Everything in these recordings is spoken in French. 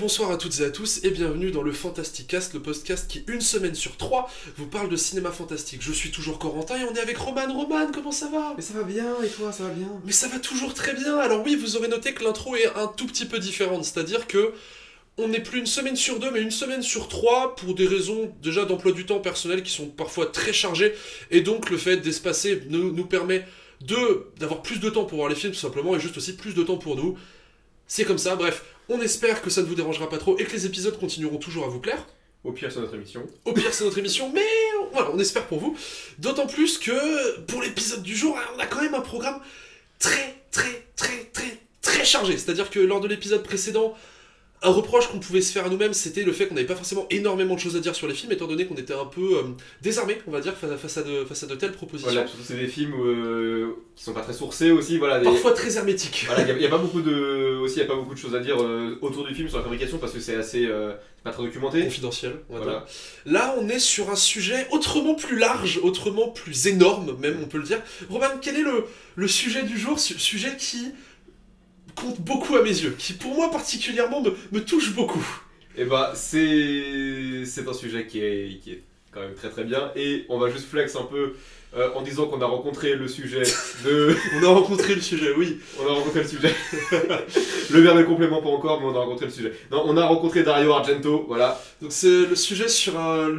bonsoir à toutes et à tous et bienvenue dans le Fantasticast, le podcast qui, une semaine sur 3, vous parle de cinéma fantastique. Je suis toujours Corentin et on est avec Roman. Roman, comment ça va ? Mais ça va bien, et toi, ça va bien ? Mais ça va toujours très bien. Alors oui, vous aurez noté que l'intro est un tout petit peu différente, c'est-à-dire que on n'est plus une semaine sur 2, mais une semaine sur 3 pour des raisons déjà d'emploi du temps personnel qui sont parfois très chargées, et donc le fait d'espacer nous permet d'avoir plus de temps pour voir les films tout simplement, et juste aussi plus de temps pour nous. C'est comme ça, bref, on espère que ça ne vous dérangera pas trop et que les épisodes continueront toujours à vous plaire. Au pire, c'est notre émission. Au pire, c'est notre émission, mais voilà, on espère pour vous. D'autant plus que pour l'épisode du jour, on a quand même un programme très chargé. C'est-à-dire que lors de l'épisode précédent, un reproche qu'on pouvait se faire à nous-mêmes, c'était le fait qu'on n'avait pas forcément énormément de choses à dire sur les films, étant donné qu'on était un peu désarmés, on va dire, face à de telles propositions. Voilà, surtout c'est des films qui sont pas très sourcés aussi, voilà. Parfois très hermétiques. Voilà, il y a pas beaucoup de choses à dire autour du film sur la fabrication parce que c'est assez pas très documenté. Confidentiel, voilà. Là, on est sur un sujet autrement plus large, autrement plus énorme, même on peut le dire. Roman, quel est le sujet du jour, sujet qui compte beaucoup à mes yeux, qui pour moi particulièrement me touche beaucoup. Et bah c'est un sujet qui est quand même très bien, et on va juste flex un peu en disant qu'on a rencontré le sujet de... On a rencontré le sujet, oui. On a rencontré le sujet. Le verbe est complément pas encore, mais on a rencontré le sujet. Non, on a rencontré Dario Argento, voilà. Donc c'est le sujet sur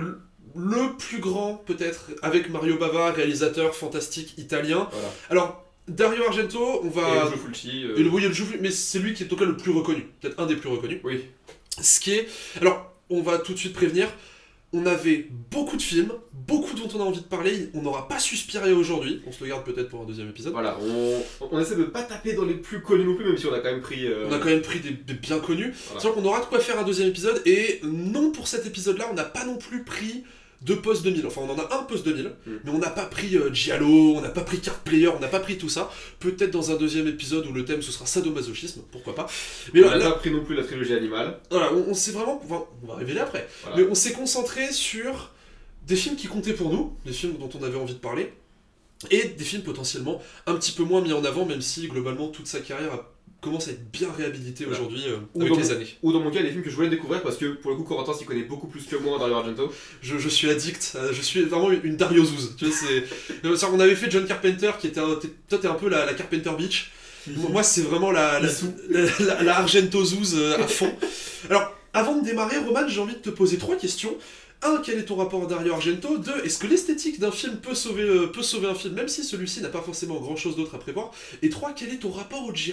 le plus grand, peut-être, avec Mario Bava, réalisateur fantastique italien. Voilà. Alors, Dario Argento, on va... Et Joe Fulci. Oui, il joue, mais c'est lui qui est en tout cas le plus reconnu. Peut-être un des plus reconnus. Oui. Ce qui est... Alors, on va tout de suite prévenir, on avait beaucoup de films, beaucoup dont on a envie de parler, on n'aura pas Suspiria aujourd'hui, on se le garde peut-être pour un deuxième épisode. Voilà, on essaie de pas taper dans les plus connus non plus, même si on a quand même pris... On a quand même pris des bien connus, voilà. C'est-à-dire qu'on aura de quoi faire un deuxième épisode, et non, pour cet épisode-là, on n'a pas non plus pris de post-2000, enfin on en a un post-2000, mais on n'a pas pris Giallo, on n'a pas pris Card Player, on n'a pas pris tout ça, peut-être dans un deuxième épisode où le thème ce sera sadomasochisme, pourquoi pas. Mais on n'a pas pris non plus la trilogie animale. Voilà, on s'est vraiment, enfin, on va révéler après, voilà. Mais on s'est concentré sur des films qui comptaient pour nous, des films dont on avait envie de parler, et des films potentiellement un petit peu moins mis en avant, même si globalement toute sa carrière commence à être bien réhabilitée aujourd'hui avec les années. Ou dans mon cas, des films que je voulais découvrir parce que pour le coup, Corentin s'y connaît beaucoup plus que moi en Dario Argento. Je suis addict, je suis vraiment une Dario Zouz. Tu vois, on avait fait John Carpenter qui était toi t'es un peu la Carpenter Beach. Moi c'est vraiment la Argento Zouz à fond. Alors avant de démarrer, Roman, j'ai envie de te poser 3 questions. 1. Quel est ton rapport à Dario Argento ? 2. Est-ce que l'esthétique d'un film peut sauver un film, même si celui-ci n'a pas forcément grand chose d'autre à prévoir ? Et 3. Quel est ton rapport au Giallo ?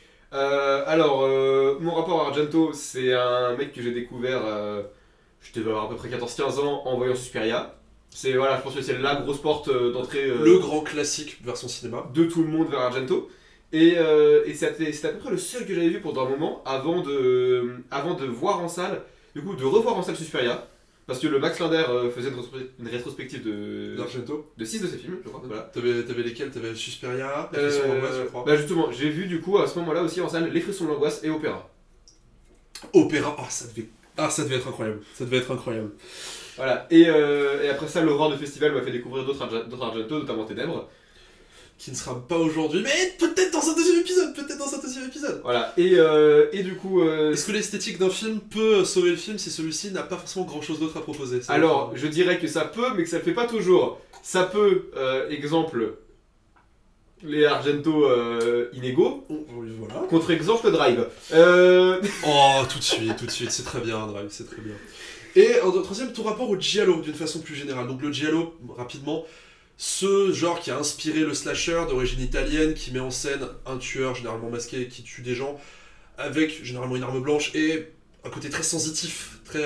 Mon rapport à Argento, c'est un mec que j'ai découvert, je devais avoir à peu près 14-15 ans en voyant Suspiria. Je pense que c'est la grosse porte d'entrée. Le grand classique version cinéma. De tout le monde vers Argento. Et c'était à peu près le seul que j'avais vu pendant un moment avant de voir en salle, du coup de revoir en salle Suspiria. Parce que le Max Linder faisait une rétrospective d'Argento, de 6 de ses films, je crois. Voilà. T'avais lesquels ? T'avais Suspiria, Les Frissons de l'Angoisse, je crois. Bah justement, j'ai vu du coup à ce moment-là aussi en salle Les Frissons de l'Angoisse et Opéra. Opéra, ça devait être incroyable. Ça devait être incroyable. Voilà, et après ça, l'horreur de festival m'a fait découvrir d'autres Argento, notamment Ténèbres. Qui ne sera pas aujourd'hui, mais peut-être dans un deuxième épisode, Voilà, et du coup... Est-ce que l'esthétique d'un film peut sauver le film si celui-ci n'a pas forcément grand-chose d'autre à proposer ? Alors, je dirais que ça peut, mais que ça le fait pas toujours. Ça peut, exemple, les Argento inégaux, voilà. Contre-exemple Drive. Oh, tout de suite, c'est très bien, Drive, c'est très bien. Et en troisième, ton rapport au Giallo, d'une façon plus générale. Donc le Giallo, rapidement... Ce genre qui a inspiré le slasher d'origine italienne, qui met en scène un tueur généralement masqué qui tue des gens avec généralement une arme blanche et un côté très sensitif, très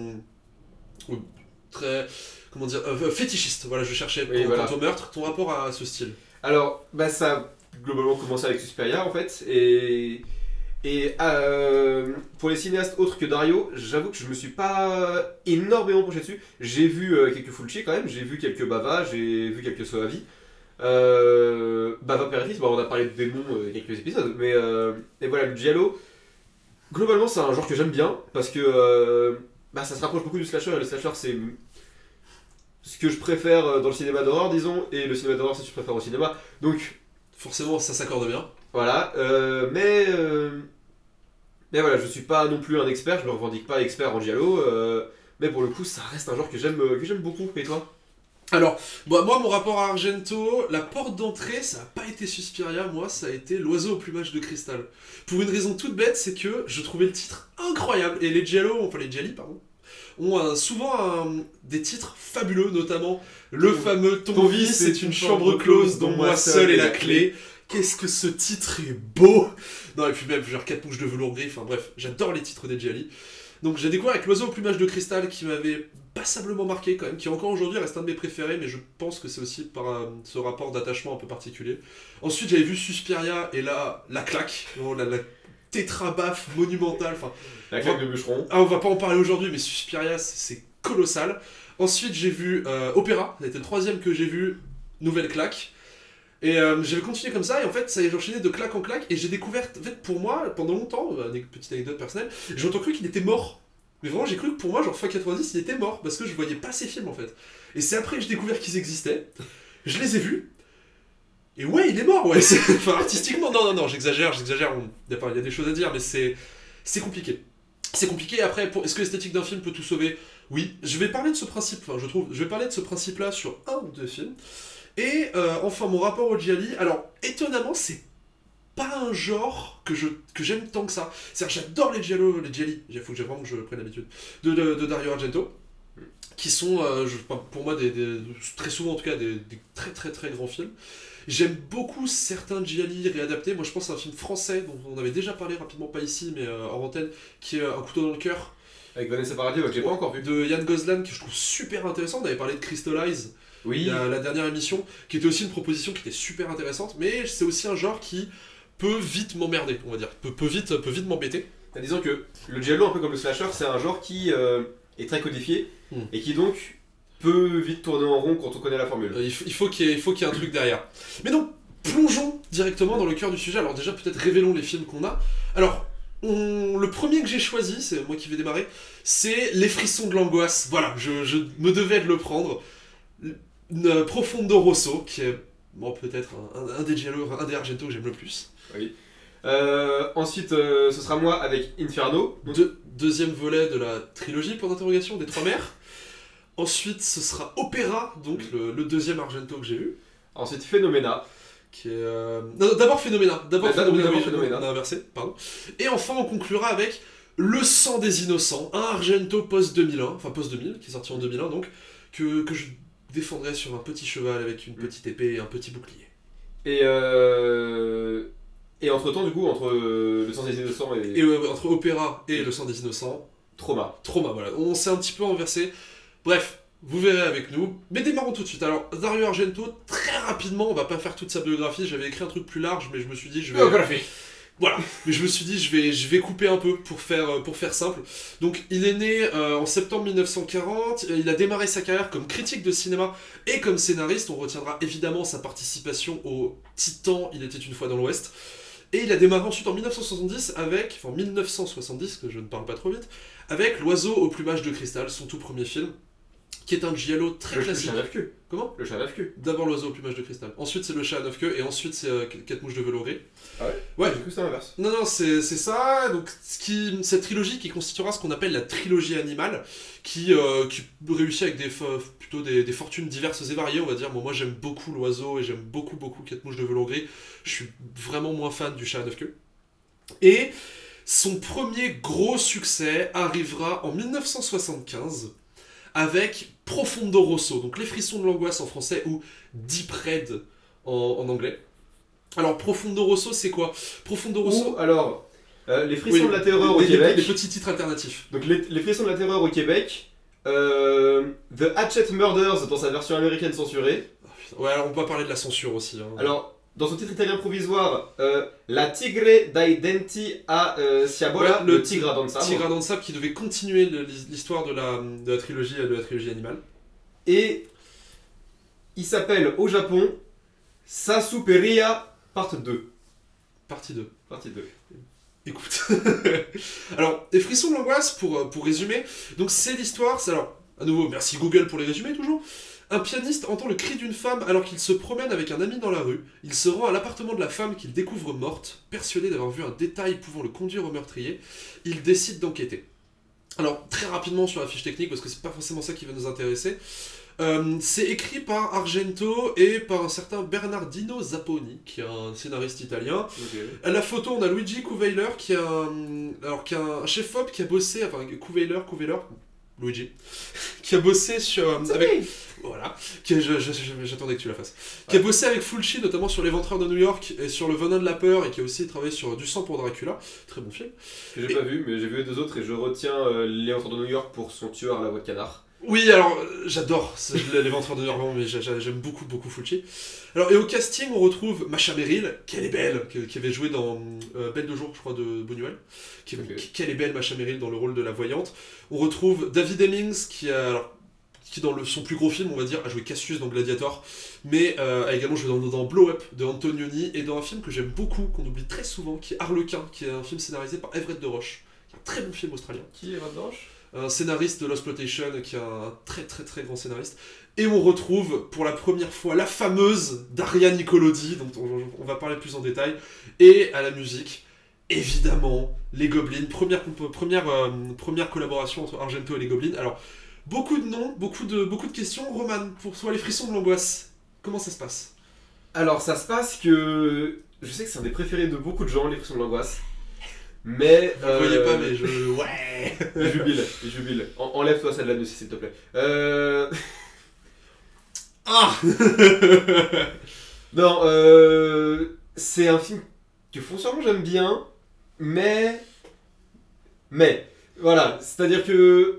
comment dire, fétichiste. Voilà, je cherchais quant au meurtre. Ton rapport à ce style ? Alors, ça a globalement commencé avec Suspiria en fait, et pour les cinéastes autres que Dario, j'avoue que je me suis pas énormément penché dessus. J'ai vu quelques Fulci quand même, j'ai vu quelques Bava, j'ai vu quelques Soavi. Bava Père-Fils, on a parlé de démons il y a quelques épisodes, mais et voilà, le Giallo, globalement c'est un genre que j'aime bien, parce que ça se rapproche beaucoup du slasher, et le slasher c'est ce que je préfère dans le cinéma d'horreur, disons, et le cinéma d'horreur c'est ce que je préfère au cinéma, donc... Forcément ça s'accorde bien. Voilà, Mais voilà, je suis pas non plus un expert, je me revendique pas expert en giallo, mais pour le coup, ça reste un genre que j'aime beaucoup. Et toi? Alors, moi, mon rapport à Argento, la porte d'entrée, ça n'a pas été Suspiria, moi, ça a été L'Oiseau au plumage de cristal. Pour une raison toute bête, c'est que je trouvais le titre incroyable, et les Gialli, pardon, ont des titres fabuleux, notamment le fameux Ton vie, c'est une chambre close dont moi seul est la clé. Qu'est-ce que ce titre est beau! Non, et puis même, genre 4 mouches de velours gris, enfin bref, j'adore les titres des Gialli. Donc j'ai découvert avec L'Oiseau au plumage de cristal qui m'avait passablement marqué quand même, qui encore aujourd'hui reste un de mes préférés, mais je pense que c'est aussi par ce rapport d'attachement un peu particulier. Ensuite j'avais vu Suspiria, et là, la claque, la tétrabaffe monumentale, enfin... La claque de bûcheron. Ah, on va pas en parler aujourd'hui, mais Suspiria, c'est colossal. Ensuite j'ai vu Opéra, ça a été le 3e que j'ai vu, nouvelle claque. Et j'avais continué comme ça, et en fait, ça a enchaîné de claque en claque, et j'ai découvert, en fait, pour moi, pendant longtemps, petite anecdote personnelle, j'ai longtemps cru qu'il était mort. Mais vraiment, j'ai cru que pour moi, genre fin 90, il était mort, parce que je voyais pas ces films, en fait. Et c'est après que j'ai découvert qu'ils existaient, je les ai vus, et ouais, il est mort, ouais. Enfin, artistiquement, non, j'exagère, il y a des choses à dire, mais c'est compliqué. C'est compliqué, après, est-ce que l'esthétique d'un film peut tout sauver? Oui, je vais parler de ce principe, je vais parler de ce principe-là sur un ou deux films. Et enfin, mon rapport au Gialli, alors étonnamment, c'est pas un genre que j'aime tant que ça. C'est-à-dire, j'adore les Gialli, il faut que vraiment que je prenne l'habitude, de Dario Argento, qui sont, pour moi, très souvent en tout cas, des très très très grands films. J'aime beaucoup certains Gialli réadaptés. Moi, je pense à un film français dont on avait déjà parlé rapidement, pas ici, mais hors antenne, qui est Un couteau dans le cœur. Avec Vanessa Paradis, que j'ai pas encore vu. De Yann Gozlan, que je trouve super intéressant. On avait parlé de Crystallize. Oui. Il y a la dernière émission, qui était aussi une proposition qui était super intéressante, mais c'est aussi un genre qui peut vite m'emmerder, on va dire. Peut vite m'embêter. Disons que le giallo, un peu comme le slasher, c'est un genre qui est très codifié, et qui donc peut vite tourner en rond quand on connaît la formule. Il faut qu'il y ait un truc derrière. Mais donc, plongeons directement dans le cœur du sujet. Alors déjà, peut-être révélons les films qu'on a. Alors, le premier que j'ai choisi, c'est moi qui vais démarrer, c'est Les frissons de l'angoisse. Voilà, je me devais de le prendre. Profondo Rosso, qui est peut-être un des Giallo, un des Argento que j'aime le plus. Oui. Ensuite, ce sera moi avec Inferno. Deuxième volet de la trilogie, pour d'interrogation, des Trois Mers. Ensuite, ce sera Opéra, donc le deuxième Argento que j'ai vu. Ensuite, Phénoména. Qui est, non, d'abord Phénoména. D'abord Phénoména. On a inversé, pardon. Et enfin, on conclura avec Le sang des innocents, un Argento post-2001, enfin post-2000, qui est sorti en 2001, donc, que je défendrai sur un petit cheval avec une petite épée et un petit bouclier. Et entre-temps, du coup, entre Le sang des innocents et entre Opéra et Le sang des innocents... Trauma, voilà. On s'est un petit peu inversé. Bref, vous verrez avec nous. Mais démarrons tout de suite. Alors, Dario Argento, très rapidement, on va pas faire toute sa biographie. J'avais écrit un truc plus large, mais je me suis dit, je vais... Biographie. Voilà, mais je me suis dit, je vais couper un peu pour faire simple. Donc, il est né en septembre 1940, il a démarré sa carrière comme critique de cinéma et comme scénariste. On retiendra évidemment sa participation au Titan, Il était une fois dans l'Ouest. Et il a démarré ensuite en 1970 que je ne parle pas trop vite, avec L'Oiseau au plumage de cristal, son tout premier film, qui est un giallo très classique. Le chat à 9 queues. Comment ? Le chat à 9 queues. D'abord L'Oiseau au plumage de cristal, ensuite c'est Le chat à 9 queues, et ensuite c'est 4 mouches de velours gris. Ah ouais ? Ouais. Du coup c'est l'inverse. Non, c'est ça. Donc, cette trilogie qui constituera ce qu'on appelle la trilogie animale, qui réussit avec plutôt des fortunes diverses et variées, on va dire. Bon, moi j'aime beaucoup L'Oiseau et j'aime beaucoup 4 mouches de velours gris. Je suis vraiment moins fan du chat à 9 queues. Et son premier gros succès arrivera en 1975 avec Profondo Rosso, donc Les frissons de l'angoisse en français, ou Deep Red en anglais. Alors, Profondo Rosso, c'est quoi ? Profondo Rosso... alors, Les frissons de la terreur au Québec. Les petits titres alternatifs. Donc, les frissons de la terreur au Québec. The Hatchet Murders dans sa version américaine censurée. Ouais, alors on peut parler de la censure aussi. Hein. Alors, dans son titre italien provisoire, La Tigre dai denti a Sciabola, ouais, le tigre à dents de sabre. Tigre à dents de sabre qui devait continuer l'histoire de la trilogie animale. Et il s'appelle au Japon Sasuperia Part 2. Partie 2. Écoute. Alors, Les frissons de l'angoisse, pour résumer, donc c'est l'histoire, alors, à nouveau, merci Google pour les résumés toujours. Un pianiste entend le cri d'une femme alors qu'il se promène avec un ami dans la rue. Il se rend à l'appartement de la femme qu'il découvre morte. Persuadé d'avoir vu un détail pouvant le conduire au meurtrier, il décide d'enquêter. Alors, très rapidement sur la fiche technique, parce que c'est pas forcément ça qui va nous intéresser. C'est écrit par Argento et par un certain Bernardino Zapponi, qui est un scénariste italien. Ok. À la photo, on a Luigi Couveler, qui est un chef-op qui a bossé, enfin Couveler, Luigi, qui a bossé sur... Voilà, j'attendais que tu la fasses. Qui a bossé avec Fulci, notamment sur L'Éventreur de New York et sur Le Venin de la Peur, et qui a aussi travaillé sur Du sang pour Dracula. Très bon film. Que j'ai pas vu, mais j'ai vu les deux autres et je retiens L'Éventreur de New York pour son tueur à la voix de canard. Oui, alors j'adore L'Éventreur de New York, mais j'aime beaucoup Fulci. Alors, et au casting, on retrouve Masha Merrill, qu'elle est belle, qui avait joué dans Belle de jour, je crois, de Buñuel. Qu'elle est belle, Masha Merrill, dans le rôle de la voyante. On retrouve David Hemmings, qui dans son plus gros film, on va dire, a joué Cassius dans Gladiator, mais a également joué dans Blow Up de Antonioni, et dans un film que j'aime beaucoup, qu'on oublie très souvent, qui est Harlequin, qui est un film scénarisé par Everett de Roche, qui est un très bon film australien. Qui est Everett de Roche ? Un scénariste de Losploitation, qui est un très grand scénariste. Et on retrouve pour la première fois la fameuse Daria Nicolodi, dont on va parler plus en détail, et à la musique, évidemment, les Goblins, première collaboration entre Argento et les Goblins. Alors, beaucoup de noms, beaucoup de questions. Roman, pour toi, les frissons de l'angoisse, comment ça se passe ? Alors, ça se passe que... Je sais que c'est un des préférés de beaucoup de gens, les frissons de l'angoisse. Mais... Vous voyez pas, mais ouais. Je jubile. Enlève-toi celle-là dessus, s'il te plaît. Ah. Non, c'est un film que foncièrement j'aime bien, mais... Voilà, c'est-à-dire que...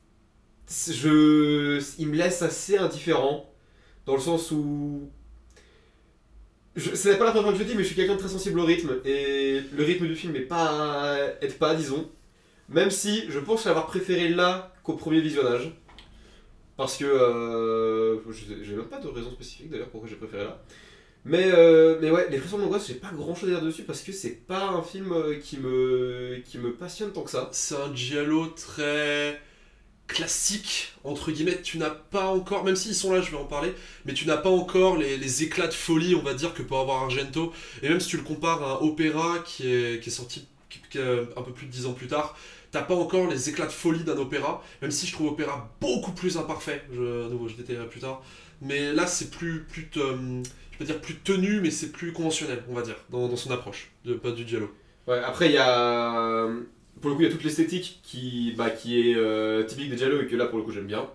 Il me laisse assez indifférent, dans le sens où... C'est pas la première fois que je le dis, mais je suis quelqu'un de très sensible au rythme, et le rythme du film aide pas, disons. Même si je pense l'avoir préféré là qu'au premier visionnage. Parce que... j'ai même pas de raison spécifique d'ailleurs pourquoi j'ai préféré là. Mais ouais, Les frissons de l'angoisse, j'ai pas grand chose à dire dessus parce que c'est pas un film qui me passionne tant que ça. C'est un giallo très... classique, entre guillemets. Tu n'as pas encore, même s'ils sont là, je vais en parler, mais tu n'as pas encore les éclats de folie, on va dire, que peut avoir Argento. Et même si tu le compares à un opéra qui est sorti un peu plus de 10 ans plus tard, t'as pas encore les éclats de folie d'un opéra, même si je trouve opéra beaucoup plus imparfait. À nouveau, je détaillerai plus tard. Mais là, c'est plus je peux dire plus tenu, mais c'est plus conventionnel, on va dire, dans son approche, pas du giallo. Ouais, après, il y a... Pour le coup, il y a toute l'esthétique qui est typique des giallo et que là, pour le coup, j'aime bien.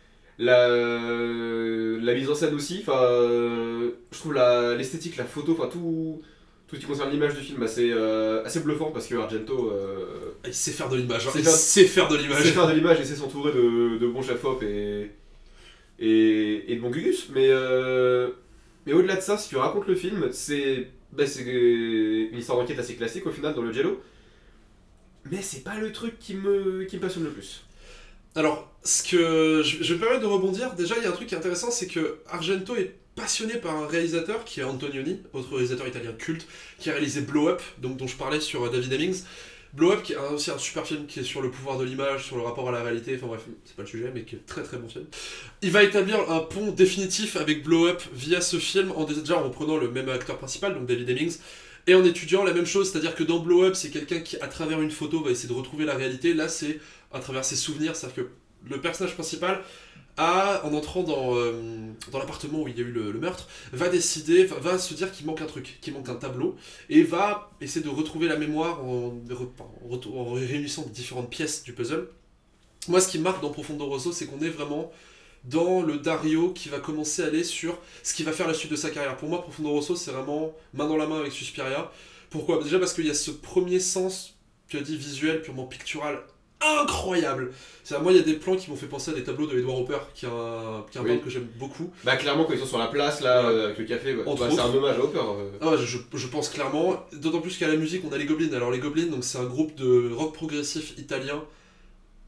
La mise en scène aussi, je trouve l'esthétique, la photo, tout ce qui concerne l'image du film assez bluffant parce que Argento... Il sait faire de l'image, il sait faire de l'image. Il sait faire de l'image et sait s'entourer de bons chefs-op et de bons gugus. Mais au-delà de ça, si tu racontes le film, c'est une histoire d'enquête assez classique au final dans le giallo. Mais c'est pas le truc qui me passionne le plus. Alors, je vais me permettre de rebondir. Déjà, il y a un truc qui est intéressant, c'est que Argento est passionné par un réalisateur qui est Antonioni, autre réalisateur italien culte, qui a réalisé Blow Up, dont je parlais sur David Hemmings. Blow Up, qui est aussi un super film qui est sur le pouvoir de l'image, sur le rapport à la réalité, enfin bref, c'est pas le sujet, mais qui est très bon film. Il va établir un pont définitif avec Blow Up via ce film, en reprenant le même acteur principal, donc David Hemmings, et en étudiant la même chose, c'est-à-dire que dans Blow Up, c'est quelqu'un qui, à travers une photo, va essayer de retrouver la réalité. Là, c'est à travers ses souvenirs, c'est-à-dire que le personnage principal, en entrant dans l'appartement où il y a eu le meurtre, va se dire qu'il manque un truc, qu'il manque un tableau, et va essayer de retrouver la mémoire en réunissant différentes pièces du puzzle. Moi, ce qui me marque dans Profondo Rosso, c'est qu'on est vraiment dans le Dario qui va commencer à aller sur ce qui va faire la suite de sa carrière. Pour moi, Profondo Rosso, c'est vraiment main dans la main avec Suspiria. Pourquoi ? Déjà parce qu'il y a ce premier sens, tu as dit, visuel, purement pictural, incroyable. C'est-à-dire, moi, il y a des plans qui m'ont fait penser à des tableaux de Edward Hopper, qui est un peintre que j'aime beaucoup. Clairement, quand ils sont sur la place, là, avec le café, c'est un hommage à Hopper. Je pense clairement. D'autant plus qu'à la musique, on a les Goblins. Alors, les Goblins, donc, c'est un groupe de rock progressif italien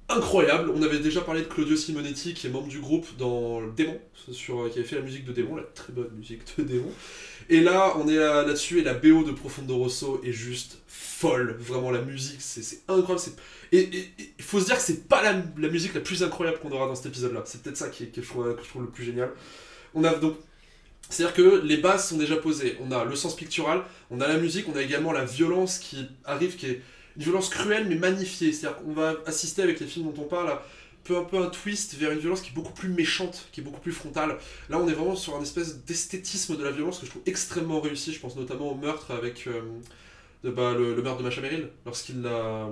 incroyable. On avait déjà parlé de Claudio Simonetti, qui est membre du groupe dans Démon, qui avait fait la musique de Démon, la très bonne musique de Démon. Et là, on est là-dessus, et la BO de Profondo Rosso est juste folle. Vraiment, la musique, c'est incroyable. Et il faut se dire que c'est pas la musique la plus incroyable qu'on aura dans cet épisode-là. C'est peut-être ça que je trouve le plus génial. On a donc... C'est-à-dire que les bases sont déjà posées. On a le sens pictural, on a la musique, on a également la violence qui arrive, qui est une violence cruelle mais magnifiée. C'est-à-dire qu'on va assister avec les films dont on parle à peu un peu un twist vers une violence qui est beaucoup plus méchante, qui est beaucoup plus frontale. Là, on est vraiment sur un espèce d'esthétisme de la violence que je trouve extrêmement réussi. Je pense notamment au meurtre avec le meurtre de Masha Merrill, lorsqu'il la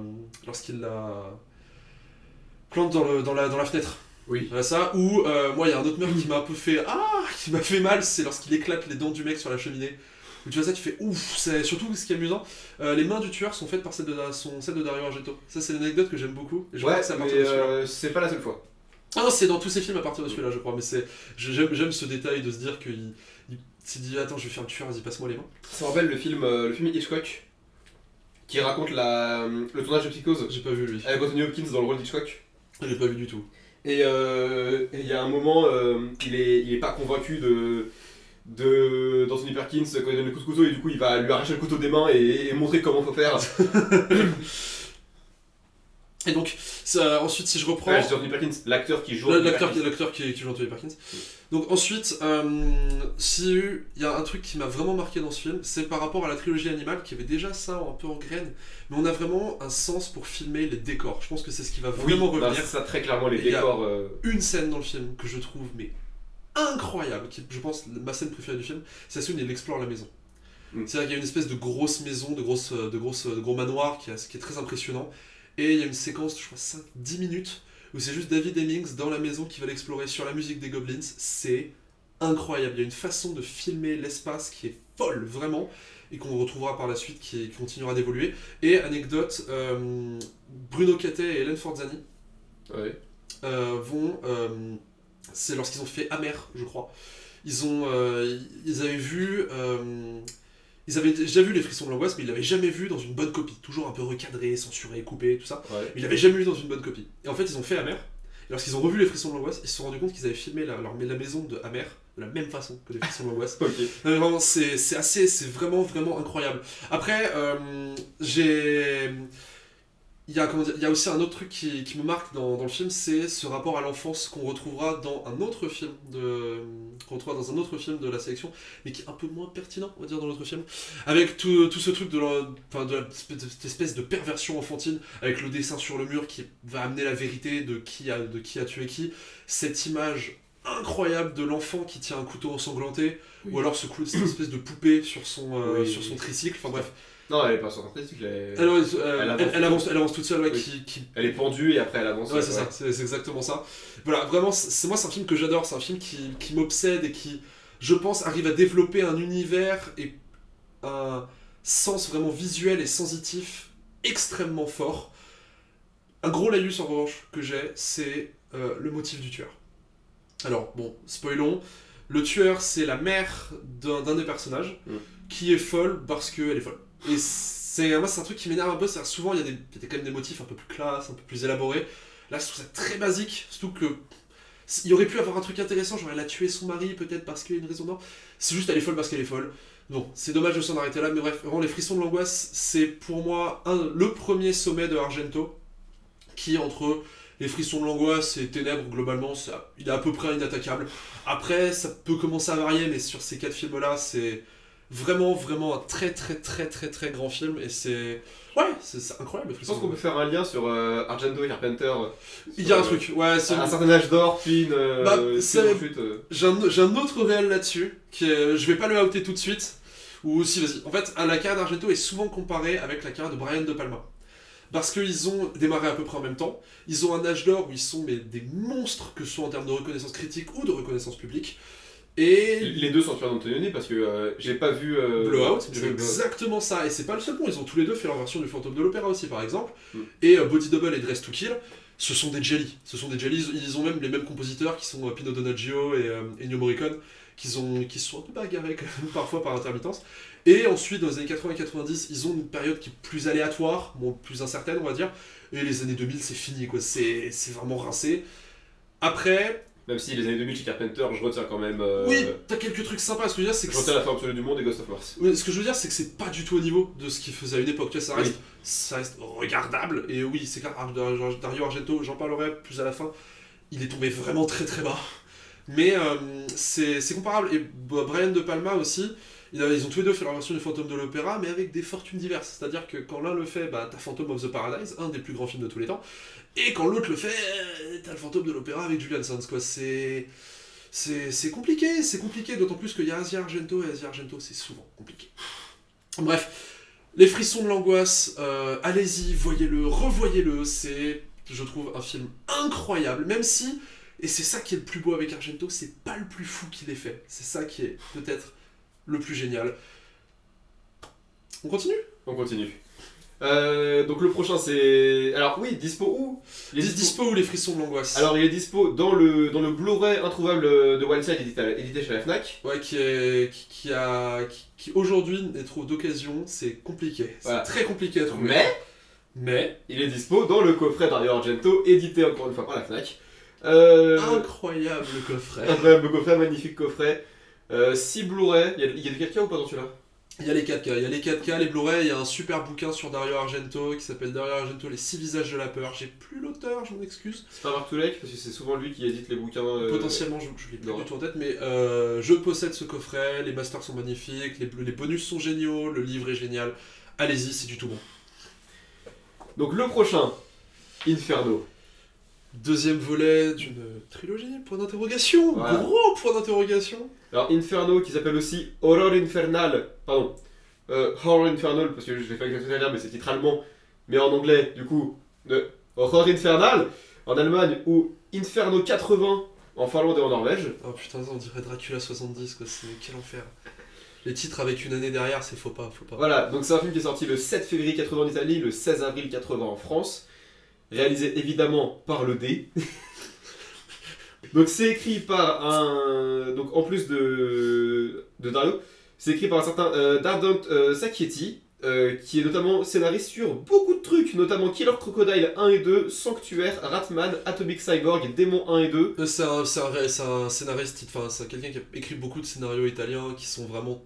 plante dans la fenêtre. Oui. Voilà ça, ou moi il y a un autre meurtre qui m'a un peu fait qui m'a fait mal, c'est lorsqu'il éclate les dents du mec sur la cheminée. Où tu vois ça, tu fais ouf, c'est surtout ce qui est amusant. Les mains du tueur sont faites par celles de Dario Argento. Ça c'est l'anecdote que j'aime beaucoup. Et je crois que c'est à partir de celui-là. C'est pas la seule fois. Ah non, c'est dans tous ses films à partir de celui-là, je crois. Mais j'aime ce détail de se dire qu'il s'est dit attends, je vais faire le tueur, vas-y passe-moi les mains. Ça me rappelle le film Hitchcock qui raconte le tournage de Psychose. J'ai pas vu lui. Avec Anthony Hopkins dans le rôle d'Hitchcock. Je l'ai pas vu du tout. Et il y a un moment, il est pas convaincu d'Anthony Perkins quand il donne le coup de couteau et du coup il va lui arracher le couteau des mains et montrer comment faut faire. Et donc, ensuite, si je reprends... Ouais, je dis Anthony Perkins, l'acteur qui joue l'acteur qui joue Anthony Perkins. Donc ensuite, il y a un truc qui m'a vraiment marqué dans ce film, c'est par rapport à la trilogie animale, qui avait déjà ça un peu en graine, mais on a vraiment un sens pour filmer les décors. Je pense que c'est ce qui va vraiment revenir. C'est ça très clairement, les décors... Une scène dans le film que je trouve mais incroyable, qui est, je pense, ma scène préférée du film, c'est celle où il explore la maison. C'est-à-dire qu'il y a une espèce de grosse maison, de gros manoir qui est très impressionnant. Et il y a une séquence, je crois, 5-10 minutes, où c'est juste David Hemmings dans la maison qui va l'explorer sur la musique des Goblins. C'est incroyable. Il y a une façon de filmer l'espace qui est folle, vraiment, et qu'on retrouvera par la suite, qui continuera d'évoluer. Et anecdote, Bruno Cattet et Hélène Forzani c'est lorsqu'ils ont fait Amer, je crois. Ils avaient vu... Ils avaient déjà vu Les Frissons de l'Angoisse, mais ils l'avaient jamais vu dans une bonne copie. Toujours un peu recadré, censuré, coupé, tout ça. Ouais. Mais ils l'avaient jamais vu dans une bonne copie. Et en fait, ils ont fait Amer. Et lorsqu'ils ont revu Les Frissons de l'Angoisse, ils se sont rendus compte qu'ils avaient filmé la maison de Amer de la même façon que Les Frissons de l'Angoisse. Okay. Vraiment, c'est vraiment, vraiment incroyable. Après, il y a aussi un autre truc qui me marque dans le film, c'est ce rapport à l'enfance qu'on retrouvera dans un autre film de la sélection, mais qui est un peu moins pertinent, on va dire, dans l'autre film, avec tout ce truc de cette espèce de perversion enfantine, avec le dessin sur le mur qui va amener la vérité de qui a tué qui, cette image incroyable de l'enfant qui tient un couteau ensanglanté, ou alors cette espèce de poupée sur son tricycle, enfin bref. Non, elle est pas sur son tricycle, elle avance toute seule, Elle est pendue et après elle avance. Ouais, c'est ça, c'est exactement ça. Voilà, vraiment, c'est un film que j'adore, c'est un film qui m'obsède et qui, je pense, arrive à développer un univers et un sens vraiment visuel et sensitif extrêmement fort. Un gros laïus, en revanche, que j'ai, c'est le motif du tueur. Alors, bon, spoilons, le tueur, c'est la mère d'un des personnages qui est folle parce qu'elle est folle. Et c'est un truc qui m'énerve un peu, c'est-à-dire souvent il y a quand même des motifs un peu plus classe, un peu plus élaborés. Là, je trouve ça très basique, surtout que il aurait pu avoir un truc intéressant, genre elle a tué son mari peut-être parce qu'il y a une raison, non. C'est juste elle est folle parce qu'elle est folle. Bon, c'est dommage de s'en arrêter là, mais bref, vraiment Les Frissons de l'Angoisse, c'est pour moi le premier sommet de Argento, qui entre Les Frissons de l'Angoisse et Ténèbres, globalement, il est à peu près inattaquable. Après, ça peut commencer à varier, mais sur ces 4 films-là, c'est vraiment, vraiment un très, très, très, très, très grand film, et c'est... Ouais, c'est incroyable. Je pense qu'on peut faire un lien sur Argento et Carpenter. Il y a un truc, ouais. C'est un certain âge d'or, puis une chute. J'ai un autre réel là-dessus, je vais pas le outer tout de suite, ou si, vas-y. En fait, la carrière d'Argento est souvent comparée avec la carrière de Brian De Palma. Parce qu'ils ont démarré à peu près en même temps, ils ont un âge d'or où ils sont des monstres, que ce soit en termes de reconnaissance critique ou de reconnaissance publique. Et les deux sont sur Antonioni parce que j'ai pas vu Blowout, c'est exactement ça, et c'est pas le seul bon, ils ont tous les deux fait leur version du Fantôme de l'Opéra aussi par exemple, et Body Double et Dress to Kill, ce sont des jellies, ils ont même les mêmes compositeurs qui sont Pino Donaggio et Ennio Morricone, qui sont un peu bagarrés parfois par intermittence, Et ensuite, dans les années 80 et 90, ils ont une période qui est plus aléatoire, bon, plus incertaine, on va dire. Et les années 2000, c'est fini, quoi. C'est vraiment rincé. Après... Même si les années 2000 chez Carpenter, je retiens quand même... Oui, t'as quelques trucs sympas. Ce que je veux dire, c'est que... Je retiens La fin absolue du monde et Ghost of Mars. Oui, ce que je veux dire, c'est que c'est pas du tout au niveau de ce qu'il faisait à une époque. Tu vois, ça reste regardable. Et oui, c'est clair, Dario Argento, j'en parlerai plus à la fin. Il est tombé vraiment très très bas. Mais c'est comparable. Et Brian De Palma aussi, ils ont tous les deux fait leur version du Phantom de l'Opéra, mais avec des fortunes diverses. C'est-à-dire que quand l'un le fait, bah, t'as Phantom of the Paradise, un des plus grands films de tous les temps. Et quand l'autre le fait, t'as le Fantôme de l'Opéra avec Julian Sands, quoi. C'est compliqué, d'autant plus qu'il y a Asia Argento, et Asia Argento, c'est souvent compliqué. Bref, les frissons de l'angoisse, allez-y, voyez-le, revoyez-le, c'est, je trouve, un film incroyable, même si, et c'est ça qui est le plus beau avec Argento, c'est pas le plus fou qu'il ait fait. C'est ça qui est peut-être le plus génial. On continue ? On continue. Donc le prochain c'est... Alors oui, dispo où ? Dispo où les frissons de l'angoisse ? Alors il est dispo dans le Blu-ray introuvable de Wildside édité chez la Fnac. Ouais, qui aujourd'hui les trouve d'occasion, c'est compliqué. Voilà. C'est très compliqué à trouver. Mais il est dispo dans le coffret Dario Argento, édité encore une fois par la Fnac. Incroyable coffret. Incroyable coffret, magnifique coffret. 6 Blu-ray. Il y a des 4K ou pas dans celui-là ? Il y a les 4K, les Blu-ray, il y a un super bouquin sur Dario Argento qui s'appelle Dario Argento, les 6 visages de la peur. J'ai plus l'auteur, je m'en excuse. C'est pas Mark Tulek, parce que c'est souvent lui qui édite les bouquins. Potentiellement, je l'ai plus du tout en tête, mais je possède ce coffret, les masters sont magnifiques, les bonus sont géniaux, le livre est génial. Allez-y, c'est du tout bon. Donc le prochain, Inferno. Deuxième volet d'une trilogie, point d'interrogation, voilà. Gros point d'interrogation. Alors Inferno qui s'appelle aussi Horror Infernal, pardon, Horror Infernal parce que je l'ai fait exactement mais c'est titre allemand, mais en anglais du coup, Horror Infernal en Allemagne ou Inferno 80 en Finlande et en Norvège. Oh putain, on dirait Dracula 70 quoi, c'est quel enfer. Les titres avec une année derrière, c'est faut pas. Voilà, donc c'est un film qui est sorti le 7 février 80 en Italie, le 16 avril 80 en France, réalisé évidemment par le D. Donc c'est écrit par un... Donc en plus de Dario, c'est écrit par un certain Dardant Sacchetti, qui est notamment scénariste sur beaucoup de trucs, notamment Killer Crocodile 1 et 2, Sanctuaire, Ratman, Atomic Cyborg, Démon 1 et 2. C'est un scénariste, enfin c'est quelqu'un qui a écrit beaucoup de scénarios italiens qui sont vraiment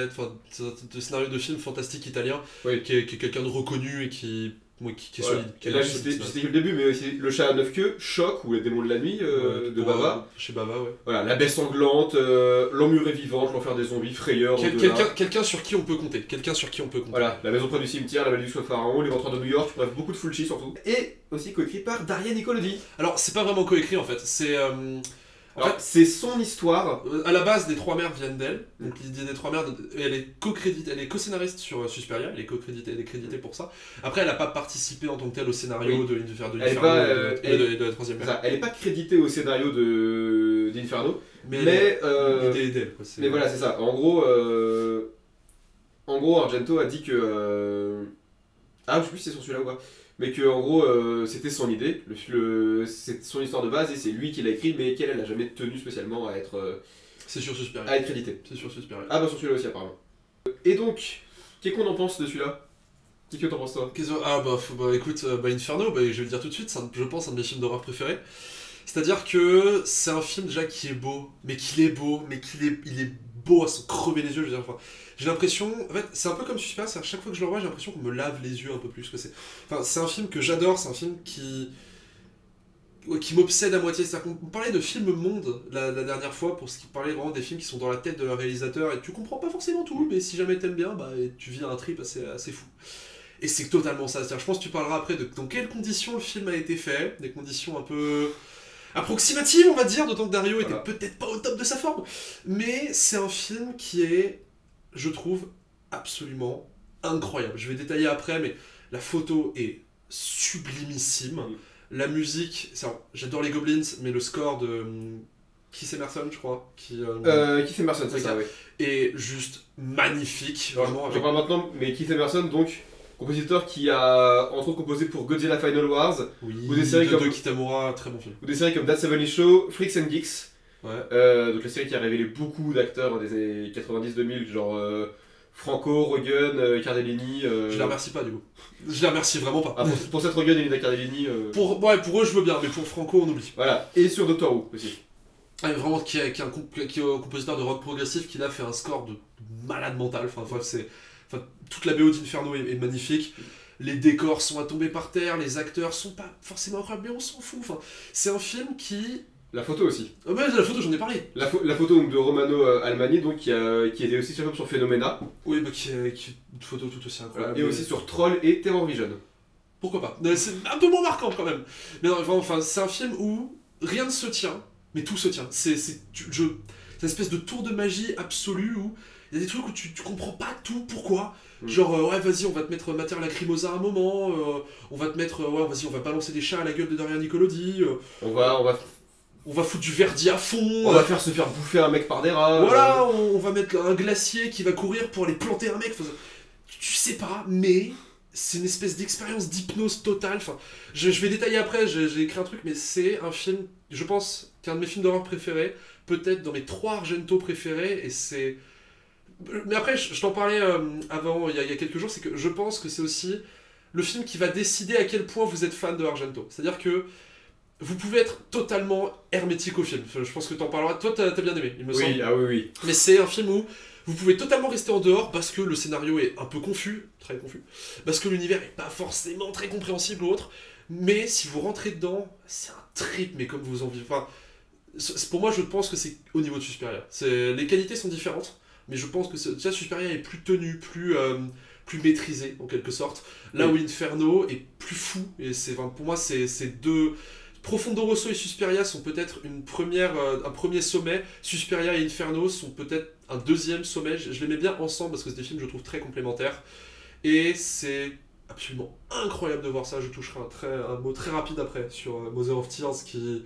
de scénarios de films fantastiques italiens, oui. qui est quelqu'un de reconnu et qui est solide. Là, j'étais le début, mais aussi Le Chat à 9 queues, Choc ou Les Démons de la nuit de Bava. Chez Bava, ouais. Voilà, La Baie sanglante, L'Emmurée vivante, L'Enfer des zombies, Frayeur. Quelqu'un sur qui on peut compter. Voilà, La Maison près du cimetière, La Malédiction au Pharaon, Les Ventreurs de New York, bref, beaucoup de Fulci surtout. Et aussi coécrit par Daria Nicolodi. Alors, c'est pas vraiment coécrit en fait, c'est. C'est son histoire. À la base, les trois mères viennent d'elle. Donc l'idée des trois mères, elle est co-scénariste sur Suspiria, elle est créditée pour ça. Après, elle n'a pas participé en tant que telle au scénario de l'Inferno et de la troisième mère. Elle n'est pas créditée au scénario d'Inferno, mais l'idée est d'elle. Mais voilà, c'est ça. En gros, Argento a dit que... je sais plus si c'est sur celui-là ou pas. Mais que en gros c'était son idée, c'est son histoire de base et c'est lui qui l'a écrit, mais qu'elle n'a jamais tenu spécialement à être. C'est sur Suspiria. À être crédité. C'est sur Suspiria. Ah bah sur celui-là aussi apparemment. Et donc, qu'est-ce qu'on en pense de celui-là ? Qu'est-ce que t'en penses toi ? Écoute, Inferno, je vais le dire tout de suite, c'est je pense un de mes films d'horreur préférés. C'est-à-dire que c'est un film déjà qui est beau, mais qu'il est beau à s'en crever les yeux, je veux dire. J'ai l'impression, en fait, c'est un peu comme Suspiria, à chaque fois que je le revois, j'ai l'impression qu'on me lave les yeux un peu plus. C'est un film que j'adore, c'est un film qui m'obsède à moitié. C'est-à-dire qu'on parlait de film monde la dernière fois, pour ce qui parlait vraiment des films qui sont dans la tête de leur réalisateur, et tu comprends pas forcément tout, mais si jamais t'aimes bien, tu vis un trip assez fou. Et c'est totalement ça. C'est-à-dire, je pense que tu parleras après de dans quelles conditions le film a été fait, des conditions un peu approximatives, on va dire, d'autant que Dario était peut-être pas au top de sa forme. Mais c'est un film qui est, je trouve, absolument incroyable. Je vais détailler après, mais la photo est sublimissime. La musique, j'adore les Goblins, mais le score de Keith Emerson, je crois. Keith Emerson, c'est ça, oui. Est juste magnifique, vraiment. J'en parle maintenant, mais Keith Emerson, donc, compositeur qui a entre autres composé pour Godzilla Final Wars, ou des séries comme Kitamura, très bon film. Ou des séries comme That 70 Show, Freaks and Geeks. Ouais. Donc la série qui a révélé beaucoup d'acteurs des années 90-2000, genre Franco, Rogen, Cardellini. Je les remercie pas du coup. Je les remercie vraiment pas. Ah, pour cette Rogen et Linda Cardellini. Pour eux je veux bien, mais pour Franco on oublie. Voilà, et sur Doctor Who aussi. Vraiment, qui est un compositeur de rock progressif qui là fait un score de malade mental. Enfin, toute la BO d'Inferno est magnifique. Les décors sont à tomber par terre, les acteurs sont pas forcément incroyables, mais on s'en fout. Enfin, c'est un film qui. La photo aussi. Ah ouais, la photo, j'en ai parlé. La photo donc, de Romano Almani, donc, qui était aussi sur Phenomena. Oui, bah, qui est une photo tout aussi incroyable. Et aussi sur Troll et Terror Vision. Pourquoi pas. C'est un peu moins marquant quand même. Mais non, enfin, c'est un film où rien ne se tient, mais tout se tient. C'est une espèce de tour de magie absolue où il y a des trucs où tu comprends pas tout pourquoi. Genre, ouais, vas-y, on va te mettre Mater Lacrimosa à un moment, on va te mettre, ouais, vas-y, on va balancer des chats à la gueule de Dorian Nicolodi, on va foutre du Verdi à fond, on va se faire bouffer un mec par des rats. Voilà, on va mettre un glacier qui va courir pour aller planter un mec. Enfin, tu sais pas, mais c'est une espèce d'expérience d'hypnose totale. Enfin, je vais détailler après, j'ai écrit un truc, mais c'est un film, je pense, qu'un de mes films d'horreur préférés, peut-être dans mes 3 Argento préférés, et c'est... Mais après, je t'en parlais avant, il y a quelques jours, c'est que je pense que c'est aussi le film qui va décider à quel point vous êtes fan de Argento. C'est-à-dire que vous pouvez être totalement hermétique au film. Je pense que t'en parleras. Toi, t'as bien aimé, il me semble. Oui, ah oui, oui. Mais c'est un film où vous pouvez totalement rester en dehors parce que le scénario est un peu confus, très confus, parce que l'univers est pas forcément très compréhensible ou autre. Mais si vous rentrez dedans, c'est un trip, mais comme vous en vivez. Enfin, pour moi, je pense que c'est au niveau de Suspiria. Les qualités sont différentes, mais je pense que Suspiria est plus tenu, plus maîtrisé en quelque sorte. Là où Inferno est plus fou, et pour moi, c'est deux. Profondo Rosso et Suspiria sont peut-être un premier sommet. Suspiria et Inferno sont peut-être un deuxième sommet. Je les mets bien ensemble parce que c'est des films, je trouve, très complémentaires. Et c'est absolument incroyable de voir ça. Je toucherai un mot très rapide après sur Mother of Tears qui...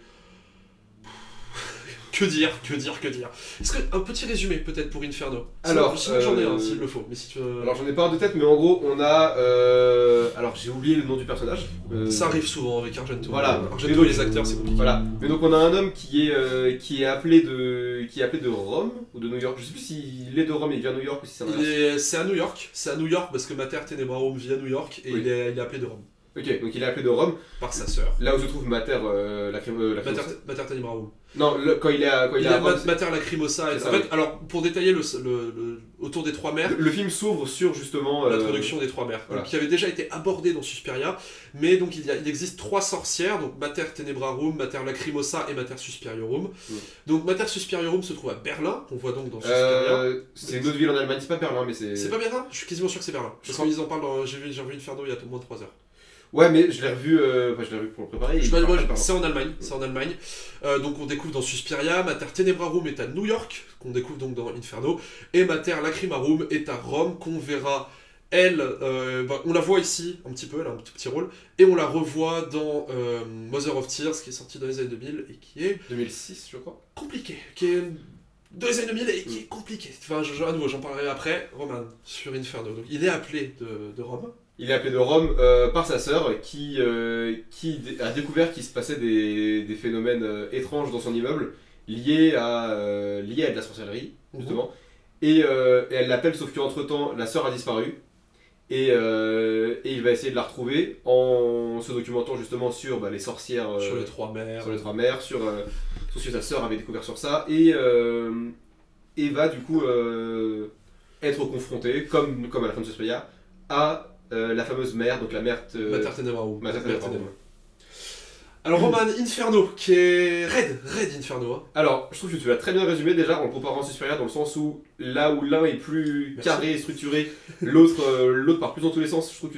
Que dire. Est-ce qu'un petit résumé peut-être pour Inferno? Alors, sinon j'en ai un s'il le faut. Mais si tu veux... Alors j'en ai pas un de tête, mais en gros on a... Alors j'ai oublié le nom du personnage. Ça arrive souvent avec Argento. Voilà. Argento et les acteurs, c'est compliqué. Voilà. Mais donc on a un homme qui est appelé de Rome ou de New York. Je sais plus s'il est de Rome et il vient à New York ou si c'est un... C'est à New York. C'est à New York parce que Mater Tenebrarum vit à New York et il est appelé de Rome. Ok, donc il est appelé de Rome. Par sa sœur. Là où se trouve Mater Mater Tenebrarum. Non, quand il est à Rome, Mater Lacrimosa. En fait, alors pour détailler autour des 3 mers. Le film s'ouvre sur justement l'introduction des 3 mers, voilà. Qui avait déjà été abordé dans Suspiria, mais donc il existe 3 sorcières, donc Mater Tenebrarum, Mater Lacrimosa et Mater Suspiriorum. Donc Mater Suspiriorum se trouve à Berlin, qu'on voit donc dans Suspiria. C'est une autre ville en Allemagne, c'est pas Berlin, mais c'est. C'est pas Berlin? Je suis quasiment sûr que c'est Berlin. Parce qu'ils en parlent j'ai vu Inferno il y a moins de 3 heures. Ouais, mais je l'ai revu pour le préparer. C'est en Allemagne. Donc on découvre dans Suspiria, Mater Tenebrarum est à New York, qu'on découvre donc dans Inferno, et Mater Lacrimarum est à Rome, qu'on verra, elle, on la voit ici un petit peu, elle a un petit rôle, et on la revoit dans Mother of Tears, qui est sorti dans les années 2000, et qui est... 2006, je crois. Compliqué, qui est... dans les années 2000 et qui est compliqué. Enfin, à nouveau, j'en parlerai après, Roman, sur Inferno. Donc il est appelé de Rome. Il est appelé de Rome par sa sœur qui a découvert qu'il se passait des phénomènes étranges dans son immeuble liés à de la sorcellerie, justement. Et elle l'appelle, sauf qu'entre temps, la sœur a disparu. Et il va essayer de la retrouver en se documentant justement sur les sorcières. Sur les 3 mers. Sur les 3 mers, sur ce que sa sœur avait découvert sur ça. Et va du coup être confronté, comme à la fin de Suspiria, à la fameuse mère, donc la mère Mater Tenebrarum. Tenebrarum. Alors Roman, Inferno, qui est raide Inferno. Hein. Alors, je trouve que tu l'as très bien résumé déjà en le comparant à Suspiria dans le sens où là où l'un est plus carré et structuré, l'autre part plus dans tous les sens. Je trouve que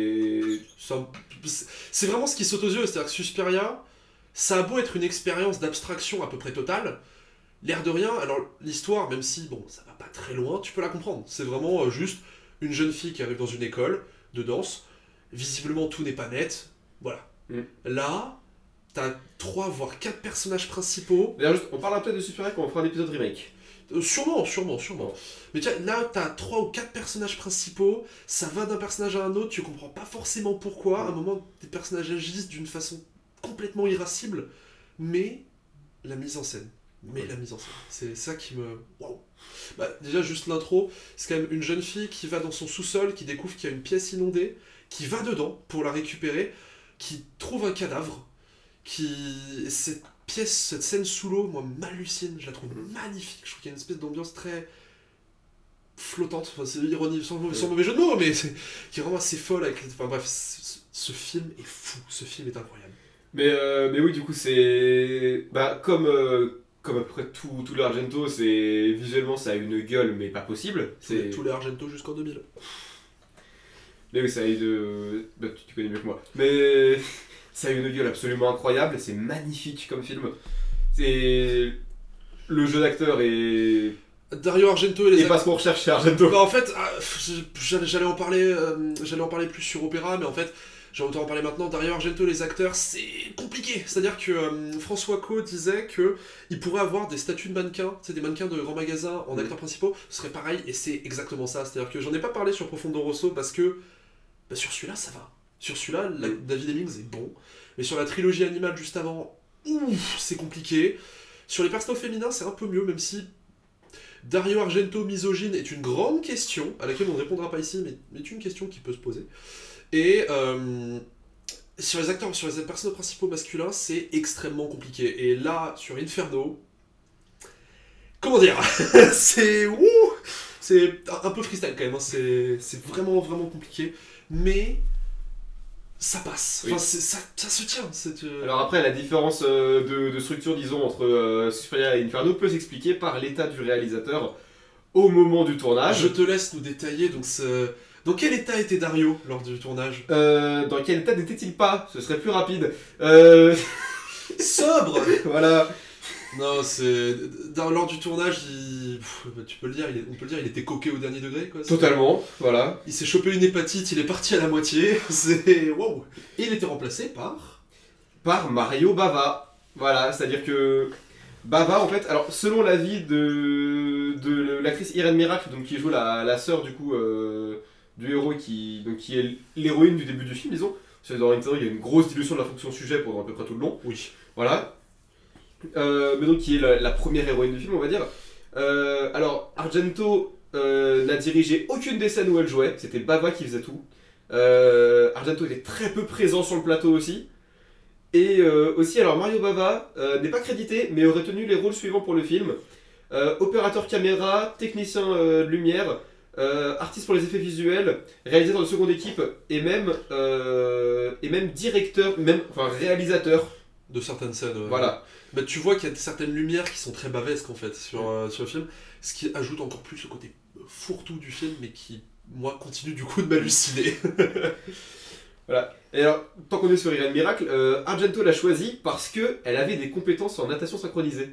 c'est vraiment ce qui saute aux yeux, c'est-à-dire que Suspiria, ça a beau être une expérience d'abstraction à peu près totale, l'air de rien, alors l'histoire, même si bon, ça va pas très loin, tu peux la comprendre. C'est vraiment juste une jeune fille qui arrive dans une école de danse, visiblement tout n'est pas net, voilà. Là, t'as 3 voire 4 personnages principaux. D'ailleurs, on parlera peut-être de Suspiria quand on fera un épisode remake. Sûrement. Mais tiens, là, t'as 3 ou 4 personnages principaux, ça va d'un personnage à un autre, tu comprends pas forcément pourquoi. À un moment, des personnages agissent d'une façon complètement irascible, mais la mise en scène, mais la mise en scène. C'est ça qui me... Waouh. Bah, déjà, juste l'intro, c'est quand même une jeune fille qui va dans son sous-sol, qui découvre qu'il y a une pièce inondée, qui va dedans pour la récupérer, qui trouve un cadavre, cette pièce, cette scène sous l'eau, moi, m'hallucine, je la trouve magnifique. Je trouve qu'il y a une espèce d'ambiance très flottante, enfin, c'est ironie, sans mauvais jeu de mots, mais qui est vraiment assez folle avec... Enfin bref, ce film est fou, ce film est incroyable. Mais oui, du coup, c'est... Bah, comme à peu près tout les Argento, visuellement, ça a une gueule, mais pas possible. Tous les Argento jusqu'en 2000. Mais oui, ça a une... Bah, tu connais mieux que moi. Mais ça a une gueule absolument incroyable, c'est magnifique comme film. Le jeu d'acteur est... Dario Argento et les... Et pas ce qu'on recherche chez Argento. Bah, en fait, j'allais en parler plus sur Opéra, mais en fait, j'ai autant en parler maintenant. Dario Argento, les acteurs, c'est compliqué. C'est-à-dire que François Co disait qu'il pourrait avoir des statuts de mannequins, des mannequins de grands magasins en acteurs principaux, ce serait pareil, et c'est exactement ça. C'est-à-dire que j'en ai pas parlé sur Profondo Rosso parce que bah, sur celui-là, ça va. Sur celui-là, David Hemmings est bon, mais sur la trilogie animale juste avant, ouf, c'est compliqué. Sur les personnages féminins, c'est un peu mieux, même si Dario Argento misogyne est une grande question, à laquelle on ne répondra pas ici, mais est une question qui peut se poser. Et sur les personnages principaux masculins, c'est extrêmement compliqué. Et là, sur Inferno, comment dire, c'est un peu freestyle quand même, hein. C'est vraiment, vraiment compliqué, mais ça passe, enfin, ça se tient. Alors après, la différence de structure, disons, entre Suspiria et Inferno peut s'expliquer par l'état du réalisateur au moment du tournage. Je te laisse nous détailler, donc dans quel état était Dario lors du tournage ? Dans quel état n'était-il pas ? Ce serait plus rapide. Sobre. Voilà. Non, lors du tournage, tu peux le dire, on peut le dire, il était coqué au dernier degré, quoi. Totalement, voilà. Il s'est chopé une hépatite, il est parti à la moitié, c'est... Wow. Et il était remplacé par Mario Bava. Voilà, c'est-à-dire que Bava, en fait, alors selon l'avis de l'actrice Irène Miracle, donc, qui joue la sœur, du coup, du héros, qui est l'héroïne du début du film, disons. Parce que dans Inferno, il y a une grosse dilution de la fonction sujet pendant à peu près tout le long. Oui. Voilà. Mais donc qui est la première héroïne du film, on va dire. Alors, Argento n'a dirigé aucune des scènes où elle jouait, c'était Bava qui faisait tout. Argento était très peu présent sur le plateau aussi. Et aussi, alors Mario Bava n'est pas crédité, mais aurait tenu les rôles suivants pour le film. Opérateur caméra, technicien de lumière, artiste pour les effets visuels, réalisateur de seconde équipe, et même directeur, enfin réalisateur. De certaines scènes. Voilà. Bah, tu vois qu'il y a certaines lumières qui sont très bavesques en fait sur le film, ce qui ajoute encore plus le côté fourre-tout du film, mais qui, moi, continue du coup de m'halluciner. Voilà. Et alors, tant qu'on est sur Irène Miracle, Argento l'a choisie parce qu'elle avait des compétences en natation synchronisée.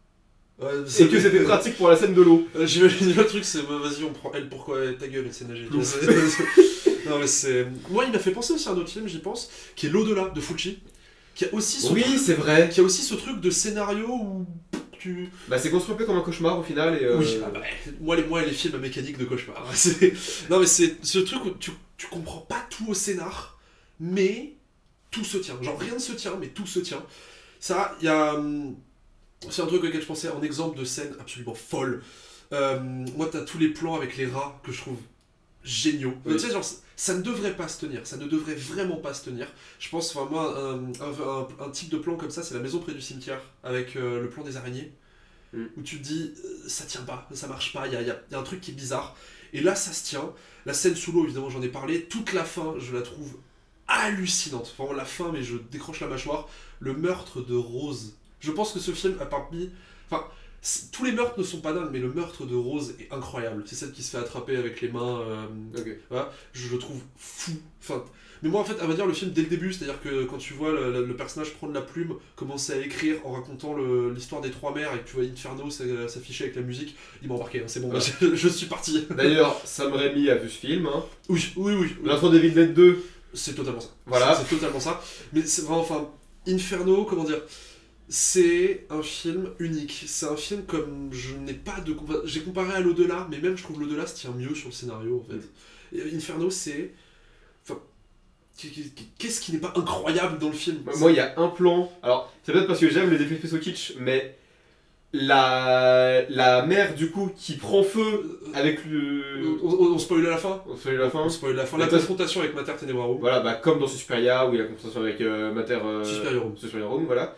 Et que c'était pratique pour la scène de l'eau. J'imagine le truc, c'est vas-y, on prend elle, pourquoi ta gueule, elle sait nager. Non, mais c'est... Moi, il m'a fait penser aussi à un autre film, j'y pense, qui est L'au-delà de Fulci. Qui a aussi c'est vrai. Qui a aussi ce truc de scénario où tu... Bah, c'est construit un peu comme un cauchemar au final. Et Oui, moi les films à mécanique de cauchemar. Non, mais c'est ce truc où tu comprends pas tout au scénar, mais tout se tient. Genre rien ne se tient, mais tout se tient. Ça, il y a... C'est un truc auquel je pensais en exemple de scène absolument folle. Moi, t'as tous les plans avec les rats que je trouve géniaux. Oui. Tu sais, genre, ça ne devrait pas se tenir, ça ne devrait vraiment pas se tenir. Je pense, enfin, moi, un type de plan comme ça, c'est la maison près du cimetière, avec le plan des araignées, où tu te dis, ça tient pas, ça marche pas, il y a un truc qui est bizarre. Et là, ça se tient. La scène sous l'eau, évidemment, j'en ai parlé. Toute la fin, je la trouve hallucinante. Vraiment, la fin, mais je décroche la mâchoire. Le meurtre de Rose. Je pense que ce film a parmi... Enfin, tous les meurtres ne sont pas dingues, mais le meurtre de Rose est incroyable. C'est celle qui se fait attraper avec les mains. Okay. Voilà, je le trouve fou. Enfin, mais moi, en fait, à vrai dire, le film, dès le début, c'est-à-dire que quand tu vois le personnage prendre la plume, commencer à écrire en racontant l'histoire des trois mères, et que tu vois Inferno s'afficher avec la musique, il m'a embarqué, hein, c'est bon, voilà. je suis parti. D'ailleurs, Sam Raimi a vu ce film. Hein. Oui. L'intro d'Evil Dead 2. C'est totalement ça. Voilà. C'est totalement ça. Mais c'est vraiment, enfin, Inferno, comment dire... C'est un film unique. C'est un film comme je n'ai pas de... J'ai comparé à L'au-delà, mais même je trouve L'au-delà se tient mieux sur le scénario, en fait. Et Inferno, c'est... Enfin... Qu'est-ce qui n'est pas incroyable dans le film ? Moi, il y a un plan... Alors, c'est peut-être parce que j'aime les effets spéciaux kitsch, mais la mer du coup qui prend feu avec le... On spoil la fin. On spoil la fin. On spoil la fin. La confrontation avec Mater Tenebrarum. Voilà, bah comme dans Suspiria où il y a la confrontation avec Mater Suspiriorum, voilà.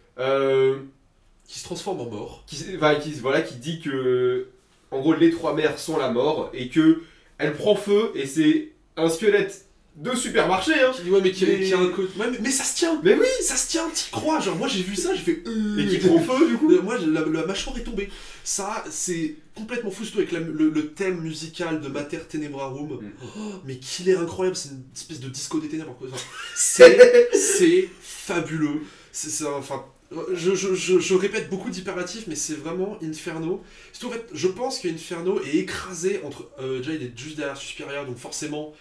Qui se transforme en mort. Qui dit que en gros les 3 mères sont la mort et que elle prend feu et c'est un squelette de supermarché hein. Ouais mais qui a un côté. Ouais, mais ça se tient. Mais oui, ça se tient, t'y crois. Genre moi j'ai vu ça, j'ai fait et qui prend feu du coup. Moi la mâchoire est tombée. Ça c'est complètement fou, surtout avec le thème musical de Mater Tenebrarum. Oh, mais qu'il est incroyable, c'est une espèce de disco des ténèbres. C'est fabuleux. Enfin, je répète beaucoup d'hyperlatifs, mais c'est vraiment Inferno. Surtout, en fait, je pense qu'Inferno est écrasé entre. Déjà, il est juste derrière Suspiria, donc forcément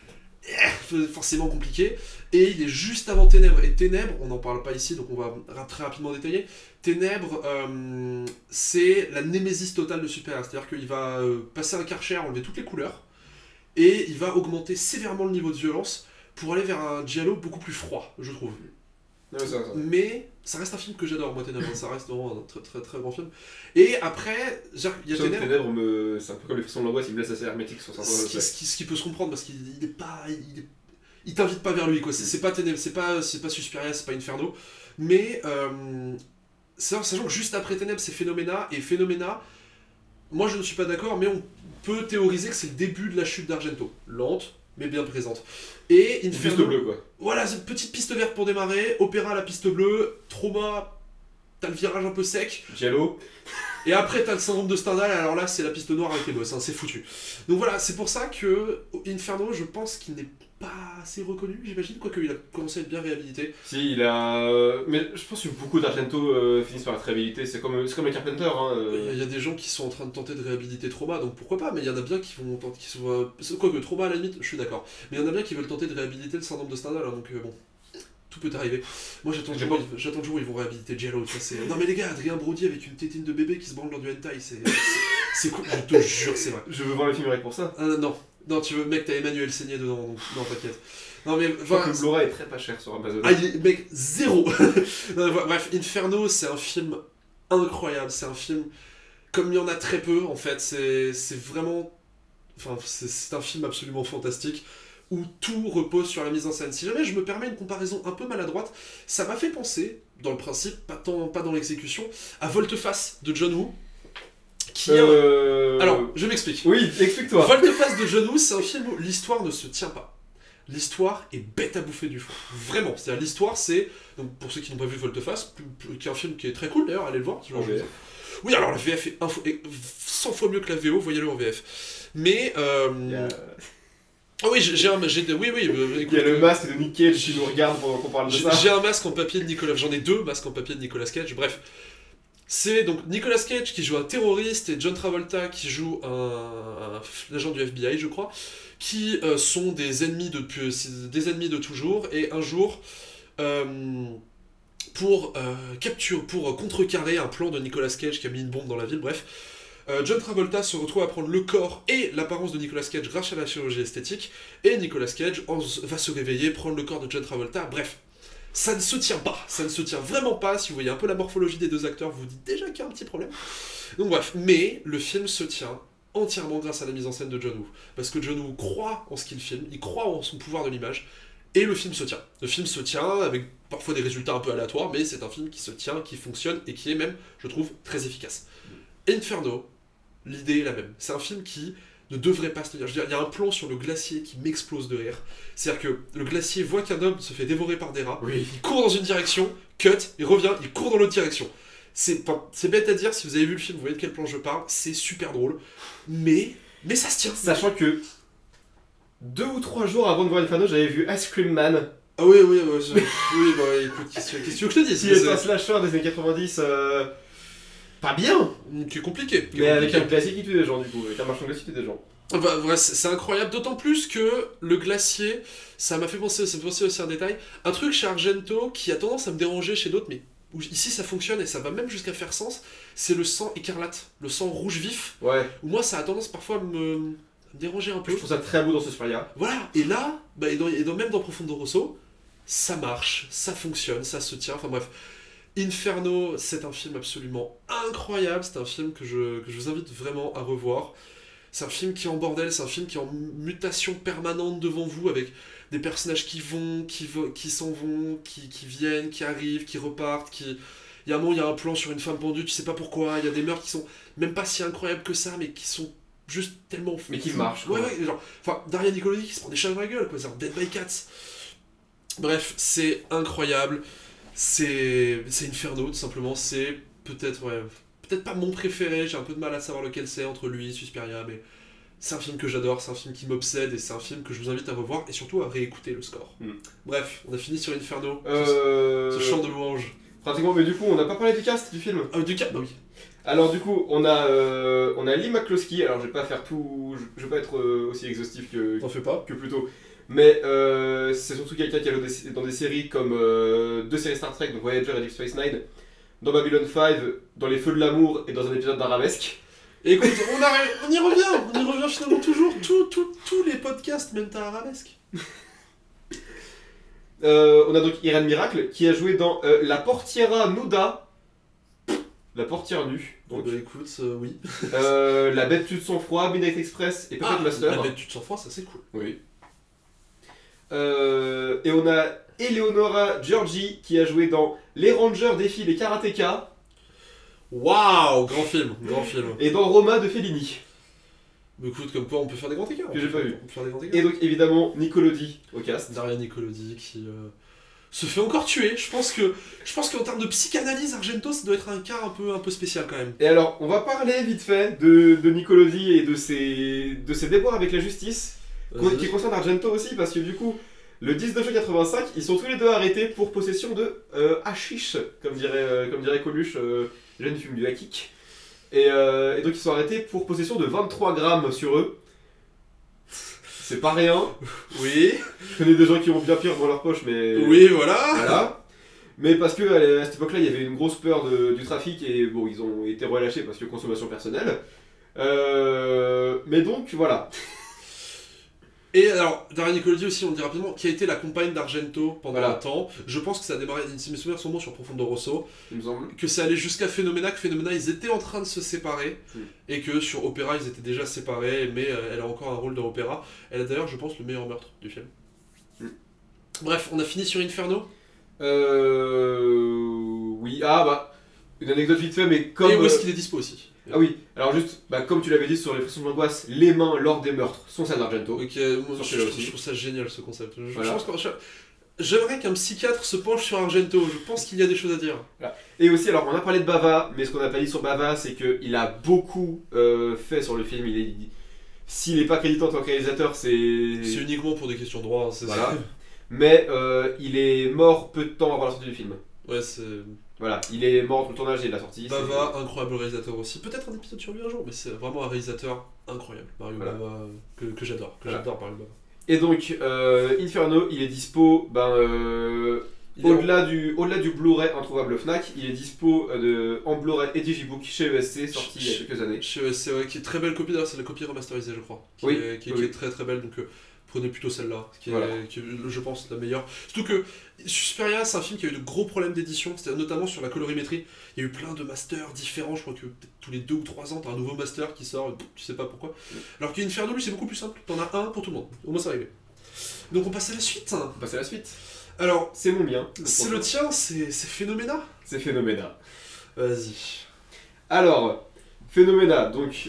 compliqué. Et il est juste avant Ténèbres. Et Ténèbres, on n'en parle pas ici, donc on va très rapidement détailler. Ténèbres, c'est la némésis totale de Suspiria. C'est-à-dire qu'il va passer un Karcher, enlever toutes les couleurs, et il va augmenter sévèrement le niveau de violence pour aller vers un giallo beaucoup plus froid, je trouve. Ouais, ça. Mais ça reste un film que j'adore, moi Ténèbres, ça reste vraiment un très très très grand film. Et après, il y a Ténèbres, c'est un peu comme les frissons de l'angoisse, il me laisse assez hermétique sur certains aspects. Ce qui peut se comprendre parce qu'il est pas. Il t'invite pas vers lui, quoi. C'est pas Ténèbres, c'est pas Suspiria, c'est pas Inferno. Mais, sachant que juste après Ténèbres, c'est Phénoména, et Phénoména, moi je ne suis pas d'accord, mais on peut théoriser que c'est le début de la chute d'Argento. Lente, mais bien présente. Et Inferno, piste bleue, quoi. Voilà, c'est une petite piste verte pour démarrer, Opéra la piste bleue, Trauma, t'as le virage un peu sec. Giallo. Et après t'as le syndrome de Stendhal, alors là c'est la piste noire avec les boss, hein, c'est foutu. Donc voilà, c'est pour ça que Inferno, je pense qu'il n'est pas assez reconnu, j'imagine, quoique il a commencé à être bien réhabilité. Si, il a... Mais je pense que beaucoup d'Argento finissent par être réhabilités, c'est comme les Carpenter. Hein, Il y a des gens qui sont en train de tenter de réhabiliter Trauma, donc pourquoi pas, mais il y en a bien qui vont tenter... Quoique Trauma à la limite, je suis d'accord. Mais il y en a bien qui veulent tenter de réhabiliter le syndrome de Stendhal, hein, donc bon... Tout peut arriver. Moi j'attends le jour où ils vont réhabiliter Giallo. Non mais les gars, Adrien Brody avec une tétine de bébé qui se branle dans du hentai, c'est cool, je te jure, c'est vrai. Je veux voir le film avec pour ça. Non, tu veux, mec, t'as Emmanuel Seigné dedans, donc non, t'inquiète. Non mais je crois que le Blu-ray est très pas cher sur Amazon. Ah, mec, 0. Bref, Inferno, c'est un film incroyable, c'est un film comme il y en a très peu en fait, c'est vraiment... Enfin, c'est un film absolument fantastique, où tout repose sur la mise en scène. Si jamais je me permets une comparaison un peu maladroite, ça m'a fait penser, dans le principe, pas dans l'exécution, à Volte-Face de John Woo. Alors, je m'explique. Oui, explique-toi. Volte-Face de John Woo, c'est un film où l'histoire ne se tient pas. L'histoire est bête à bouffer du fond. Vraiment. C'est-à-dire, l'histoire, c'est... Donc, pour ceux qui n'ont pas vu Volte-Face, qui est un film qui est très cool d'ailleurs, allez le voir. Oui, alors la VF est 100 fois mieux que la VO, voyez-le en VF. Mais... Ah oui, écoute, il y a le masque de Nick Cage qui nous regarde pendant qu'on parle de ça. J'ai un masque en papier de Nicolas... J'en ai 2 masques en papier de Nicolas Cage, bref. C'est donc Nicolas Cage qui joue un terroriste et John Travolta qui joue un agent du FBI, je crois, qui sont des ennemis de toujours, et un jour, pour contrecarrer un plan de Nicolas Cage qui a mis une bombe dans la ville, bref, John Travolta se retrouve à prendre le corps et l'apparence de Nicolas Cage grâce à la chirurgie esthétique, et Nicolas Cage va se réveiller, prendre le corps de John Travolta, bref. Ça ne se tient vraiment pas. Si vous voyez un peu la morphologie des deux acteurs, vous vous dites déjà qu'il y a un petit problème. Donc bref, mais le film se tient entièrement grâce à la mise en scène de John Woo. Parce que John Woo croit en ce qu'il filme, il croit en son pouvoir de l'image, et le film se tient. Le film se tient avec parfois des résultats un peu aléatoires, mais c'est un film qui se tient, qui fonctionne, et qui est même, je trouve, très efficace. Inferno, l'idée est la même. C'est un film qui ne devrait pas se tenir. Je veux dire, il y a un plan sur le glacier qui m'explose de rire. C'est-à-dire que le glacier voit qu'un homme se fait dévorer par des rats, oui. Il court dans une direction, cut, il revient, il court dans l'autre direction. C'est bête à dire, si vous avez vu le film, vous voyez de quel plan je parle, c'est super drôle, mais ça se tient. Sachant que 2 ou 3 jours avant de voir Inferno, j'avais vu Ice Cream Man. Ah oui, écoute, qu'est-ce que tu veux que je te dise? Qui est un slasher des années 90... Pas bien, qui est compliqué. Mais avec un glacier qui tue des gens, du coup, avec un marchand glacier qui tue des gens. Bah, c'est incroyable, d'autant plus que le glacier, ça m'a fait penser aussi à un détail, un truc chez Argento qui a tendance à me déranger chez d'autres, mais où ici ça fonctionne et ça va même jusqu'à faire sens, c'est le sang écarlate, le sang rouge vif, ouais. Où moi ça a tendance parfois à me déranger un peu. Je trouve ça très beau dans ce Suspiria. Voilà, et là, même dans Profondo Rosso, ça marche, ça fonctionne, ça se tient, enfin bref. Inferno, c'est un film absolument incroyable, c'est un film que je vous invite vraiment à revoir. C'est un film qui est en bordel, c'est un film qui est en mutation permanente devant vous, avec des personnages qui vont, qui s'en vont, qui viennent, qui arrivent, qui repartent, Il y a un moment, il y a un plan sur une femme pendue, tu sais pas pourquoi, il y a des meurtres qui sont même pas si incroyables que ça, mais qui sont juste tellement fous. Mais qui marchent, quoi. Ouais, genre, enfin, Daria Nicolodi qui se prend des chats dans la gueule, quoi, genre Dead by Cats. Bref, c'est incroyable, c'est Inferno, tout simplement, c'est peut-être pas mon préféré, j'ai un peu de mal à savoir lequel c'est entre lui et Suspiria, mais c'est un film que j'adore, c'est un film qui m'obsède, et c'est un film que je vous invite à revoir, et surtout à réécouter le score. Bref, on a fini sur Inferno, ce chant de louange. Pratiquement, mais du coup, on n'a pas parlé du cast du film. Ah, du cast, bah oui. Alors du coup, on a Lee McCloskey, alors je vais pas faire tout, je vais pas être aussi exhaustif T'en fais pas. que plus tôt, mais c'est surtout quelqu'un qui est dans des séries comme deux séries Star Trek, donc Voyager et Deep Space Nine, dans Babylon 5, dans Les Feux de l'amour et dans un épisode d'Arabesque. Et écoute, on y revient finalement toujours, tous les podcasts mènent à Arabesque. On a donc Irène Miracle qui a joué dans La Portiera Nuda, la portière nue. Donc, bah écoute, oui. La Bête tue de sang froid, Midnight Express et Puppet Master. La Bête tue de sang froid, ça c'est cool. Oui. Et on a Eleonora Georgi qui a joué dans Les Rangers défient les Karateka. Waouh, grand film. Et dans Roma de Fellini. Mais écoute, comme quoi on peut faire des grands écarts. Que j'ai pas vu. On peut faire des grands écarts. Et donc évidemment Nicolodi au cast. Daria Nicolodi qui se fait encore tuer. Je pense qu'en termes de psychanalyse, Argento, ça doit être un cas un peu spécial quand même. Et alors, on va parler vite fait de Nicolodi et de ses déboires avec la justice, qui concerne Argento aussi, parce que du coup, le 19 juin 85, ils sont tous les deux arrêtés pour possession de hashish, comme dirait Coluche, jeune fume du hakik. Et donc ils sont arrêtés pour possession de 23 grammes sur eux. C'est pas rien. Oui. Je connais des gens qui ont bien pire dans leur poche, mais... Oui, voilà. Mais parce que à cette époque-là, il y avait une grosse peur du trafic et bon, ils ont été relâchés parce que consommation personnelle. Mais donc, voilà. Et alors, Daria Nicolodi aussi, on le dit rapidement, qui a été la compagne d'Argento pendant un temps. Je pense que ça a démarré, si mes souvenirs sont bons, sur Profondo Rosso. Il me semble. Que ça allait jusqu'à Phénoména, que Phénoména, ils étaient en train de se séparer. Et que sur Opéra, ils étaient déjà séparés, mais elle a encore un rôle dans Opéra. Elle a d'ailleurs, je pense, le meilleur meurtre du film. Bref, on a fini sur Inferno. Oui, une anecdote vite fait, mais comme... Et où est-ce qu'il est dispo aussi? Ah oui, alors juste, comme tu l'avais dit sur les pressions de l'angoisse, les mains lors des meurtres sont celles d'Argento. Ok, moi je trouve ça génial ce concept. J'aimerais qu'un psychiatre se penche sur Argento, je pense qu'il y a des choses à dire. Voilà. Et aussi, alors on a parlé de Bava, mais ce qu'on n'a pas dit sur Bava, c'est qu'il a beaucoup fait sur le film. S'il n'est pas crédité en tant que réalisateur, c'est uniquement pour des questions de droit. Voilà. Mais il est mort peu de temps avant la sortie du film. Ouais, c'est... Voilà, il est mort entre le tournage et la sortie. Bava, incroyable réalisateur aussi. Peut-être un épisode sur lui un jour, mais c'est vraiment un réalisateur incroyable. Mario Bava, que j'adore. J'adore Mario Bava. Et donc, Inferno, il est dispo, au-delà du Blu-ray introuvable Fnac, il est dispo en Blu-ray et Digibook chez ESC, sorti il y a quelques années. Chez ESC, ouais, qui est très belle copie, d'ailleurs c'est la copie remasterisée je crois, qui est très très belle, donc prenez plutôt celle-là, qui est je pense la meilleure. Surtout que Suspiria, c'est un film qui a eu de gros problèmes d'édition, notamment sur la colorimétrie. Il y a eu plein de masters différents, je crois que tous les 2 ou 3 ans, t'as un nouveau master qui sort, tu sais pas pourquoi. Alors qu'Inferno, lui, c'est beaucoup plus simple, t'en as un pour tout le monde, au moins c'est réglé. Donc on passe à la suite. Alors, c'est mon bien. C'est le tien, c'est Phénoména. C'est Phénoména. Vas-y. Alors, Phénoména, donc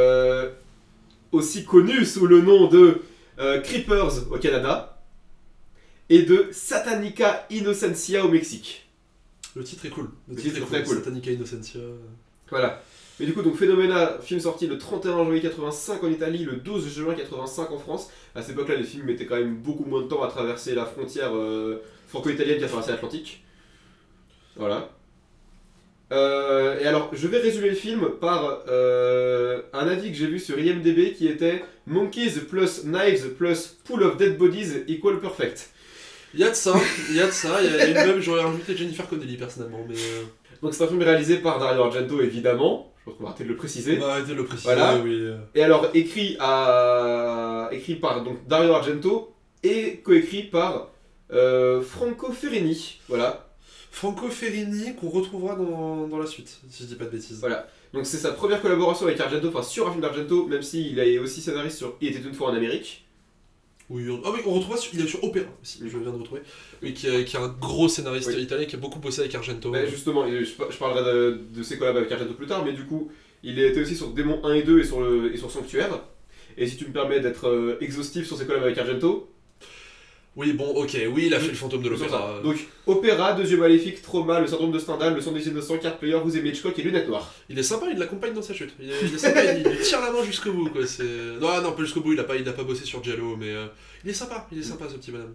aussi connu sous le nom de Creepers au Canada et de Satanica Innocencia au Mexique. Le titre est cool. Le titre est très cool. Satanica Innocencia. Voilà. Mais du coup, donc Phénoména, film sorti le 31 janvier 85 en Italie, le 12 juin 85 en France. À cette époque-là, les films mettaient quand même beaucoup moins de temps à traverser la frontière franco-italienne qu'à traverser l'Atlantique. Voilà. Et alors, je vais résumer le film par un avis que j'ai vu sur IMDb qui était Monkeys plus Knives plus Pool of Dead Bodies equal perfect. Il y a de ça, il y a une même, j'aurais rajouté Jennifer Connelly personnellement, mais... Donc c'est un film réalisé par Dario Argento évidemment, je pense qu'on va arrêter de le préciser. On va arrêter de le préciser, voilà. Oui. Et alors écrit par donc, Dario Argento et coécrit par Franco Ferrini, voilà. Franco Ferrini qu'on retrouvera dans la suite, si je dis pas de bêtises. Voilà. Donc c'est sa première collaboration avec Argento, enfin sur un film d'Argento, même s'il est aussi scénariste sur Il était une fois en Amérique. Oui, on retrouve il est sur Opéra aussi, je viens de retrouver. Oui, qui est un gros scénariste italien qui a beaucoup bossé avec Argento. Bah, justement, je parlerai de ses collabs avec Argento plus tard, mais du coup, il était aussi sur Démon 1 et 2 et sur Sanctuaire. Et si tu me permets d'être exhaustif sur ses collabs avec Argento. Oui, bon, ok, oui, il a fait le fantôme de l'opéra. Donc, Opéra, Deux yeux maléfiques, Trauma, Le syndrome de Stendhal, Le son des innocents, Carte Player, Vous aimez Hitchcock et Lunettes noires. Il est sympa, il l'accompagne dans sa chute. Il est sympa, il tire la main jusqu'au bout, quoi. Non, pas jusqu'au bout, il a pas bossé sur Giallo, mais il est sympa ce petit bonhomme.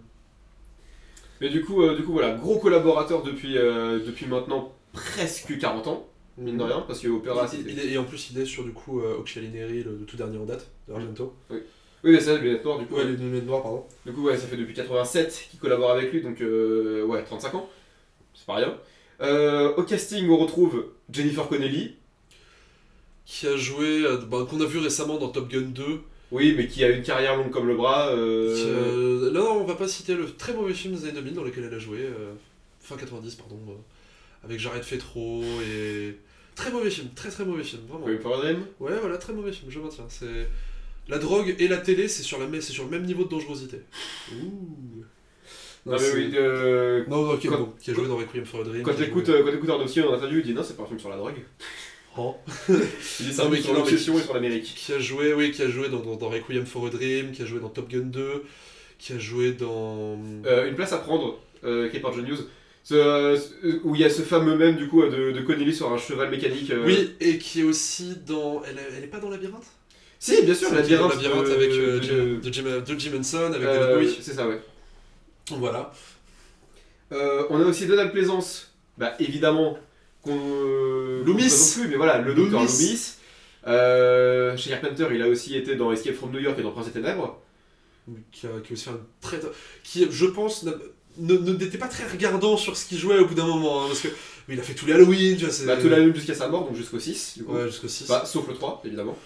Mais du coup, voilà, gros collaborateur depuis maintenant presque 40 ans. Mine de rien, parce que Opéra... Et en plus, il est sur, du coup, Occhiali Neri, le tout dernier en date, d'Argento. Oui, mais c'est ça, les lunettes noires, du coup. Ouais, les lunettes noires, pardon. Du coup, ouais, ça fait depuis 87 qu'il collabore avec lui, donc 35 ans. C'est pas rien. Au casting, on retrouve Jennifer Connelly. Qui a joué, qu'on a vu récemment dans Top Gun 2. Oui, mais qui a une carrière longue comme le bras. Non, on va pas citer le très mauvais film des années 2000 dans lequel elle a joué. Fin 90, pardon. Avec Jared Fetro et... Très mauvais film, très mauvais film, vraiment. Oui, For a Dream. Ouais, voilà, très mauvais film, je maintiens. C'est... La drogue et la télé, c'est sur le même niveau de dangerosité. Ouh. Non, mais oui, Non, ok, bon, qui a joué dans Requiem for a Dream. Quand t'écoutes Arnaud en interview, il dit non, c'est pas un film sur la drogue. Oh. Il dit c'est un film sur l'obsession et sur l'Amérique. Qui a joué dans Requiem for a Dream, qui a joué dans Top Gun 2, qui a joué dans... Une place à prendre, écrit par John Hughes. Où il y a ce fameux même du coup de Connelly sur un cheval mécanique. Oui, et qui est aussi dans... Elle est pas dans Labyrinthe ? Si, bien sûr, Labyrinthe avec Jim Henson, avec David Bowie. C'est ça, ouais. Voilà. On a aussi Donald Pleasance, bah évidemment, Loomis. Non plus, mais voilà, le docteur Loomis. Chez Carpenter, il a aussi été dans Escape from New York et dans Prince des Ténèbres. Qui a aussi un très... Qui, je pense, n'était pas très regardant sur ce qu'il jouait au bout d'un moment, hein, parce que mais il a fait tous les Halloween, tu vois, c'est... Bah, tous les Halloween jusqu'à sa mort, donc jusqu'au 6, du coup. Ouais, jusqu'au 6. Bah, sauf le 3, évidemment.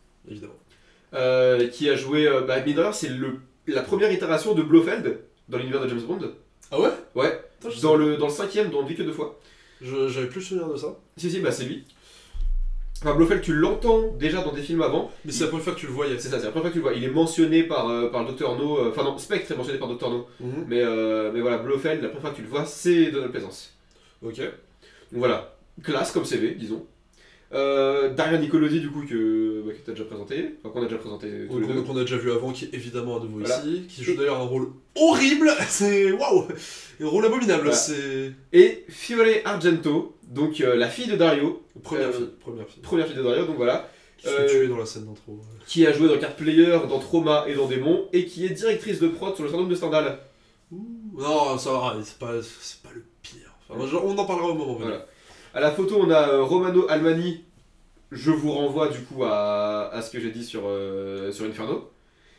Évidemment. Qui a joué, bah, mine de rien, c'est la première itération de Blofeld dans l'univers de James Bond. Ah ouais ? Ouais. Dans le 5ème, dont on ne vit que 2 fois. J'avais plus le souvenir de ça. Si, bah c'est lui. Enfin, Blofeld, tu l'entends déjà dans des films avant. Mais c'est la première fois que tu le voyais. C'est ça, c'est la première fois que tu le vois. Il est mentionné par le Dr No. Enfin, non, Spectre est mentionné par Dr No. Mais voilà, Blofeld, la première fois que tu le vois, c'est Donald Pleasance. Ok. Donc voilà, classe comme CV, disons. Daria Nicolodi, du coup, que t'as déjà présenté. Enfin, qu'on a déjà présenté tous les deux. Qu'on a déjà vu avant, qui est évidemment à nouveau ici. Qui joue d'ailleurs un rôle horrible. C'est. Waouh! Un rôle abominable. Voilà. C'est. Et Fiore Argento, donc la fille de Dario. Première fille de Dario, donc voilà. Qui se fait tuer dans la scène d'intro. Qui a joué dans Card Player, dans Trauma et dans Démon, et qui est directrice de prod sur le syndrome de Stendhal. Non, ça va, c'est pas le pire. Enfin, on en parlera au moment venu. Voilà. À la photo, on a Romano Almani. Je vous renvoie du coup à ce que j'ai dit sur Inferno.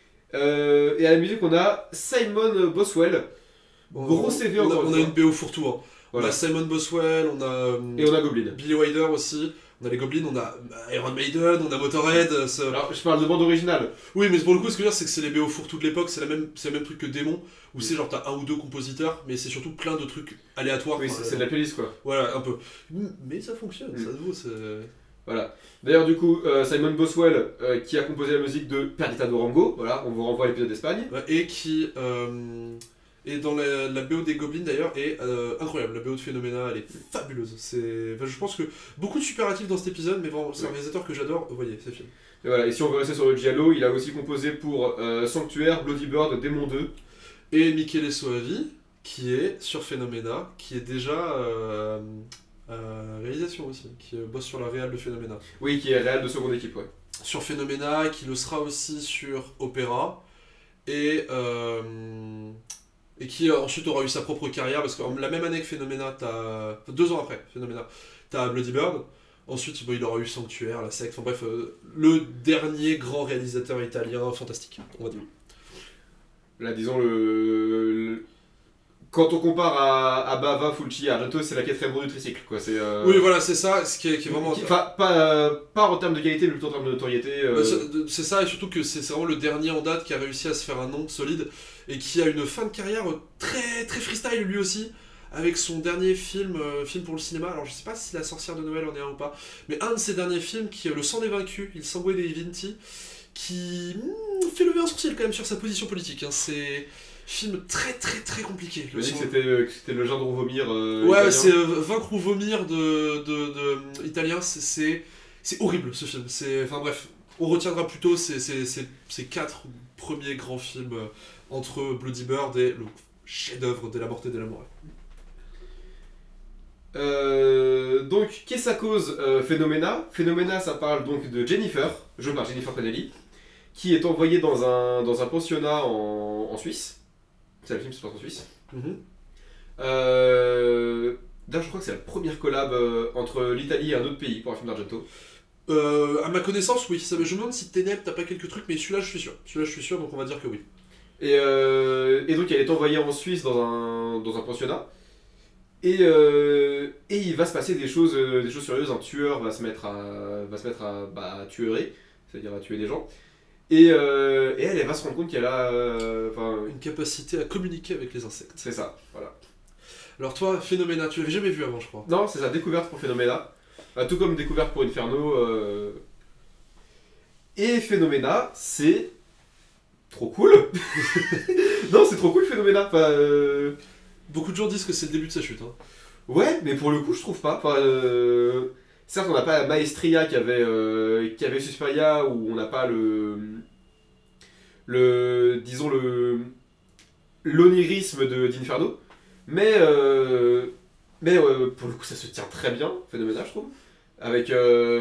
Et à la musique, on a Simon Boswell. Gros CV encore. On a une BO fourre-tout. Hein. Voilà. On a Simon Boswell, et on a Goblin. Billy Wilder aussi. On a les Goblins, on a Iron Maiden, on a Motorhead. Alors, je parle de bande originale. Oui, mais pour le coup, ce que je veux dire, c'est que c'est les BO fourre-tout de l'époque, c'est le même truc que Démon, où c'est genre t'as un ou deux compositeurs, mais c'est surtout plein de trucs aléatoires. Oui, c'est de la playlist quoi. Voilà, un peu. Mais ça fonctionne, ça se vaut, c'est... Voilà. D'ailleurs, du coup, Simon Boswell, qui a composé la musique de Perdita Dorango, voilà, on vous renvoie à l'épisode d'Espagne. Ouais, et qui... Et dans la BO des Goblins d'ailleurs est incroyable, la BO de Phénoména elle est fabuleuse. Je pense que beaucoup de superlatifs dans cet épisode, mais vraiment c'est un réalisateur que j'adore, voyez, c'est film. Et voilà, et si on veut rester sur le giallo, il a aussi composé pour Sanctuaire, Bloody Bird, Démon 2. Et Michele Soavi, qui est sur Phénoména, qui est déjà réalisation aussi, qui bosse sur la réal de Phénoména. Oui, qui est réal de seconde équipe, ouais. Sur Phénoména, qui le sera aussi sur Opéra, et qui ensuite aura eu sa propre carrière, parce que la même année que Phénoména, 2 ans après Phénoména, t'as Bloody Bird, ensuite il aura eu Sanctuaire, La Secte, enfin bref, le dernier grand réalisateur italien fantastique, on va dire. Là, disons, quand on compare à Bava, Fulci et Argento, c'est la 4ème roue du tricycle, quoi. Oui, voilà, c'est ça, ce qui est vraiment... Enfin, pas en termes de qualité, mais plutôt en termes de notoriété. C'est ça, et surtout que c'est vraiment le dernier en date qui a réussi à se faire un nom solide, et qui a une fin de carrière très, très freestyle lui aussi, avec son dernier film pour le cinéma. Alors je sais pas si La sorcière de Noël en est un ou pas, mais un de ses derniers films qui est Le sang des vaincus, Il sangue dei vinti, qui fait lever un sourcil quand même sur sa position politique. Hein. C'est film très très très compliqué. Je me dis que c'était le genre de vomir. Ouais, italien. c'est Vaincre ou vomir de italien, c'est horrible ce film. Enfin bref, on retiendra plutôt ces 4 premiers grands films entre Bloody Bird et le chef-d'œuvre de La morte et de l'amour. Donc, qu'est-ce que ça cause Phénoména. Phénoména, ça parle donc de Jennifer, jouée par Jennifer Connelly, qui est envoyée dans un pensionnat en Suisse. C'est le film se passe en Suisse. D'ailleurs, je crois que c'est la première collab entre l'Italie et un autre pays pour un film d'Argento. À ma connaissance, oui. Je me demande si Ténèbres, t'as pas quelques trucs, mais celui-là, je suis sûr. Celui-là, je suis sûr, donc on va dire que oui. Et donc, elle est envoyée en Suisse dans un pensionnat. Et il va se passer des choses sérieuses. Un tueur va se mettre à tuerie, c'est-à-dire à tuer des gens. Et elle va se rendre compte qu'elle a une capacité à communiquer avec les insectes. C'est ça, voilà. Alors toi, Phénoména, tu l'avais jamais vu avant, je crois. Non, c'est sa découverte pour Phénoména. Tout comme découverte pour Inferno. Et Phénoména, c'est trop cool. Non, c'est trop cool Phénoména. Beaucoup de gens disent que c'est le début de sa chute. Hein. Ouais, mais pour le coup, je trouve pas. Certes, on n'a pas la maestria qu'avait Suspiria, où on n'a pas l'onirisme d'Inferno, mais pour le coup, ça se tient très bien, Phénoménal, je trouve, avec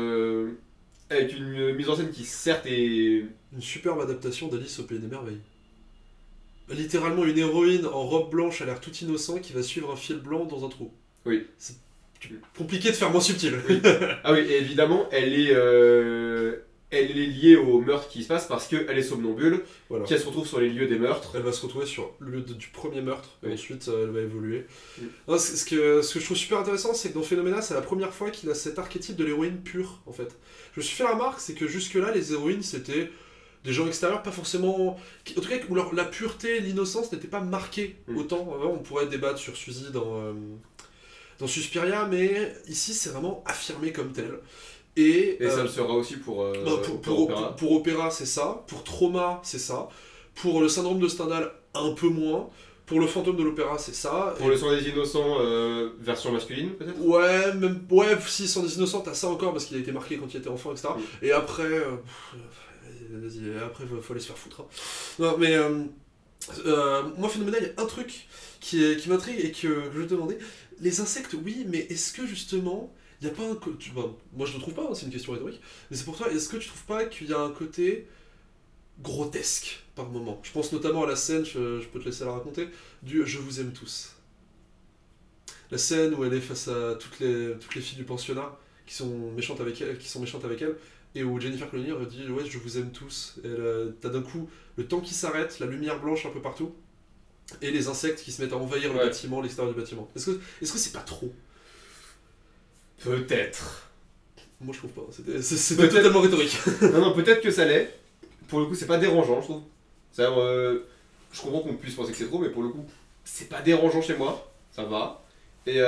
une mise en scène qui certes est une superbe adaptation d'Alice au Pays des Merveilles. Littéralement une héroïne en robe blanche à l'air tout innocent qui va suivre un fil blanc dans un trou. Oui. C'est compliqué de faire moins subtil. Oui. Ah oui, et évidemment, elle est liée au meurtre qui se passe parce qu'elle est somnambule, voilà. Qui se retrouve sur les lieux des meurtres. Elle va se retrouver sur le lieu du premier meurtre, oui. Et ensuite elle va évoluer. Oui. Non, ce que je trouve super intéressant, c'est que dans Phénoména, c'est la première fois qu'il a cet archétype de l'héroïne pure, en fait. Je me suis fait la remarque, c'est que jusque-là, les héroïnes, c'était des gens extérieurs, pas forcément... En tout cas, où la pureté, l'innocence n'étaient pas marquées autant. On pourrait débattre sur Suzy dans Suspiria, mais ici, c'est vraiment affirmé comme tel. Et ça le sera aussi pour Opéra. Pour Opéra, c'est ça. Pour Trauma, c'est ça. Pour le syndrome de Stendhal, un peu moins. Pour le fantôme de l'opéra, c'est ça. Pour le sang des innocents, version masculine, peut-être. Ouais, si, sang des innocents, t'as ça encore, parce qu'il a été marqué quand il était enfant, etc. Et après... vas-y, après, faut aller se faire foutre. Hein. Non, mais... moi, Phénoménal, il y a un truc qui m'intrigue et que je vais te demander. Les insectes, oui, mais est-ce que, justement... Il n'y a pas un côté... moi je ne trouve pas, hein, c'est une question rhétorique, mais c'est pour toi, est-ce que tu trouves pas qu'il y a un côté grotesque par moment? Je pense notamment à la scène, je peux te laisser la raconter, du « Je vous aime tous ». La scène où elle est face à toutes les filles du pensionnat qui sont méchantes avec elle, et où Jennifer Connelly dit « Ouais, je vous aime tous ». Et t'as d'un coup le temps qui s'arrête, la lumière blanche un peu partout, et les insectes qui se mettent à envahir le bâtiment, l'extérieur du bâtiment. Est-ce que c'est pas trop? Peut-être. Moi je trouve pas, c'était totalement rhétorique. Non, peut-être que ça l'est. Pour le coup, c'est pas dérangeant, je trouve. C'est-à-dire, je comprends qu'on puisse penser que c'est trop, mais pour le coup, c'est pas dérangeant chez moi. Ça va. Et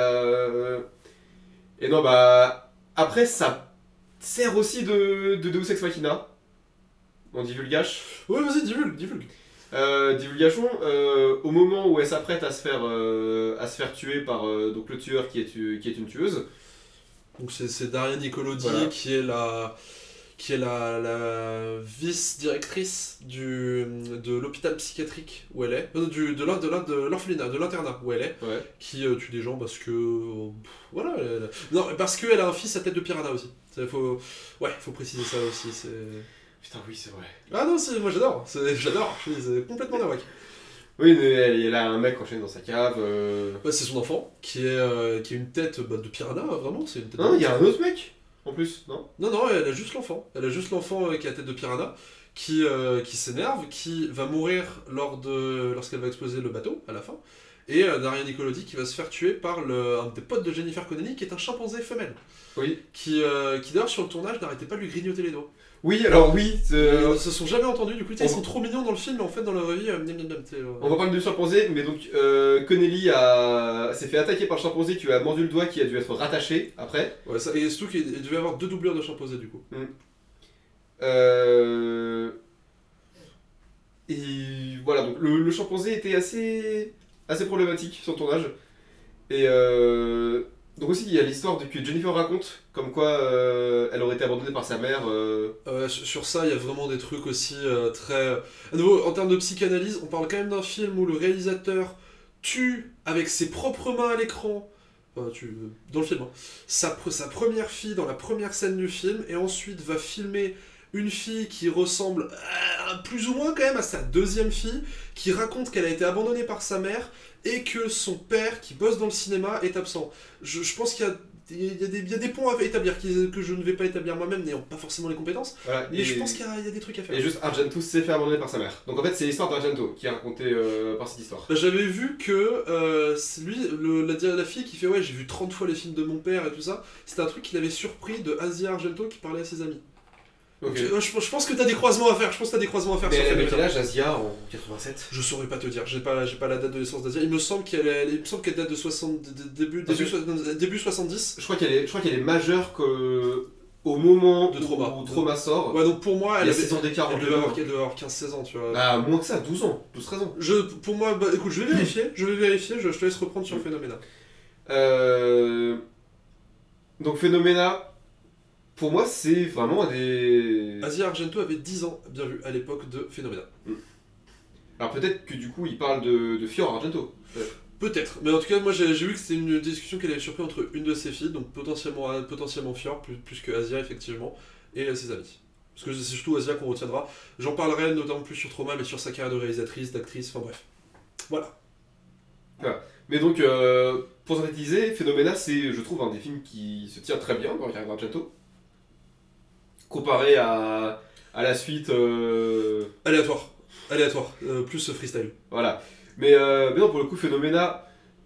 non, après, ça sert aussi de Deus Ex Machina. On divulgage. Ouais, vas-y, divulgue. Divulgation, au moment où elle s'apprête à se faire tuer par donc le tueur qui est une tueuse. Donc c'est Daria Nicolodi, voilà. qui est la vice-directrice de l'hôpital psychiatrique où elle est, de l'orphelinat, de l'internat où elle est, qui tue des gens parce que voilà, non, parce qu'elle a un fils à tête de piranha aussi. Faut préciser ça aussi. Putain, oui, c'est vrai. Ah non, moi j'adore, c'est complètement nawak. Oui, mais elle a un mec enchaîné dans sa cave. C'est son enfant, qui est une tête de piranha, vraiment. C'est une tête non, il y a un autre mec, en plus, non? Non, elle a juste l'enfant. Elle a juste l'enfant qui a la tête de piranha, qui s'énerve, qui va mourir lorsqu'elle va exploser le bateau, à la fin. Et Daria Nicolodi qui va se faire tuer par un des potes de Jennifer Connelly qui est un chimpanzé femelle. Oui. Qui d'ailleurs sur le tournage n'arrêtait pas de lui grignoter les doigts. Oui, alors oui. Ils se sont jamais entendus, du coup ils sont trop mignons dans le film, mais en fait dans la vraie vie, on va parler de chimpanzé, mais donc Connelly s'est fait attaquer par le chimpanzé qui lui a mordu le doigt, qui a dû être rattaché après. Ouais, et surtout qu'il devait avoir 2 doubleurs de chimpanzé du coup. Et voilà, donc le chimpanzé était assez problématique sur le tournage. Et donc aussi il y a l'histoire que Jennifer raconte, comme quoi elle aurait été abandonnée par sa mère. Sur ça, il y a vraiment des trucs aussi très... À nouveau, en termes de psychanalyse, on parle quand même d'un film où le réalisateur tue avec ses propres mains à l'écran, dans le film, hein, sa première fille dans la première scène du film, et ensuite va filmer une fille qui ressemble plus ou moins quand même à sa deuxième fille, qui raconte qu'elle a été abandonnée par sa mère, et que son père, qui bosse dans le cinéma, est absent. Je pense qu'il y a des ponts à établir que je ne vais pas établir moi-même, n'ayant pas forcément les compétences. Voilà, et je pense qu'il y a des trucs à faire. Et juste, Argento s'est fait abandonner par sa mère. Donc en fait, c'est l'histoire d'Argento qui est racontée par cette histoire. J'avais vu que lui, la fille qui fait ouais, j'ai vu 30 fois les films de mon père et tout ça, c'était un truc qu'il avait surpris de Asia Argento qui parlait à ses amis. Okay. Je pense que t'as des croisements à faire. Mais elle avait quel âge, Asia, en 87? Je saurais pas te dire. J'ai pas la date de naissance d'Asia. Il me semble qu'elle date de début 70. Je crois qu'elle est majeure au moment de où Trauma sort. Ouais, donc pour moi, elle avait 6 ans d'écart. Elle devait avoir 15-16 ans, tu vois. Ah, moins que ça, 12 ans, 12-13 ans. Pour moi, écoute, je vais vérifier. Je te laisse reprendre sur Phénoména. Donc Phénoména. Pour moi, c'est vraiment des... Asia Argento avait 10 ans, bien vu, à l'époque de Phénoména. Alors peut-être que du coup, il parle de Fior Argento. Peut-être, mais en tout cas, moi j'ai vu que c'était une discussion qu'elle avait surpris entre une de ses filles, donc potentiellement Fior, plus que Asia, effectivement, et ses amis. Parce que c'est surtout Asia qu'on retiendra. J'en parlerai notamment plus sur Trauma, mais sur sa carrière de réalisatrice, d'actrice, enfin bref. Voilà. Mais donc, pour synthétiser, Phénoména, c'est, je trouve, un des films qui se tient très bien dans la carrière d'Argento. Comparé à la suite... Aléatoire, plus freestyle. Voilà. Mais non, pour le coup, Phénoména,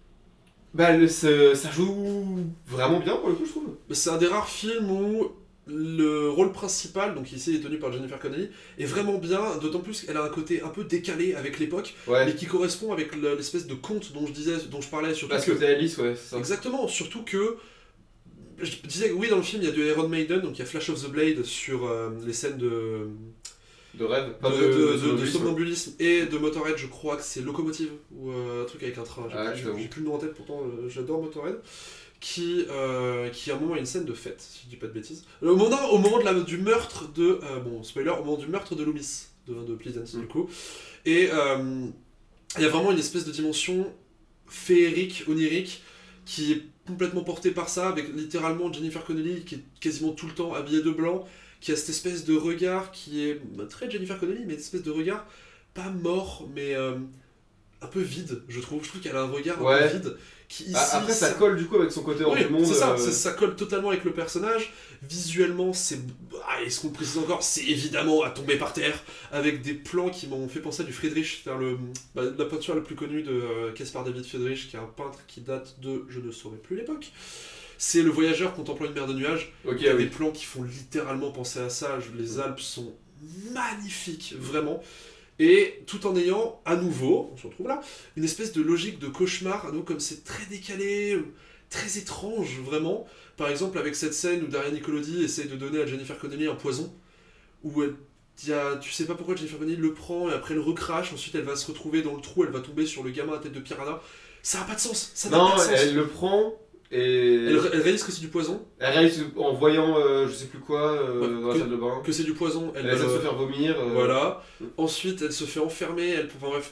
ça joue vraiment bien, pour le coup, je trouve. C'est un des rares films où le rôle principal, donc ici est tenu par Jennifer Connelly, est vraiment bien, d'autant plus qu'elle a un côté un peu décalé avec l'époque, mais qui correspond avec l'espèce de conte dont je parlais. Surtout parce que t'es Alice, ouais, c'est ça. Exactement, surtout que... Je disais que oui, dans le film, il y a du Iron Maiden, donc il y a Flash of the Blade sur les scènes de rêve, de somnambulisme et de Motorhead, je crois que c'est Locomotive, ou un truc avec un train, j'ai plus le nom en tête, pourtant j'adore Motorhead, qui à un moment a une scène de fête, si je dis pas de bêtises. Au moment du meurtre de... spoiler, au moment du meurtre de Loomis, de Pleasance, du coup. Et il y a vraiment une espèce de dimension féerique, onirique, qui est complètement porté par ça, avec littéralement Jennifer Connelly qui est quasiment tout le temps habillée de blanc, qui a cette espèce de regard qui est très Jennifer Connelly, mais cette espèce de regard pas mort, mais un peu vide, je trouve. Je trouve qu'elle a un regard un peu vide. Qui, ici, après, ça colle du coup avec son côté hors du monde. C'est ça, ça colle totalement avec le personnage. Visuellement, c'est... et ce qu'on précise encore, c'est évidemment à tomber par terre, avec des plans qui m'ont fait penser à du Friedrich, vers la peinture la plus connue de Caspar David Friedrich, qui est un peintre qui date de, je ne saurais plus l'époque. C'est Le Voyageur contemplant une mer de nuages. Il y a des plans qui font littéralement penser à ça. Les Alpes sont magnifiques, vraiment. Et tout en ayant, à nouveau, on se retrouve là, une espèce de logique de cauchemar, donc comme c'est très décalé, très étrange, vraiment. Par exemple, avec cette scène où Daria Nicolodi essaie de donner à Jennifer Connelly un poison, où tu sais pas pourquoi Jennifer Connelly le prend, et après elle recrache, ensuite elle va se retrouver dans le trou, elle va tomber sur le gamin à tête de piranha. Ça n'a pas de sens, Non, elle le prend... Et... Elle réalise que c'est du poison. Elle réalise en voyant je sais plus quoi dans la salle de bain. Que c'est du poison. Elle essaie de se faire vomir. Voilà. Ensuite, elle se fait enfermer. Enfin bref.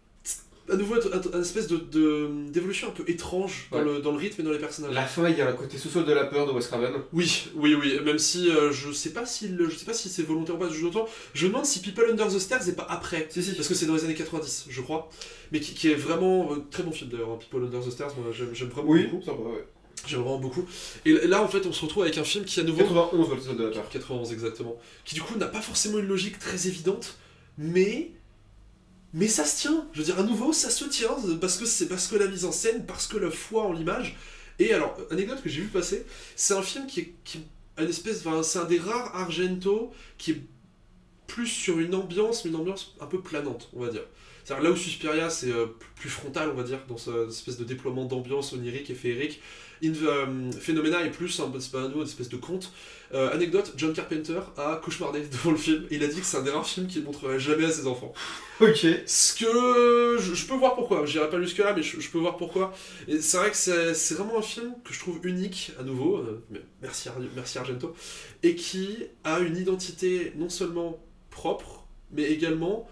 À nouveau, une espèce d'évolution un peu étrange dans le rythme et dans les personnages. La fin, il y a un côté sous-sol de la peur de Wes Craven. Oui. Même si je sais pas si c'est volontaire ou pas. Je me demande si People Under the Stairs n'est pas après. Si. Parce que c'est dans les années 90, je crois. Mais qui est vraiment très bon film d'ailleurs. People Under the Stairs, moi j'aime vraiment beaucoup. Ça va, ouais. J'aime vraiment beaucoup. Et là, en fait, on se retrouve avec un film qui, à nouveau... 91, le sol de la peur. 91, exactement. Qui, du coup, n'a pas forcément une logique très évidente, mais Mais ça se tient, je veux dire, à nouveau, ça se tient, parce que la mise en scène, parce que la foi en l'image. Et alors, anecdote que j'ai vu passer, c'est un film qui est une espèce, enfin, c'est un des rares Argento qui est plus sur une ambiance, mais une ambiance un peu planante, on va dire. C'est-à-dire là où Suspiria, c'est plus frontal, on va dire, dans cette espèce de déploiement d'ambiance onirique et féerique. Phenomena est plus, c'est pas un nouveau, une espèce de conte. Anecdote, John Carpenter a cauchemardé devant le film, et il a dit que c'est un des rares films qu'il montrerait jamais à ses enfants. Ok. Ce que je peux voir pourquoi, j'irai pas jusque là, mais je peux voir pourquoi. Et c'est vrai que c'est vraiment un film que je trouve unique, à nouveau, merci Argento, et qui a une identité non seulement propre, mais également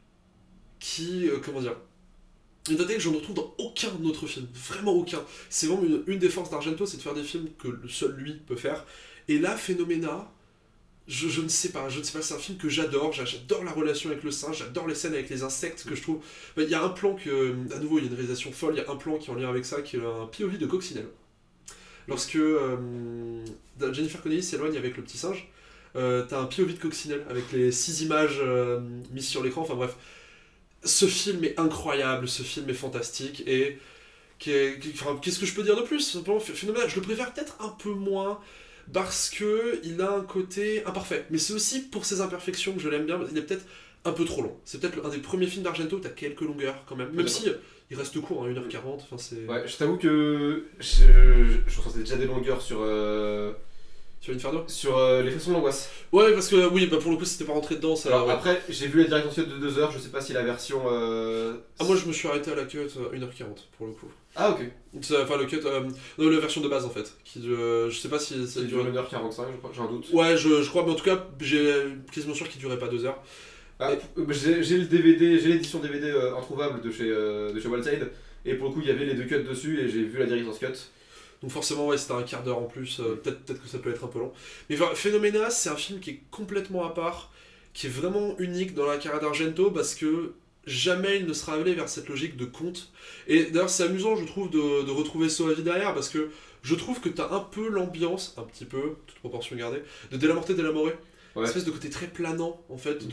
qui, comment dire, une identité que je ne retrouve dans aucun autre film, vraiment aucun. C'est vraiment une des forces d'Argento, c'est de faire des films que seul lui peut faire. Et là, Phenomena, je ne sais pas, c'est un film que j'adore la relation avec le singe, j'adore les scènes avec les insectes que je trouve... Il y a un plan à nouveau il y a une réalisation folle, il y a un plan qui est en lien avec ça, qui est un POV de Coccinelle. Lorsque Jennifer Connelly s'éloigne avec le petit singe, t'as un POV de Coccinelle avec les 6 images mises sur l'écran, enfin bref. Ce film est incroyable, ce film est fantastique, et qu'est-ce que je peux dire de plus? Simplement, Phénomène, je le préfère peut-être un peu moins, parce que il a un côté imparfait. Mais c'est aussi pour ses imperfections que je l'aime bien, il est peut-être un peu trop long. C'est peut-être un des premiers films d'Argento où t'as quelques longueurs quand même, même si il reste court, hein, 1h40, enfin c'est... Ouais, je t'avoue que je ressentais déjà des longueurs sur Inferno. Sur les façons de l'angoisse. Ouais, parce que oui, bah pour le coup, c'était pas rentré dedans. Ça, alors ouais. après, j'ai vu la direction de 2 heures, je sais pas si la version. Ah, moi je me suis arrêté à la cut 1h40 pour le coup. Ah, ok. Enfin, le cut. Non, la version de base en fait. Je sais pas si ça dure 1h45, je crois, j'ai un doute. Ouais, je crois, mais en tout cas, j'ai quasiment sûr qu'il durait pas 2 heures. Ah, j'ai le DVD, j'ai l'édition DVD introuvable de chez Wildside, et pour le coup, il y avait les 2 cuts dessus, et j'ai vu la director's cut. Donc forcément, ouais, c'était un quart d'heure en plus, peut-être que ça peut être un peu long. Mais Phenomena, c'est un film qui est complètement à part, qui est vraiment unique dans la carrière d'Argento, parce que jamais il ne sera allé vers cette logique de conte. Et d'ailleurs, c'est amusant, je trouve, de retrouver Soavi derrière, parce que je trouve que t'as un peu l'ambiance, un petit peu, toute proportion gardée, de Della Morte Della More. Ouais. Une espèce de côté très planant, en fait,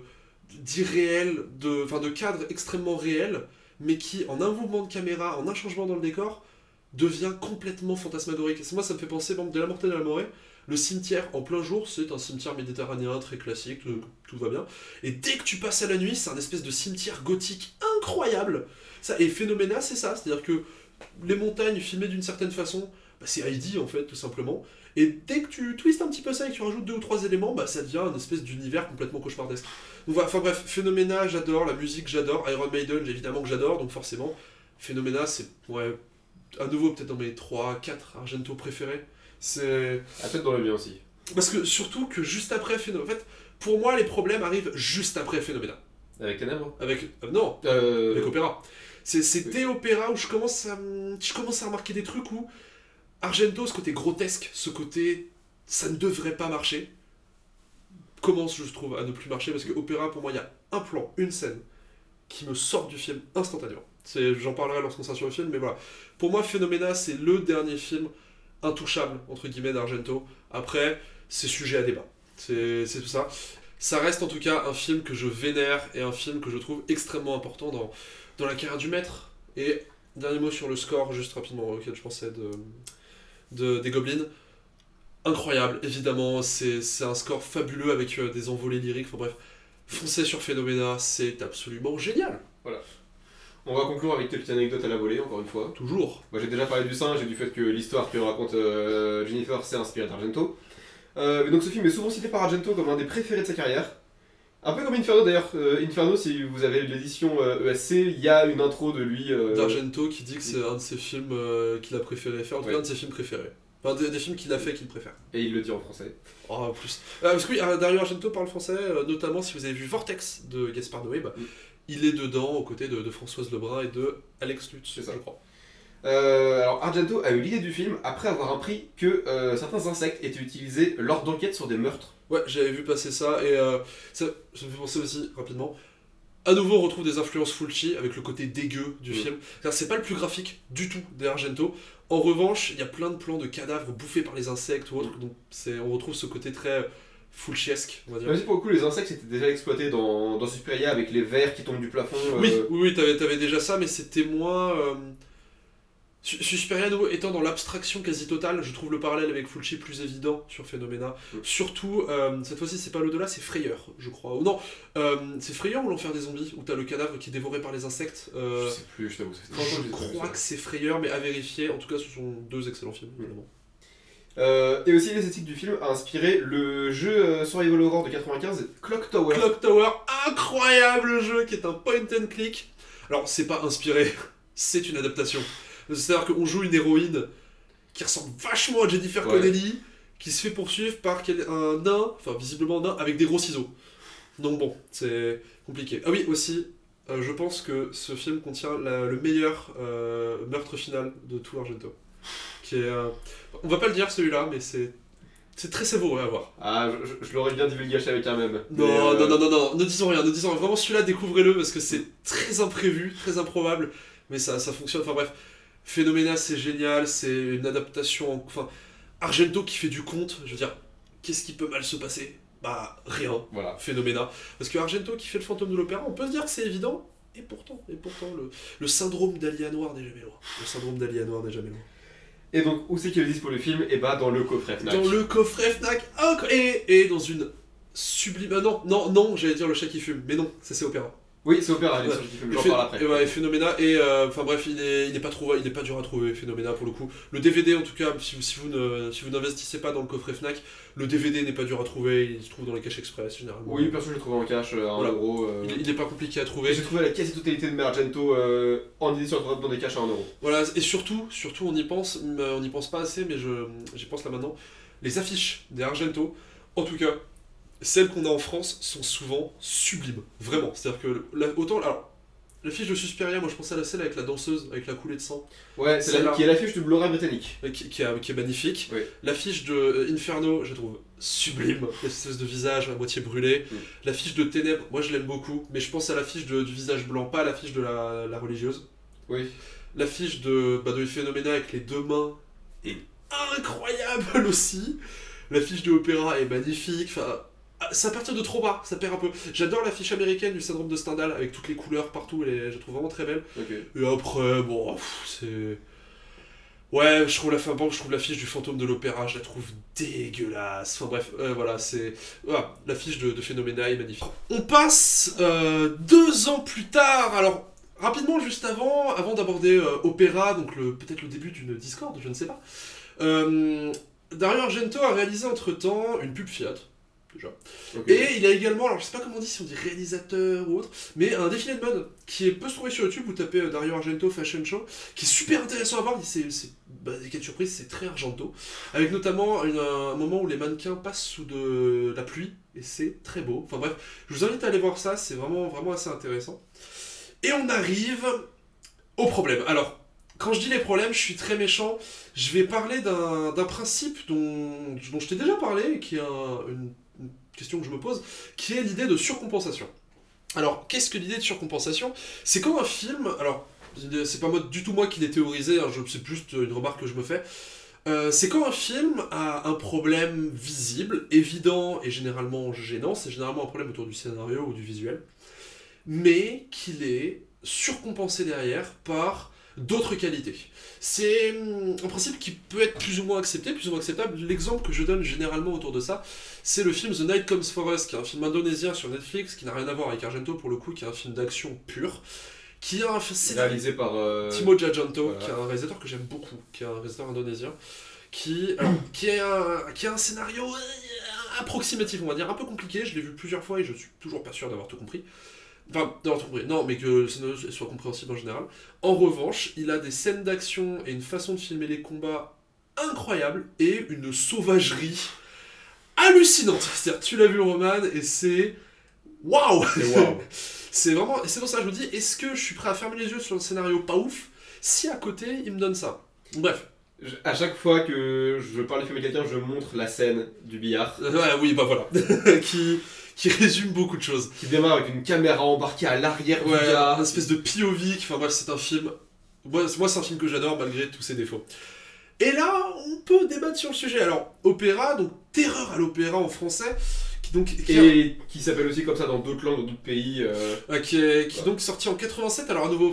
d'irréel, de cadre extrêmement réel, mais qui, en un mouvement de caméra, en un changement dans le décor, devient complètement fantasmagorique. Et moi, ça me fait penser, par exemple, de la Morte de la Morée, le cimetière en plein jour, c'est un cimetière méditerranéen très classique, tout va bien. Et dès que tu passes à la nuit, c'est un espèce de cimetière gothique incroyable. Ça, et Phenomena, c'est ça, c'est-à-dire que les montagnes filmées d'une certaine façon, bah, c'est Heidi en fait, tout simplement. Et dès que tu twistes un petit peu ça et que tu rajoutes 2 ou 3 éléments, bah, ça devient une espèce d'univers complètement cauchemardesque. Donc voilà, enfin bref, Phenomena, j'adore, la musique, j'adore, Iron Maiden, évidemment que j'adore, donc forcément, Phenomena, c'est, ouais, à nouveau peut-être dans mes 3-4 Argento préférés. C'est... Ah, peut-être dans le mien aussi. Parce que surtout que juste après Phenomena, en fait, pour moi les problèmes arrivent juste après Phenomena. Avec Ténèbres Avec... non, avec Opéra. C'est des opéras où je commence à remarquer des trucs où Argento, ce côté grotesque, ce côté ça ne devrait pas marcher, commence, je trouve, à ne plus marcher, parce que Opéra, pour moi, il y a un plan, une scène, qui me sort du film instantanément. J'en parlerai lorsqu'on sera sur le film, mais voilà. Pour moi, Phenomena, c'est le dernier film intouchable, entre guillemets, d'Argento. Après, c'est sujet à débat. C'est tout ça. Ça reste en tout cas un film que je vénère, et un film que je trouve extrêmement important dans la carrière du maître. Et dernier mot sur le score, juste rapidement, auquel je pensais des Goblins. Incroyable, évidemment, c'est un score fabuleux avec des envolées lyriques, enfin bref. Foncez sur Phenomena, c'est absolument génial. Voilà. On va conclure avec quelques anecdotes à la volée, encore une fois. Toujours. Moi j'ai déjà parlé du singe et du fait que l'histoire que raconte Jennifer s'est inspirée d'Argento. Donc ce film est souvent cité par Argento comme un des préférés de sa carrière. Un peu comme Inferno d'ailleurs. Inferno, si vous avez l'édition ESC, il y a une intro de lui. D'Argento qui dit que c'est un de ses films qu'il a préféré faire, en tout cas un de ses films préférés. Enfin, des films qu'il a fait qu'il préfère. Et il le dit en français. Oh, en plus. Parce que oui, Dario Argento parle français, notamment si vous avez vu Vortex de Gaspard Noé, il est dedans aux côtés de Françoise Lebrun et de Alex Lutz, c'est ça, je crois. Alors Argento a eu l'idée du film après avoir appris que certains insectes étaient utilisés lors d'enquêtes sur des meurtres. Ouais, j'avais vu passer ça, et ça me fait penser aussi, rapidement, à nouveau on retrouve des influences Fulci avec le côté dégueu du film. C'est pas le plus graphique du tout des Argento. En revanche, il y a plein de plans de cadavres bouffés par les insectes ou autres, donc on retrouve ce côté très Fulciesque, on va dire. Même si pour le coup les insectes c'était déjà exploité dans Suspiria avec les vers qui tombent du plafond. Oui, t'avais déjà ça, mais c'était moins... Suspiria étant dans l'abstraction quasi totale, je trouve le parallèle avec Fulci plus évident sur Phénoména. Surtout, cette fois-ci c'est pas l'au-delà, c'est Frayeur, je crois. Ou non, c'est Frayeur ou l'enfer des zombies, où t'as le cadavre qui est dévoré par les insectes. Je sais plus, je t'avoue. Je crois que c'est Frayeur, mais à vérifier. En tout cas, ce sont deux excellents films, évidemment. Et aussi l'esthétique du film a inspiré le jeu Survival Horror de 95, Clock Tower. Clock Tower, incroyable jeu, qui est un point and click. Alors, c'est pas inspiré, c'est une adaptation. C'est-à-dire qu'on joue une héroïne qui ressemble vachement à Jennifer Connelly, qui se fait poursuivre par un nain, enfin visiblement un nain, avec des gros ciseaux. Donc bon, c'est compliqué. Ah oui, aussi, je pense que ce film contient le meilleur meurtre final de tout Argento. Qui est, on va pas le dire celui-là, mais c'est très savoureux à voir. Ah, je l'aurais bien divulgaché avec un même. Non, ne disons rien. Vraiment celui-là, découvrez-le, parce que c'est très imprévu, très improbable, mais ça fonctionne, enfin bref. Phénoména, c'est génial, c'est une adaptation... Enfin, Argento qui fait du conte, je veux dire, qu'est-ce qui peut mal se passer ? Bah, rien, voilà. Phénoména. Parce que Argento qui fait le fantôme de l'opéra, on peut se dire que c'est évident, et pourtant, le syndrome d'Alia Noir n'est jamais loin. Le syndrome d'Alia Noir n'est jamais loin. Et donc, où c'est qu'il existe pour le film ? Et bah, dans le coffret Fnac. Dans le coffret Fnac, et dans une sublime... non, j'allais dire le chat qui fume, mais non, c'est opéra. Oui, c'est opéra, j'en parle après. Ouais, Phénoména, enfin bref, il n'est pas dur à trouver, Phénoména pour le coup. Le DVD en tout cas, si vous n'investissez pas dans le coffret Fnac, le DVD n'est pas dur à trouver, il se trouve dans les caches express généralement. Oui, perso je l'ai trouvé en cash, 1€. Il n'est pas compliqué à trouver. J'ai trouvé la quasi-totalité de Argento en édition dans des caches à 1€. Voilà, et surtout on y pense pas assez, mais j'y pense là maintenant, les affiches des Argento, en tout cas, celles qu'on a en France sont souvent sublimes, vraiment. C'est-à-dire que, alors, l'affiche de Suspiria, moi je pensais à celle avec la danseuse, avec la coulée de sang. Ouais, qui est l'affiche du Blu-ray britannique. Qui est magnifique. Oui. L'affiche de Inferno, je la trouve sublime, l'espèce de visage à moitié brûlé. L'affiche de Ténèbres, moi je l'aime beaucoup, mais je pense à l'affiche du visage blanc, pas à l'affiche de la religieuse. Oui. L'affiche de Phénoména avec les deux mains est incroyable aussi. L'affiche de Opéra est magnifique, enfin... C'est à partir de trop bas, ça perd un peu. J'adore l'affiche américaine du syndrome de Stendhal avec toutes les couleurs partout, je la trouve vraiment très belle. Okay. Et après, bon, c'est... Ouais, je trouve l'affiche du fantôme de l'opéra, je la trouve dégueulasse. Enfin bref, voilà, c'est... Voilà, l'affiche de Phénoména est magnifique. On passe 2 ans plus tard, alors... Rapidement, juste avant d'aborder Opéra, donc peut-être le début d'une Discord, je ne sais pas. Dario Argento a réalisé entre-temps une pub Fiat. Déjà. Okay. Et il a également, alors je sais pas comment on dit, si on dit réalisateur ou autre, mais un défilé de mode qui peut se trouver sur YouTube, vous tapez Dario Argento Fashion Show, qui est super intéressant à voir, quelle surprise, c'est très Argento, avec notamment un moment où les mannequins passent sous de la pluie, et c'est très beau. Enfin bref, je vous invite à aller voir ça, c'est vraiment assez intéressant. Et on arrive au problème. Alors, quand je dis les problèmes, je suis très méchant, je vais parler d'un principe dont je t'ai déjà parlé, et qui est une question que je me pose, qui est l'idée de surcompensation. Alors, qu'est-ce que l'idée de surcompensation ? C'est quand un film, alors, c'est pas du tout moi qui l'ai théorisé, hein, c'est juste une remarque que je me fais, c'est quand un film a un problème visible, évident et généralement gênant, c'est généralement un problème autour du scénario ou du visuel, mais qu'il est surcompensé derrière par d'autres qualités. C'est un principe qui peut être plus ou moins accepté, plus ou moins acceptable. L'exemple que je donne généralement autour de ça, c'est le film The Night Comes For Us, qui est un film indonésien sur Netflix, qui n'a rien à voir avec Argento pour le coup, qui est un film d'action pur, qui a réalisé par Timo Tjahjanto, voilà. qui est un réalisateur que j'aime beaucoup, qui est un réalisateur indonésien, qui a un scénario approximatif, on va dire, un peu compliqué. Je l'ai vu plusieurs fois et je suis toujours pas sûr d'avoir tout compris. Enfin, d'avoir tout compris, non, mais que le scénario soit compréhensible en général. En revanche, il a des scènes d'action et une façon de filmer les combats incroyables et une sauvagerie hallucinante. C'est-à-dire, tu l'as vu, Roman, et c'est... Waouh. C'est vraiment... Et c'est pour ça que je me dis, est-ce que je suis prêt à fermer les yeux sur le scénario pas ouf, si à côté, il me donne ça. Bref. À chaque fois que je parle de film avec quelqu'un, je montre la scène du billard. Oui, bah voilà. qui résume beaucoup de choses. Qui démarre avec une caméra embarquée à l'arrière du gars. Une espèce de POV, enfin bref, c'est un film... Moi, c'est un film que j'adore malgré tous ses défauts. Et là, on peut débattre sur le sujet. Alors, opéra, donc terreur à l'opéra en français, Et qui s'appelle aussi comme ça dans d'autres langues, dans d'autres pays. Qui est donc sorti en 87, alors à nouveau...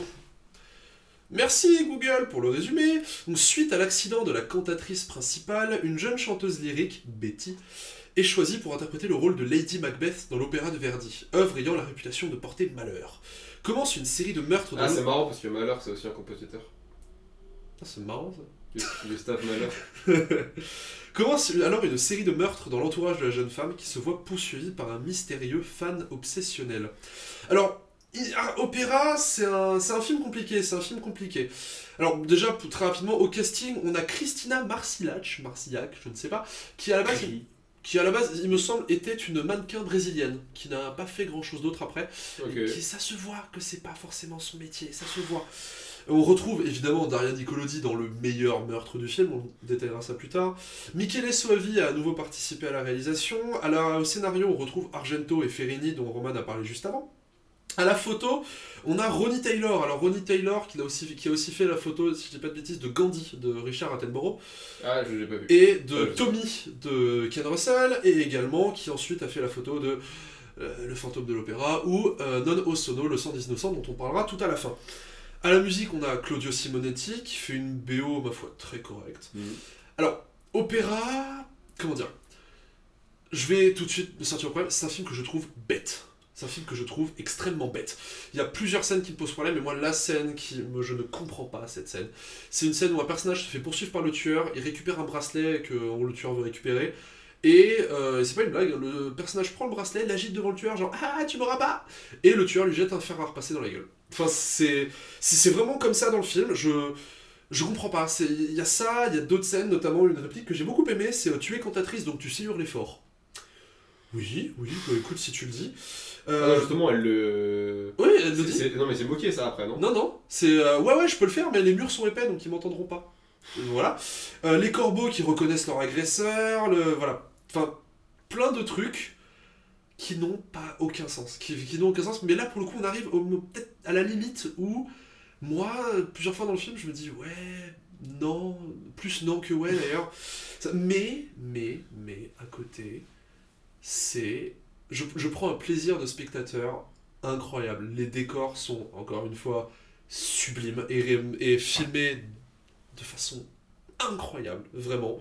Merci Google pour le résumé. Donc, suite à l'accident de la cantatrice principale, une jeune chanteuse lyrique, Betty, est choisie pour interpréter le rôle de Lady Macbeth dans l'opéra de Verdi, œuvre ayant la réputation de porter malheur. Commence une série de meurtres... Ah, c'est marrant parce que Malheur, c'est aussi un compositeur. Ah, c'est marrant ça. Le staff Malheur. Commence alors une série de meurtres dans l'entourage de la jeune femme qui se voit poursuivie par un mystérieux fan obsessionnel. Alors, Opéra, c'est un film compliqué, Alors déjà, très rapidement, au casting, on a Christina Marcillac, je ne sais pas, qui à la base, il me semble, était une mannequin brésilienne, qui n'a pas fait grand chose d'autre après, Okay. et ça se voit que c'est pas forcément son métier, ça se voit. On retrouve évidemment Daria Nicolodi dans le meilleur meurtre du film, on détaillera ça plus tard. Michele Soavi a à nouveau participé à la réalisation. Au scénario, on retrouve Argento et Ferrini, dont Roman a parlé juste avant. À la photo, on a Ronnie Taylor. Alors Ronnie Taylor qui a aussi fait la photo, si je dis pas de bêtises, de Gandhi de Richard Attenborough. Ah, je l'ai pas vu. Et de Tommy de Ken Russell, et également qui ensuite a fait la photo de Le fantôme de l'opéra ou Non O Sono, le 110 innocent, dont on parlera tout à la fin. À la musique, on a Claudio Simonetti qui fait une BO, ma foi, très correcte. Alors, opéra, comment dire, je vais tout de suite me sortir au problème, c'est un film que je trouve bête. C'est un film que je trouve extrêmement bête. Il y a plusieurs scènes qui me posent problème, mais moi, la scène je ne comprends pas cette scène. C'est une scène où un personnage se fait poursuivre par le tueur, il récupère un bracelet que le tueur veut récupérer, et c'est pas une blague, le personnage prend le bracelet, l'agite devant le tueur, genre « Ah, tu m'auras pas !» Et le tueur lui jette un fer à repasser dans la gueule. Enfin, c'est vraiment comme ça dans le film, je comprends pas. Il y a ça, il y a d'autres scènes, notamment une réplique que j'ai beaucoup aimée, c'est « Tu es cantatrice, donc tu sais hurler fort ». Oui, bah écoute, si tu le dis. Justement, elle le... Oui, elle le dit. Non, mais c'est moqué ça après, non? Non, c'est... ouais, je peux le faire, mais les murs sont épais, donc ils m'entendront pas. Voilà. Les corbeaux qui reconnaissent leur agresseur, voilà. Enfin, plein de trucs qui n'ont pas aucun sens. Qui n'ont aucun sens, mais là, pour le coup, on arrive peut-être à la limite où, moi, plusieurs fois dans le film, je me dis, ouais, non, plus non que ouais, d'ailleurs. Mais, à côté... Je prends un plaisir de spectateur incroyable. Les décors sont, encore une fois, sublimes et filmés de façon incroyable, vraiment.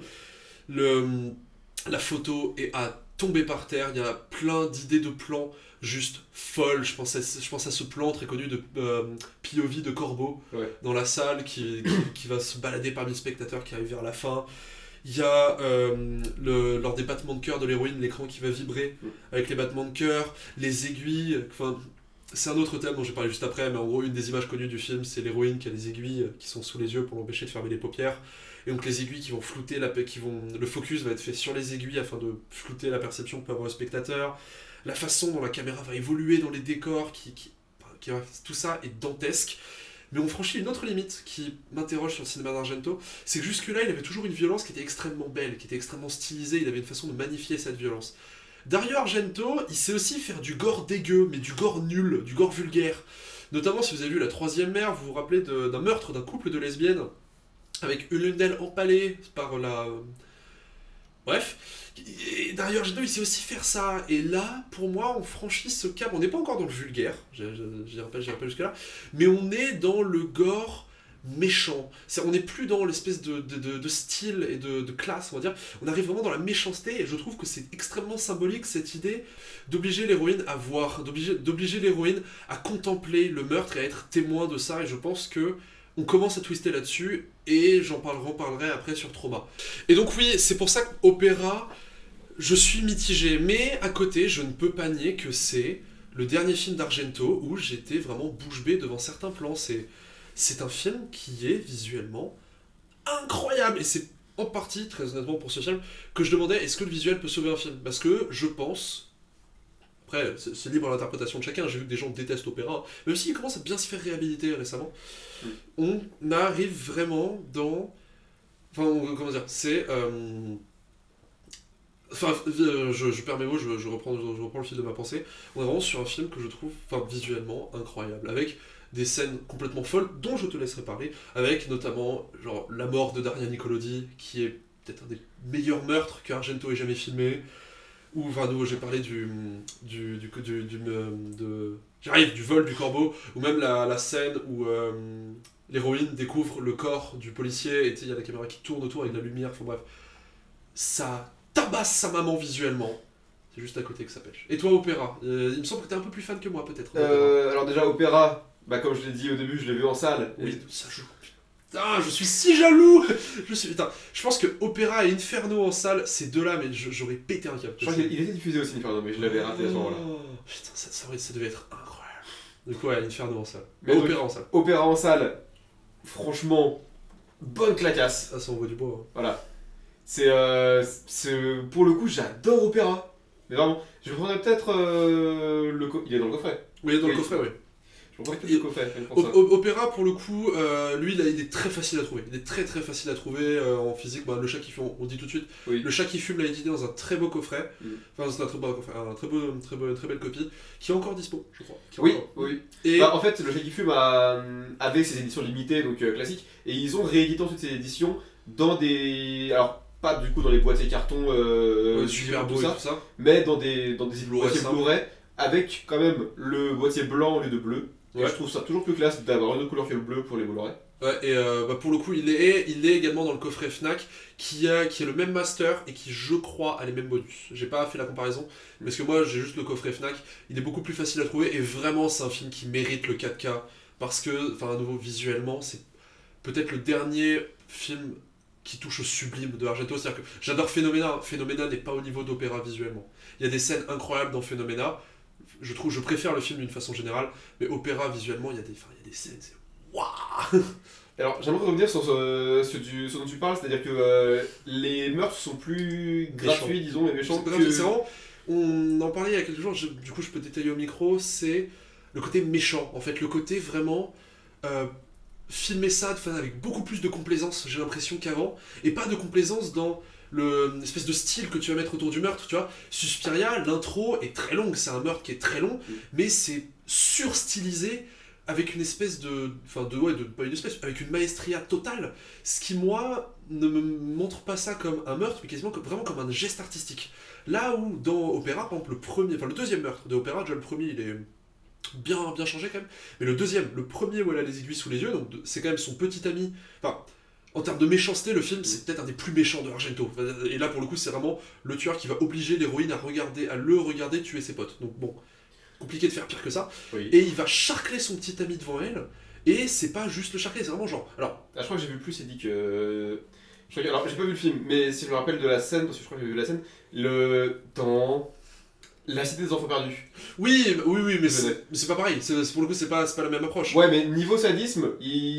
La photo est à tomber par terre, il y a plein d'idées de plans juste folles. Je pense à ce plan très connu de POV de Corbeau dans la salle qui va se balader parmi les spectateurs qui arrivent vers la fin. Il y a lors des battements de cœur de l'héroïne, l'écran qui va vibrer avec les battements de cœur, les aiguilles. Enfin, c'est un autre thème dont j'ai parlé juste après, mais en gros, une des images connues du film, c'est l'héroïne qui a les aiguilles qui sont sous les yeux pour l'empêcher de fermer les paupières. Et donc les aiguilles qui vont flouter, le focus va être fait sur les aiguilles afin de flouter la perception que peut avoir le spectateur. La façon dont la caméra va évoluer dans les décors, tout ça est dantesque. Mais on franchit une autre limite qui m'interroge sur le cinéma d'Argento, c'est que jusque-là, il avait toujours une violence qui était extrêmement belle, qui était extrêmement stylisée, il avait une façon de magnifier cette violence. Dario Argento, il sait aussi faire du gore dégueu, mais du gore nul, du gore vulgaire. Notamment, si vous avez vu La Troisième Mère, vous vous rappelez d'un meurtre d'un couple de lesbiennes, avec une d'elles empalée par la... Bref, et Dario Argento, il sait aussi faire ça, et là, pour moi, on franchit ce cap, on n'est pas encore dans le vulgaire, j'irai pas jusque-là, mais on est dans le gore méchant. On n'est plus dans l'espèce de style et de classe, on va dire, on arrive vraiment dans la méchanceté, et je trouve que c'est extrêmement symbolique, cette idée d'obliger l'héroïne à voir, d'obliger l'héroïne à contempler le meurtre et à être témoin de ça, et je pense que on commence à twister là-dessus, et j'en parlerai après sur Trauma. Et donc oui, c'est pour ça qu'Opéra, je suis mitigé, mais à côté, je ne peux pas nier que c'est le dernier film d'Argento où j'étais vraiment bouche bée devant certains plans. C'est un film qui est visuellement incroyable, et c'est en partie, très honnêtement pour ce film, que je demandais est-ce que le visuel peut sauver un film, parce que je pense... Après, c'est libre à l'interprétation de chacun, j'ai vu que des gens détestent Opéra, même s'il commence à bien se faire réhabiliter récemment. On arrive vraiment dans... Enfin, comment dire, c'est... Enfin, je perds mes mots, je reprends le fil de ma pensée. On est vraiment sur un film que je trouve visuellement incroyable, avec des scènes complètement folles, dont je te laisserai parler, avec notamment genre, la mort de Daria Nicolodi, qui est peut-être un des meilleurs meurtres que Argento ait jamais filmé, ou enfin j'ai parlé j'arrive du vol du corbeau, ou même la scène où l'héroïne découvre le corps du policier et il y a la caméra qui tourne autour avec de la lumière, enfin bref, ça tabasse sa maman visuellement. C'est juste à côté que ça pêche. Et toi, Opéra, il me semble que t'es un peu plus fan que moi, peut-être. Alors déjà, Opéra, comme je l'ai dit au début, je l'ai vu en salle. Oui, ça joue. Putain, je suis si jaloux. Je pense que Opéra et Inferno en salle, ces deux-là, mais j'aurais pété un câble. Je crois qu'il était diffusé aussi, Inferno, mais je l'avais raté à ce moment-là. Putain, ça devait être incroyable. Du coup, ouais, Inferno en salle. Mais Opéra en salle. Opéra en salle, franchement, bonne clacasse. Ah, ça envoie du bois. Hein. Voilà. C'est pour le coup, j'adore Opéra. Mais vraiment, je prendrais peut-être il est dans le coffret. Oui, dans le coffret, oui. Je prendrais peut-être le coffret. Opéra, pour le coup, lui, là, il est très facile à trouver. Il est très très facile à trouver en physique. Le chat qui fume, on dit tout de suite. Oui. Le chat qui fume l'a édité dans un très beau coffret. Enfin, c'est un très beau coffret, une très belle copie, qui est encore dispo, je crois. Oui. Et en fait, le chat qui fume avait ses éditions limitées, donc classiques, et ils ont réédité ensuite ces éditions dans des... Alors, pas du coup dans les boîtiers carton super beau et tout ça, mais dans des boîtiers simple. Blu-ray avec quand même le boîtier blanc au lieu de bleu. Et je trouve ça toujours plus classe d'avoir une autre couleur que le bleu pour les Blu-ray. Ouais, et pour le coup, il est également dans le coffret Fnac qui est le même master et qui, je crois, a les mêmes bonus. J'ai pas fait la comparaison parce que moi j'ai juste le coffret Fnac. Il est beaucoup plus facile à trouver et vraiment c'est un film qui mérite le 4K parce que, enfin, à nouveau, visuellement, c'est peut-être le dernier film qui touche au sublime de Argento. C'est-à-dire que j'adore Phénoména. Phénoména n'est pas au niveau d'Opéra visuellement. Il y a des scènes incroyables dans Phénoména. Je préfère le film d'une façon générale, mais Opéra visuellement, il y a des scènes, c'est waouh. Alors j'aimerais revenir sur ce dont tu parles, c'est-à-dire que les meurtres sont plus gratuits, disons, et méchants. C'est vraiment, on en parlait il y a quelques jours, du coup je peux détailler au micro, c'est le côté méchant, en fait, le côté vraiment filmer ça avec beaucoup plus de complaisance, j'ai l'impression qu'avant, et pas de complaisance dans l'espèce de style que tu vas mettre autour du meurtre, tu vois. Suspiria, l'intro est très longue, c'est un meurtre qui est très long, mais c'est surstylisé avec une espèce avec une maestria totale, ce qui, moi, ne me montre pas ça comme un meurtre, mais quasiment vraiment comme un geste artistique. Là où, dans Opéra, par exemple, le deuxième meurtre de Opéra, déjà le premier, il est bien changé quand même, mais le premier où elle a les aiguilles sous les yeux, donc c'est quand même son petit ami, enfin... En termes de méchanceté, le film, c'est peut-être un des plus méchants de Argento. Et là, pour le coup, c'est vraiment le tueur qui va obliger l'héroïne à le regarder tuer ses potes. Donc bon, compliqué de faire pire que ça. Oui. Et il va charcler son petit ami devant elle. Et c'est pas juste le charcler, c'est vraiment genre... Alors, je crois que j'ai vu plus, c'est dit que... Alors, j'ai pas vu le film, mais si je me rappelle de la scène, parce que je crois que j'ai vu la scène, dans... La cité des enfants perdus. Oui, mais c'est pas pareil. Pour le coup, c'est pas la même approche. Ouais, mais niveau sadisme,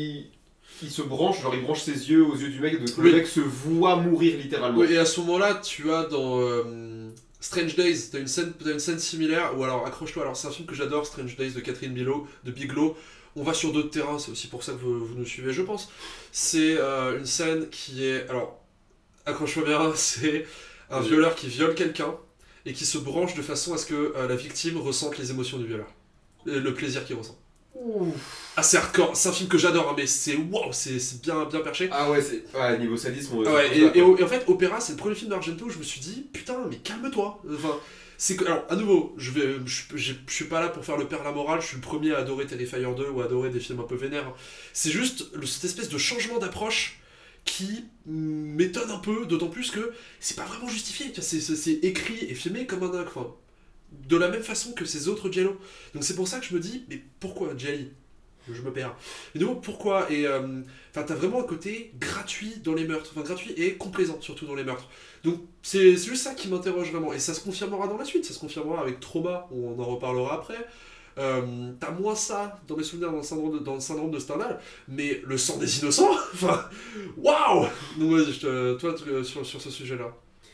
il se branche, genre il branche ses yeux aux yeux du mec, le mec se voit mourir littéralement. Oui, et à ce moment-là, tu as dans Strange Days, t'as une scène similaire, ou alors accroche-toi, alors c'est un film que j'adore, Strange Days de Catherine Bigelow. On va sur d'autres terrains, c'est aussi pour ça que vous nous suivez, je pense. C'est une scène qui est... Alors, accroche-toi bien, c'est un violeur qui viole quelqu'un et qui se branche de façon à ce que la victime ressente les émotions du violeur. Le plaisir qu'il ressent. Ah, c'est hardcore, c'est un film que j'adore, hein, mais c'est waouh, c'est bien perché. Ah ouais, niveau sadisme. Et en fait, Opéra, c'est le premier film d'Argento où je me suis dit, putain, mais calme-toi. Enfin, c'est que, alors, à nouveau, je suis pas là pour faire le père la morale, je suis le premier à adorer Terrifier 2 ou à adorer des films un peu vénères. C'est juste cette espèce de changement d'approche qui m'étonne un peu, d'autant plus que c'est pas vraiment justifié. C'est écrit et filmé comme un dingue. Enfin, de la même façon que ces autres Giallo. Donc c'est pour ça que je me dis, mais pourquoi Gialli ? Je me perds. Et donc pourquoi ? Et t'as vraiment un côté gratuit dans les meurtres, enfin gratuit et complaisant surtout dans les meurtres. Donc c'est juste ça qui m'interroge vraiment. Et ça se confirmera dans la suite, ça se confirmera avec Trauma, on en reparlera après. T'as moins ça dans mes souvenirs dans le syndrome de Stendhal, mais le sang des innocents, enfin, waouh. Donc vas-y, toi sur ce sujet-là.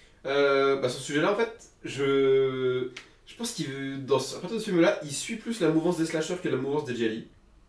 Sur ce sujet-là, en fait, je pense qu'à partir de ce film-là, il suit plus la mouvance des slashers que la mouvance des gialli.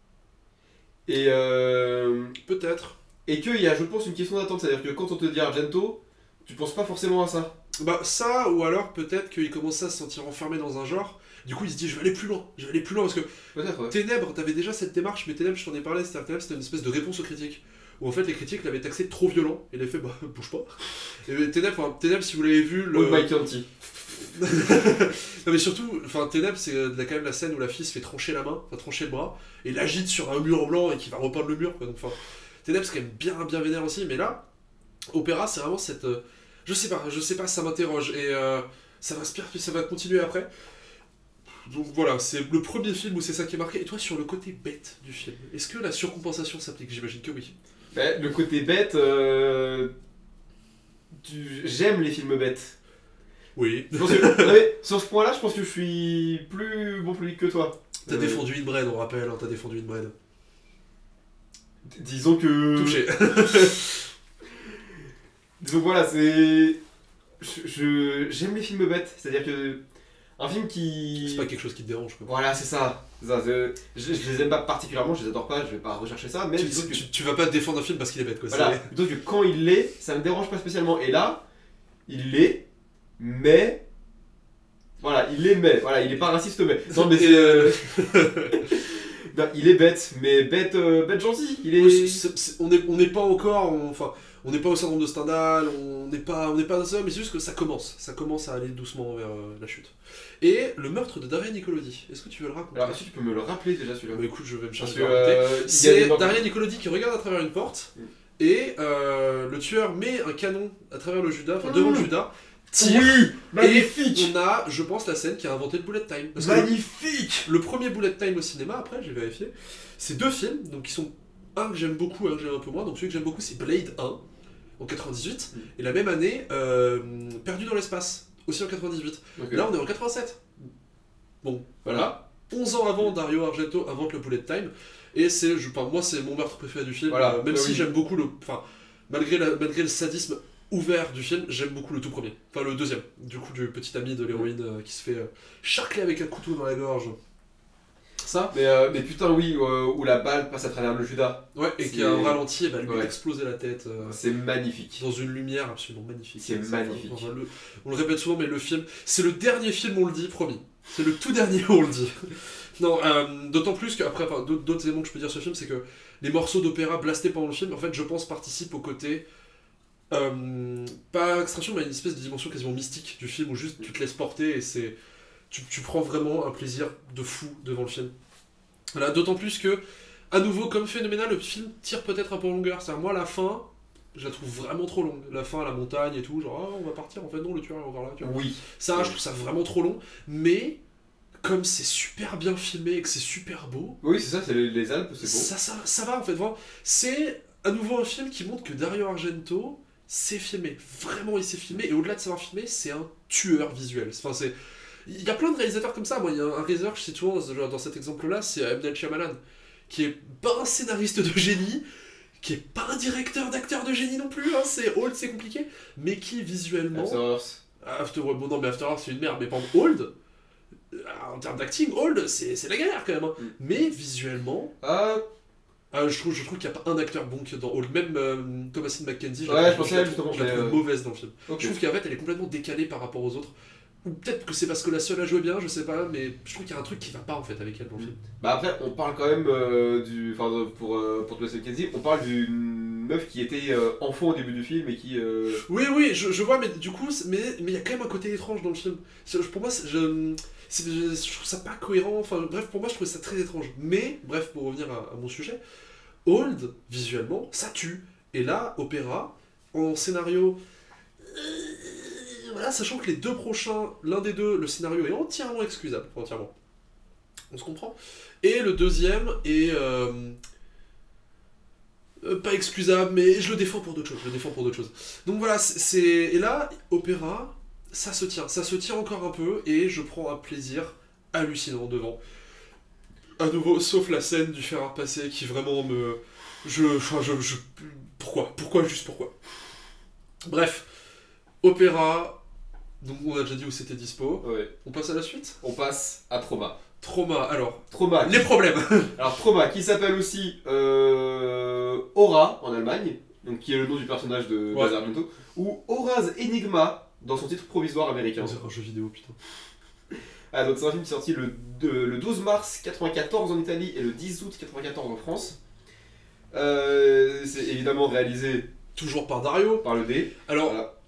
Et peut-être. Et qu'il y a, je pense, une question d'attente, c'est-à-dire que quand on te dit Argento, tu penses pas forcément à ça. Bah ça, ou alors peut-être qu'il commence à se sentir enfermé dans un genre, du coup il se dit je vais aller plus loin parce que peut-être, ouais. Ténèbres, t'avais déjà cette démarche, mais Ténèbres, je t'en ai parlé, c'était une espèce de réponse aux critiques, où en fait les critiques l'avaient taxé de trop violent, et il a fait bah bouge pas. Et Ténèbres, si vous l'avez vu, Old Mike County. Non mais surtout, enfin Ténèbres, c'est quand même la scène où la fille se fait trancher la main, enfin trancher le bras, et l'agite sur un mur blanc et qui va repeindre le mur, quoi. Donc, enfin, Ténèbres, c'est quand même bien vénère aussi, mais là, Opéra, c'est vraiment cette... je sais pas, ça m'interroge, et ça va continuer après. Donc voilà, c'est le premier film où c'est ça qui est marqué. Et toi, sur le côté bête du film, est-ce que la surcompensation s'applique? J'imagine que oui. Bah, le côté bête, j'aime les films bêtes. Oui. Je pense que, non, mais sur ce point-là, je pense que je suis plus bon public que toi. T'as défendu Inbred, on rappelle, hein, t'as défendu Inbred. Disons que... Touché. Disons que voilà, c'est... J'aime les films bêtes, c'est-à-dire que... Un film qui... C'est pas quelque chose qui te dérange, quoi. Voilà, c'est ça. Je les aime pas particulièrement, je les adore pas, je vais pas rechercher ça, mais... Tu vas pas défendre un film parce qu'il est bête, quoi. Voilà, plutôt que quand il l'est, ça me dérange pas spécialement. Et là, il l'est, mais... Voilà, il est mais. Voilà, il est pas raciste, mais... Non, mais non, il est bête, mais bête gentil. Il est... On n'est pas encore... Enfin... On n'est pas au syndrome de Stendhal, on n'est pas dans ça, mais c'est juste que ça commence à aller doucement vers la chute. Et le meurtre de Daria Nicolodi, est-ce que tu veux le raconter? Alors, est-ce que tu peux me le rappeler déjà celui-là? Bah écoute, je vais me chercher Parce à le raconter. que, C'est Daria Nicolodi qui regarde à travers une porte, et le tueur met un canon à travers le Judas, enfin devant le Judas, tire, magnifique. et on a, je pense, la scène qui a inventé le bullet time. Parce Magnifique. que le premier bullet time au cinéma, après j'ai vérifié, c'est 2 films, donc qui sont un que j'aime beaucoup, un que j'aime un peu moins, donc celui que j'aime beaucoup c'est Blade 1, en 98, et la même année, Perdu dans l'espace, aussi en 98. Okay. Là, on est en 87. Bon, voilà. 11 ans avant, Dario Argento invente le bullet time, et moi, c'est mon meurtre préféré du film, voilà. Même si j'aime beaucoup malgré le sadisme ouvert du film, j'aime beaucoup le tout premier. Enfin, le deuxième, du coup, du petit ami de l'héroïne qui se fait charcler avec un couteau dans la gorge. Ça. Mais putain, oui, où la balle passe à travers le Judas. Ouais, et qui a un ralenti, et va lui exploser la tête. C'est magnifique. Dans une lumière absolument magnifique. C'est magnifique. On le répète souvent, mais le film, c'est le dernier film, on le dit, promis. C'est le tout dernier, on le dit. Non, d'autant plus qu'après, d'autres éléments que je peux dire sur ce film, c'est que les morceaux d'opéra blastés pendant le film, en fait, je pense, participent au côté. Pas extraction, mais une espèce de dimension quasiment mystique du film où juste tu te laisses porter et c'est. Tu prends vraiment un plaisir de fou devant le film. Voilà, d'autant plus que, à nouveau, comme phénoménal, le film tire peut-être un peu en longueur. C'est-à-dire, moi, la fin, je la trouve vraiment trop longue. La fin à la montagne et tout, genre, on va partir, en fait, non, le tueur est encore là. Tu vois. Oui. Ça, je trouve ça vraiment trop long, mais comme c'est super bien filmé et que c'est super beau. Oui, c'est ça, c'est les Alpes, c'est beau. Ça va, en fait. Vraiment. C'est, à nouveau, un film qui montre que Dario Argento sait filmer. Vraiment, il sait filmer, et au-delà de savoir filmer, c'est un tueur visuel. Enfin, c'est. Il y a plein de réalisateurs comme ça. Moi, il y a un réalisateur, je sais toujours dans cet exemple-là, c'est M. Night Shyamalan, qui est pas un scénariste de génie, qui est pas un directeur d'acteur de génie non plus, hein, c'est Old, c'est compliqué, mais qui visuellement... After Earth. Bon non, mais After Earth c'est une merde, mais par exemple Old, en termes d'acting, Old, c'est la galère quand même, hein. Mais visuellement... je trouve qu'il n'y a pas un acteur bon dans Old, même Thomasine McKenzie, je pensais justement, je la trouve mauvaise dans le film. Okay. Je trouve qu'en fait elle est complètement décalée par rapport aux autres. Ou peut-être que c'est parce que la seule a joué bien, je sais pas, mais je trouve qu'il y a un truc qui va pas en fait avec elle dans le film. Bah après, on parle quand même pour Thomasine McKenzie, on parle d'une meuf qui était enfant au début du film et qui... Oui, je vois, mais du coup, mais il y a quand même un côté étrange dans le film. Pour moi, je trouve ça pas cohérent, enfin bref, pour moi je trouvais ça très étrange. Mais, bref, pour revenir à mon sujet, Old, visuellement, ça tue. Et là, Opéra, en scénario... Voilà, sachant que les 2 prochains, l'un des 2, le scénario est entièrement excusable, entièrement. On se comprend. Et le deuxième est pas excusable, mais je le défends pour d'autres choses. Donc voilà, et là, Opéra, ça se tient encore un peu, et je prends un plaisir hallucinant devant. À nouveau, sauf la scène du fer à repasser qui vraiment me... Pourquoi Bref, Opéra... Donc on a déjà dit où c'était dispo. Ouais. On passe à la suite ? On passe à Trauma. Trauma, les problèmes. Alors Trauma, qui s'appelle aussi Aura en Allemagne, donc qui est le nom du personnage de Dario Argento, ou Aura's Enigma dans son titre provisoire américain. C'est un jeu vidéo, putain. Donc c'est un film qui est sorti le 12 mars 94 en Italie et le 10 août 94 en France. C'est évidemment réalisé toujours par Dario. Par le D. Alors, voilà.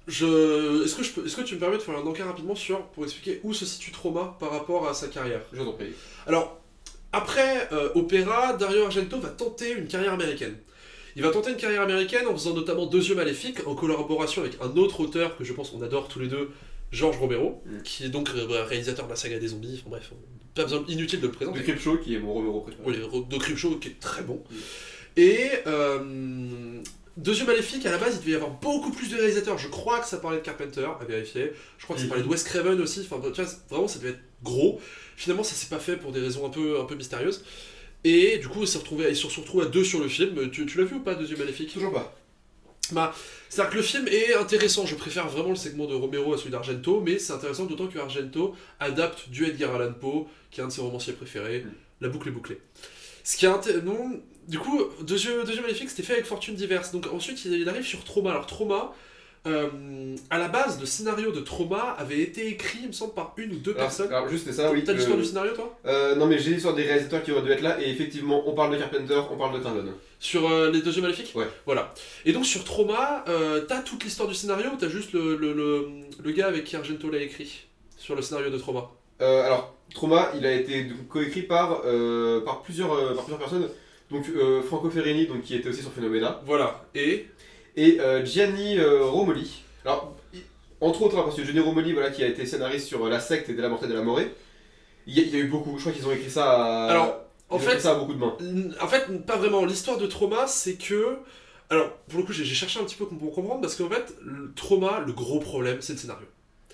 Est-ce que tu me permets de faire un encart rapidement pour expliquer où se situe Trauma par rapport à sa carrière? Je t'en prie. Alors, après Opéra, Dario Argento va tenter une carrière américaine. Il va tenter une carrière américaine en faisant notamment Deux yeux maléfiques, en collaboration avec un autre auteur que je pense qu'on adore tous les deux, George Romero, qui est donc réalisateur de la saga des zombies. Enfin bref, pas besoin inutile de le présenter. De Creepshow, qui est mon Romero préféré. Oui, de Creepshow, qui est très bon. Et Deux yeux maléfiques, à la base, il devait y avoir beaucoup plus de réalisateurs. Je crois que ça parlait de Carpenter, à vérifier. Je crois que ça parlait de Wes Craven aussi. Enfin, tu vois, vraiment, ça devait être gros. Finalement, ça s'est pas fait pour des raisons un peu mystérieuses. Et du coup, ils se retrouvent à deux sur le film. Tu l'as vu ou pas, Deux yeux maléfiques? Toujours pas. C'est-à-dire que le film est intéressant. Je préfère vraiment le segment de Romero à celui d'Argento, mais c'est intéressant d'autant que Argento adapte du Edgar Allan Poe, qui est un de ses romanciers préférés. La boucle est bouclée. Ce qui est non, du coup, Deux yeux maléfiques, c'était fait avec Fortune diverse. Donc ensuite, il arrive sur Trauma. Alors Trauma, à la base, le scénario de Trauma avait été écrit, il me semble, par une ou deux personnes. Alors juste ça, oui. T'as l'histoire du scénario, toi? Non, mais j'ai l'histoire des réalisateurs qui auraient dû être là, et effectivement, on parle de Carpenter, on parle de Craven. Sur les Deux yeux maléfiques? Ouais. Voilà. Et donc sur Trauma, t'as toute l'histoire du scénario ou t'as juste le gars avec qui Argento l'a écrit sur le scénario de Trauma? Alors, Trauma, il a été coécrit par plusieurs personnes. Donc Franco Ferrini, donc, qui était aussi sur Phenomena. Voilà. Et Gianni Romoli. Alors, entre autres, parce que Gianni Romoli, voilà, qui a été scénariste sur La Secte et De la Morte et de la Morée. Il y a eu beaucoup, je crois qu'ils ont écrit ça à... Alors, en fait, ça à beaucoup de mains. En fait, pas vraiment. L'histoire de Trauma, c'est que... Alors, pour le coup, j'ai cherché un petit peu pour comprendre, parce qu'en fait, le Trauma, le gros problème, c'est le scénario.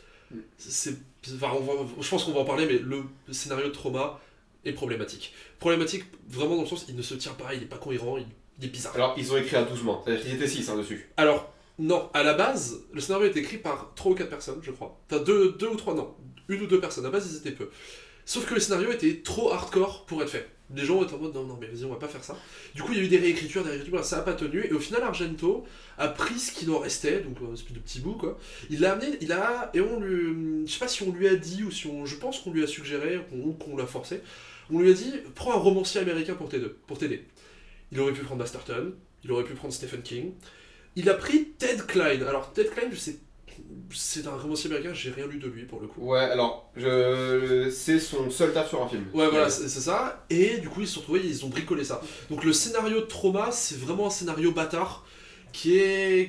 Je pense qu'on va en parler, mais le scénario de Trauma est problématique. Problématique, vraiment dans le sens, il ne se tient pas, il est pas cohérent, il est bizarre. Alors, ils ont écrit à 12 mains, c'est-à-dire qu'ils étaient 6 dessus. Alors, non, à la base, le scénario est écrit par 3 ou 4 personnes, je crois. Enfin, 2 ou 3, non. 1 ou 2 personnes, à la base, ils étaient peu. Sauf que le scénario était trop hardcore pour être fait. Les gens étaient en mode non, mais vas-y, on va pas faire ça. Du coup, il y a eu des réécritures, ça a pas tenu, et au final, Argento a pris ce qu'il en restait, donc un espèce de petit bout, quoi. Il l'a amené, et on lui. Je sais pas si on lui a dit, ou si on. Je pense qu'on lui a suggéré, ou qu'on l'a forcé. On lui a dit, prends un romancier américain pour t'aider. Il aurait pu prendre Masterton, il aurait pu prendre Stephen King. Il a pris Ted Klein. Alors, Ted Klein, je sais. C'est un romancier américain, j'ai rien lu de lui pour le coup. Ouais, alors, c'est son seul taf sur un film. Ouais, voilà, c'est ça. Et du coup, ils se sont retrouvés, ils ont bricolé ça. Donc, le scénario de Trauma, c'est vraiment un scénario bâtard qui est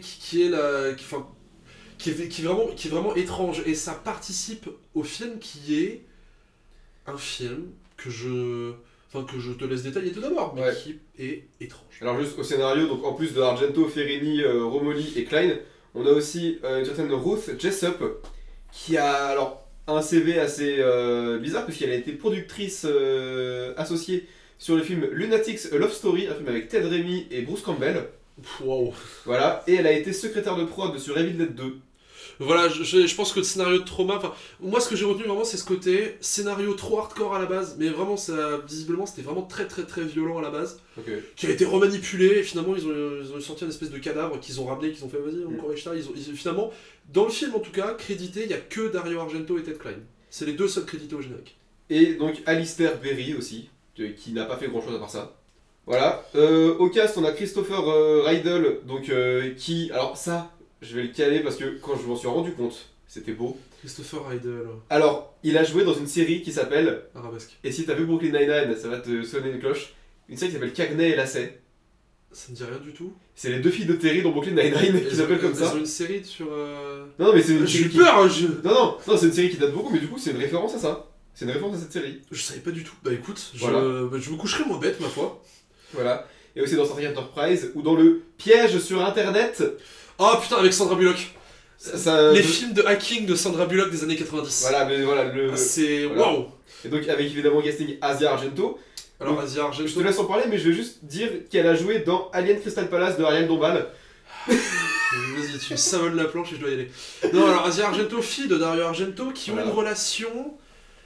vraiment étrange. Et ça participe au film qui est un film que je te laisse détailler tout d'abord, mais qui est étrange. Alors, juste au scénario, donc en plus de Argento, Ferrini, Romoli et Klein, on a aussi une certaine Ruth Jessup qui a alors un CV assez bizarre puisqu'elle a été productrice associée sur le film Lunatics A Love Story, un film avec Ted Raimi et Bruce Campbell. Wow. Voilà, et elle a été secrétaire de prod sur Evil Dead 2. Voilà, je pense que le scénario de Trauma, moi ce que j'ai retenu vraiment c'est ce côté scénario trop hardcore à la base, mais vraiment ça, visiblement c'était vraiment très très très violent à la base, qui a été remanipulé, et finalement ils ont sorti une espèce de cadavre qu'ils ont ramené, qu'ils ont fait vas-y on corrige ça, finalement, dans le film en tout cas, crédité, il n'y a que Dario Argento et Ted Klein. C'est les deux seuls crédités au générique. Et donc Alistair Berry aussi, qui n'a pas fait grand chose à part ça. Voilà, au cast on a Christopher Rydell, donc qui, alors ça... Je vais le caler parce que quand je m'en suis rendu compte, c'était beau. Christopher Rydell. Alors, il a joué dans une série qui s'appelle... Arabesque. Et si t'as vu Brooklyn Nine-Nine, ça va te sonner une cloche. Une série qui s'appelle Cagney et Lacey. Ça me dit rien du tout. C'est les deux filles de Terry dans Brooklyn Nine-Nine qui s'appellent comme ça. Ils ont une série sur... Non, mais c'est une J'ai série eu peur Non, c'est une série qui date beaucoup, mais du coup, c'est une référence à ça. C'est une référence à cette série. Je savais pas du tout. Bah écoute, voilà. Je me coucherai moins bête, ma foi. Voilà. Et aussi dans Star Trek Enterprise, ou dans le Piège sur Internet. Oh putain, avec Sandra Bullock. Les le... films de hacking de Sandra Bullock des années 90. Voilà, mais voilà, c'est voilà. Waouh. Et donc avec évidemment casting Asia Argento. Alors donc, Asia Argento... Je te laisse en parler, mais je vais juste dire qu'elle a joué dans Alien Crystal Palace de Ariel Dombal. Vas-y, tu me savonnes la planche et je dois y aller. Non, alors Asia Argento, fille de Dario Argento, qui ont une relation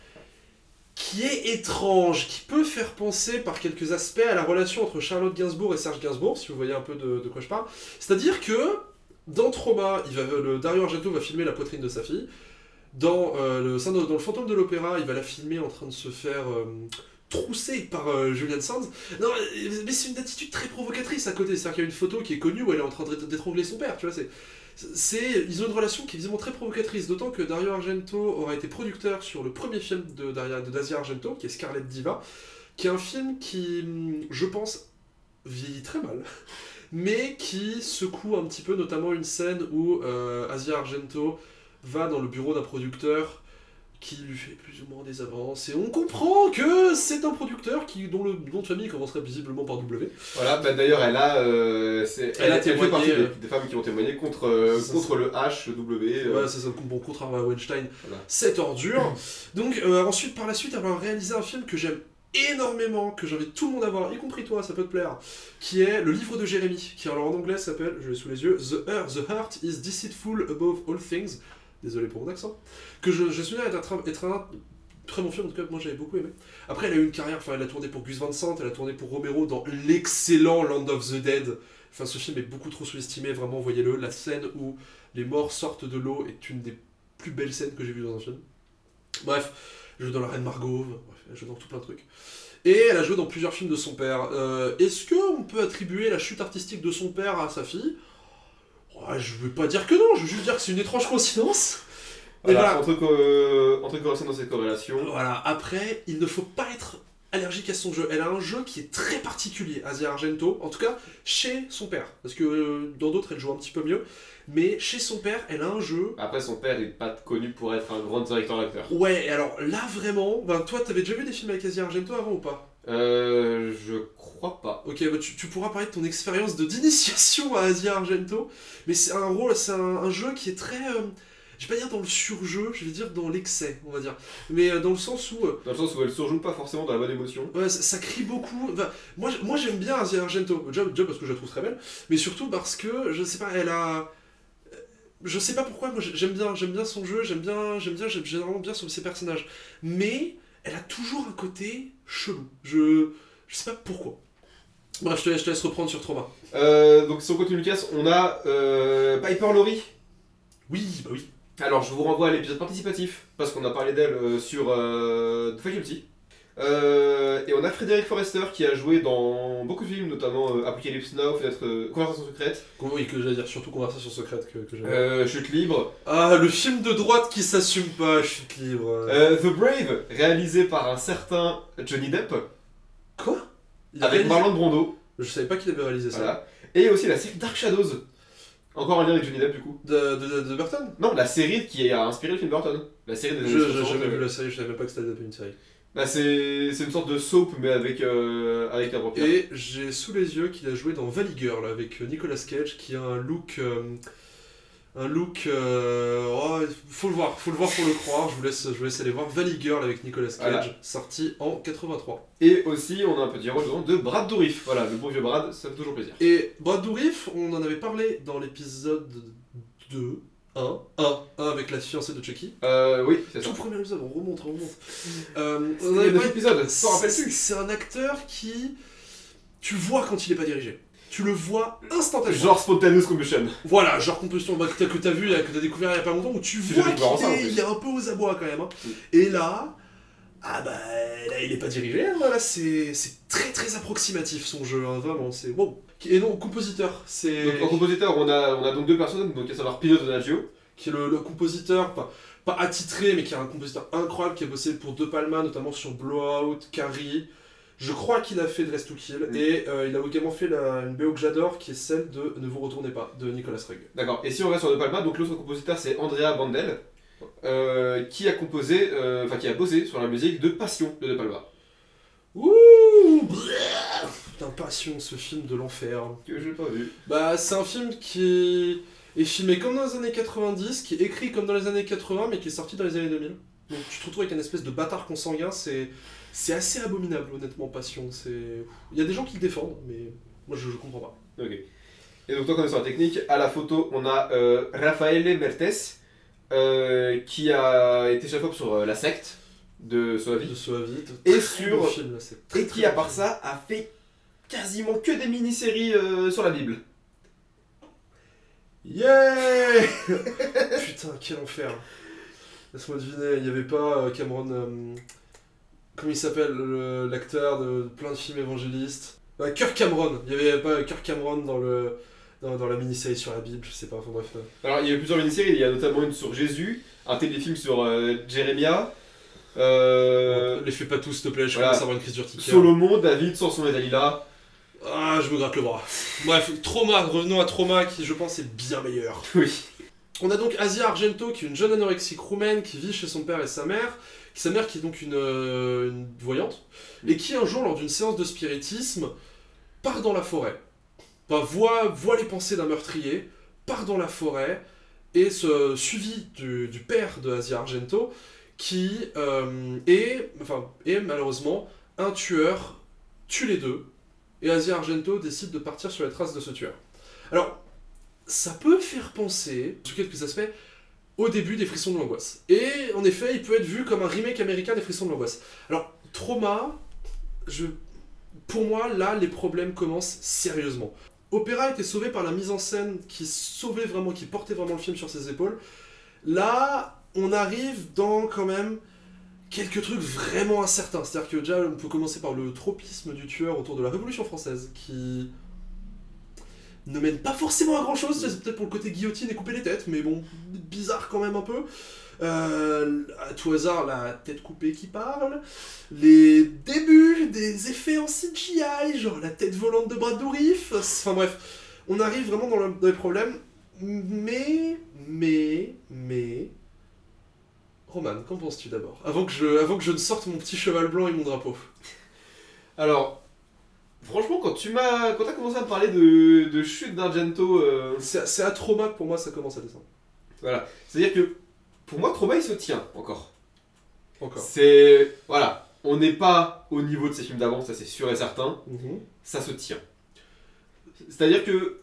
qui est étrange, qui peut faire penser par quelques aspects à la relation entre Charlotte Gainsbourg et Serge Gainsbourg, si vous voyez un peu de quoi je parle. C'est-à-dire que dans Trauma, Dario Argento va filmer la poitrine de sa fille. Dans le Fantôme de l'Opéra, il va la filmer en train de se faire trousser par Julian Sands. Non, mais c'est une attitude très provocatrice à côté. C'est-à-dire qu'il y a une photo qui est connue où elle est en train d'étrangler son père, tu vois. Ils ont une relation qui est visiblement très provocatrice, d'autant que Dario Argento aura été producteur sur le premier film d'Asia Argento, qui est Scarlet Diva, qui est un film qui, je pense, vieillit très mal, mais qui secoue un petit peu, notamment une scène où Asia Argento va dans le bureau d'un producteur qui lui fait plus ou moins des avances, et on comprend que c'est un producteur dont le nom de famille commencerait visiblement par W. Voilà, bah d'ailleurs elle a, elle fait partie témoigné, des femmes qui ont témoigné contre le H, le W. Ouais, c'est ça, bon, contre Harvey Weinstein, Voilà. cette ordure. Donc ensuite, par la suite, elle va réaliser un film que j'aime énormément, que j'invite tout le monde à voir, y compris toi, ça peut te plaire, qui est Le Livre de Jérémie, qui alors en anglais s'appelle, je l'ai sous les yeux, The Heart is Deceitful Above All Things. Désolé pour mon accent. Que je souviens être un très bon film, en tout cas moi j'avais beaucoup aimé. Après elle a eu une carrière, elle a tourné pour Gus Van Sant, elle a tourné pour Romero dans l'excellent Land of the Dead. Enfin ce film est beaucoup trop sous-estimé, vraiment voyez-le. La scène où les morts sortent de l'eau est une des plus belles scènes que j'ai vues dans un film. Bref, elle joue dans La Reine Margot, bref, elle joue dans tout plein de trucs. Et elle a joué dans plusieurs films de son père. Est-ce qu'on peut attribuer la chute artistique de son père à sa fille ? Je veux pas dire que non, je veux juste dire que c'est une étrange coïncidence. Voilà, entre corrélation dans cette corrélation. Voilà, après, il ne faut pas être allergique à son jeu. Elle a un jeu qui est très particulier, Asia Argento, en tout cas chez son père. Parce que dans d'autres, elle joue un petit peu mieux. Mais chez son père, elle a un jeu... Après, son père n'est pas connu pour être un grand directeur d'acteur. Ouais, et alors là, vraiment... toi, t'avais déjà vu des films avec Asia Argento avant ou pas ? Je crois pas. Ok, tu pourras parler de ton expérience d'initiation à Asia Argento. Mais c'est un jeu qui est très... je vais pas dire dans le surjeu, je vais dire dans l'excès, on va dire. Mais dans le sens où... Dans le sens où elle surjoue pas forcément dans la bonne émotion. Ouais, ça crie beaucoup. Enfin, moi j'aime bien Asia Argento, déjà parce que je la trouve très belle, mais surtout parce que, je sais pas, elle a... Je sais pas pourquoi, moi j'aime bien son jeu, j'aime généralement bien ses personnages. Mais elle a toujours un côté chelou. Je sais pas pourquoi. Bref, je te laisse reprendre sur Trauma. Donc si on continue Lucas, on a Piper Laurie. Oui, bah oui. Alors je vous renvoie à l'épisode participatif, parce qu'on a parlé d'elle sur The Faculty. Et on a Frédéric Forrester qui a joué dans beaucoup de films, notamment Apocalypse Now, Conversation secrète. Oui, que j'allais dire surtout Conversation secrète que j'avais. Chute libre. Ah, le film de droite qui s'assume pas, Chute libre. The Brave, réalisé par un certain Johnny Depp. Quoi ? Avec Marlon Brando. Je savais pas qu'il avait réalisé ça. Voilà. Et aussi la série Dark Shadows. Encore un lien avec Johnny Depp du coup. De Burton ? Non, la série qui a inspiré le film Burton. La série des J'ai jamais vu la série, je savais même pas que c'était une série. Bah c'est une sorte de soap mais avec un vampire. Et j'ai sous les yeux qu'il a joué dans Valley Girl avec Nicolas Cage qui a un look... faut le voir pour le croire, je vous laisse aller voir Valley Girl avec Nicolas Cage, voilà. Sorti en 83. Et aussi on a un petit rôle de Brad Dourif, voilà, le bon vieux Brad, ça fait toujours plaisir. Et Brad Dourif, on en avait parlé dans l'épisode 2, 1 avec la fiancée de Chucky. Oui, c'est ça. Tout premier épisode, on remonte. On avait 9 épisodes, ça rappelle plus. C'est un acteur qui... Tu vois quand il est pas dirigé. Tu le vois instantanément. Genre Spontaneous Combustion. Voilà, genre combustion que t'as vu, que t'as découvert il y a pas longtemps, où tu vois qu'il est un peu aux abois quand même. Hein. Et là, là il est pas dirigé, hein, là c'est très très approximatif son jeu, hein, vraiment, c'est wow. Et non, compositeur, c'est... Donc en compositeur, on a donc deux personnes, donc à savoir Pino Donaggio. Qui est le compositeur, pas attitré, mais qui est un compositeur incroyable, qui a bossé pour De Palma, notamment sur Blowout, Carrie. Je crois qu'il a fait Dress to Kill, et il a également fait une BO que j'adore, qui est celle de Ne vous retournez pas, de Nicolas Rugg. D'accord, et si on reste sur De Palma, donc l'autre compositeur c'est Andrea Bandel, qui a composé, qui a bossé sur la musique de Passion de Palma. Ouh, putain, Passion, ce film de l'enfer. Que j'ai pas vu. Bah, c'est un film qui est filmé comme dans les années 90, qui est écrit comme dans les années 80, mais qui est sorti dans les années 2000. Donc tu te retrouves avec une espèce de bâtard consanguin, c'est assez abominable, honnêtement, Passion. Il y a des gens qui le défendent, mais moi je comprends pas. Ok. Et donc, tant qu'on est sur la technique, à la photo, on a Raffaele Mertes, qui a été chef-op sur La Secte de Soavi. Et sur. Film, là, et qui, à part ça, a fait quasiment que des mini-séries sur la Bible. Yeah. Putain, quel enfer. Laisse-moi deviner, il n'y avait pas Cameron... comment il s'appelle, l'acteur de plein de films évangélistes? Kirk Cameron. Il n'y avait pas Kirk Cameron dans le dans la mini-série sur la Bible, je sais pas, enfin bref. Alors, il y a eu plusieurs mini-séries, il y a notamment une sur Jésus, un téléfilm sur Jérémia. Les fais pas tous, s'il te plaît, je voilà. commence à avoir une crise d'urticaire. Solomon, David, Samson et Dalila. Ah, je me gratte le bras. Bref, Trauma, revenons à Trauma, qui je pense est bien meilleur. Oui. On a donc Asia Argento, qui est une jeune anorexique roumaine qui vit chez son père et sa mère, qui est donc une voyante, et qui un jour, lors d'une séance de spiritisme, part dans la forêt. Enfin, voit les pensées d'un meurtrier, part dans la forêt, et suivi du père de Asia Argento, qui est malheureusement un tueur, tue les deux, et Asia Argento décide de partir sur les traces de ce tueur. Alors, ça peut faire penser, sous quelques aspects, au début des Frissons de l'Angoisse. Et en effet, il peut être vu comme un remake américain des Frissons de l'Angoisse. Alors, Trauma, pour moi, là, les problèmes commencent sérieusement. Opéra était sauvé par la mise en scène qui portait vraiment le film sur ses épaules. Là, on arrive dans, quand même, quelques trucs vraiment incertains. C'est-à-dire que déjà, on peut commencer par le tropisme du tueur autour de la Révolution française, qui ne mène pas forcément à grand chose, c'est peut-être pour le côté guillotine et couper les têtes, mais bon, bizarre quand même un peu. À tout hasard, la tête coupée qui parle, les débuts des effets en CGI, genre la tête volante de Brad Dourif, enfin bref, on arrive vraiment dans les problèmes, mais... Roman, qu'en penses-tu d'abord avant que je ne sorte mon petit cheval blanc et mon drapeau. Alors... Franchement, quand t'as commencé à me parler de chute d'Argento... C'est à Trauma que pour moi ça commence à descendre. Voilà. C'est-à-dire que, pour moi, Trauma, il se tient, encore. Encore. Voilà. On n'est pas au niveau de ces films d'avant, ça c'est sûr et certain. Ça se tient. C'est-à-dire que,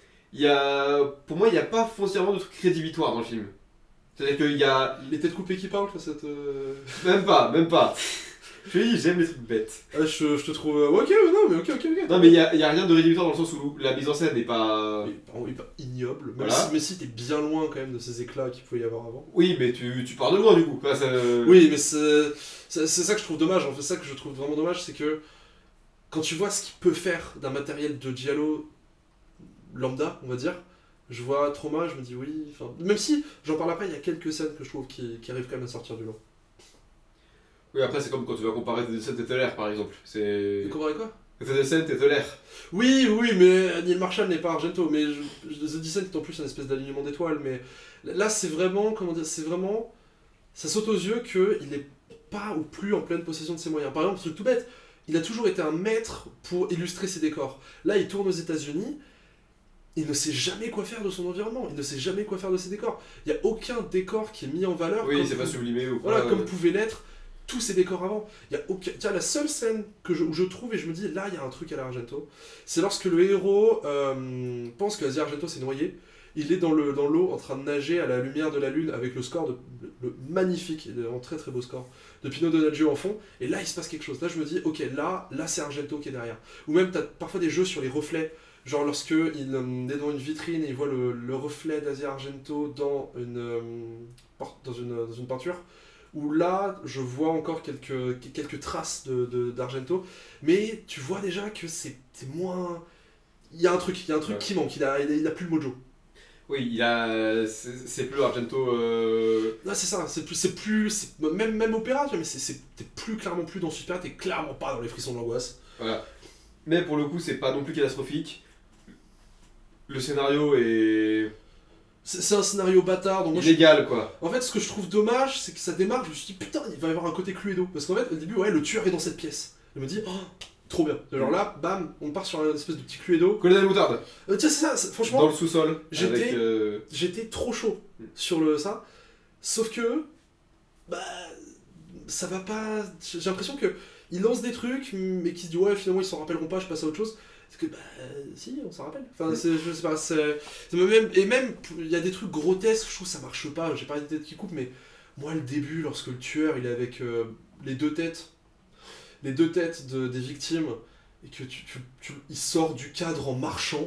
pour moi, il n'y a pas foncièrement de truc rédhibitoire dans le film. C'est-à-dire qu'il y a... Les têtes coupées qui parlent, ça te... Même pas. Je te dis, j'aime les trucs bêtes. Ah, je te trouve... ok. Non, mais il y a rien de rédhibitoire dans le sens où la mise en scène n'est pas... Il est pas ignoble, Voilà. mais si t'es bien loin quand même de ces éclats qu'il pouvait y avoir avant. Oui, mais tu pars de loin du coup. Enfin, Oui, mais c'est ça que je trouve dommage. En fait, ça que je trouve vraiment dommage, c'est que quand tu vois ce qu'il peut faire d'un matériel de giallo lambda, on va dire, je vois Trauma, je me dis oui... Enfin, même si, j'en parle après, il y a quelques scènes que je trouve qui arrivent quand même à sortir du lot. Oui, après, c'est comme quand tu vas comparer des scènes et Teller, par exemple. Tu comparer quoi? Des scènes et Teller. Oui, mais Neil Marshall n'est pas Argento, mais The Descent est en plus un espèce d'alignement d'étoiles, mais là c'est vraiment, comment dire, ça saute aux yeux qu'il n'est pas ou plus en pleine possession de ses moyens. Par exemple, truc tout bête, il a toujours été un maître pour illustrer ses décors. Là, il tourne aux États-Unis, il ne sait jamais quoi faire de son environnement, il ne sait jamais quoi faire de ses décors. Il n'y a aucun décor qui est mis en valeur. Oui, c'est pas sublimé ou quoi. Voilà, comme pouvait l'être tous ces décors avant. Il y a aucun... Tiens, la seule scène où je trouve et je me dis, là, il y a un truc à la Argento, c'est lorsque le héros pense que Asia Argento s'est noyé. Il est dans l'eau en train de nager à la lumière de la lune avec le score le magnifique, un très très beau score de Pino Donaggio en fond, et là il se passe quelque chose. Là je me dis, ok, là c'est Argento qui est derrière. Ou même t'as parfois des jeux sur les reflets, genre lorsque il est dans une vitrine et il voit le reflet d'Asia Argento dans une peinture, où là je vois encore quelques traces d'Argento, mais tu vois déjà que c'est moins... Il y a un truc Ouais. qui manque, il a plus le mojo. Oui, c'est plus Argento. Non, c'est ça, même opéra, tu vois, mais t'es clairement plus dans Super, t'es clairement pas dans les Frissons de l'Angoisse. Voilà. Mais pour le coup, c'est pas non plus catastrophique. Le scénario est. C'est un scénario bâtard, donc moi illégal, quoi. En fait, ce que je trouve dommage, c'est que ça démarre, je me suis dit putain, il va y avoir un côté Cluedo. Parce qu'en fait, au début, ouais, le tueur est dans cette pièce. Je me dis, oh, trop bien. Genre là, bam, on part sur un espèce de petit Cluedo. Colonel Moutarde. Tiens, c'est ça, franchement. Dans le sous-sol. J'étais trop chaud sur ça. Sauf que, bah, ça va pas. J'ai l'impression que il lance des trucs, mais qui se dit ouais, finalement ils s'en rappelleront pas, je passe à autre chose. Parce que, bah, si, on s'en rappelle. Enfin, je sais pas, même, il y a des trucs grotesques, je trouve que ça marche pas. J'ai pas des têtes qui coupent, mais moi, le début, lorsque le tueur, il est avec les deux têtes des victimes, et que il sort du cadre en marchant.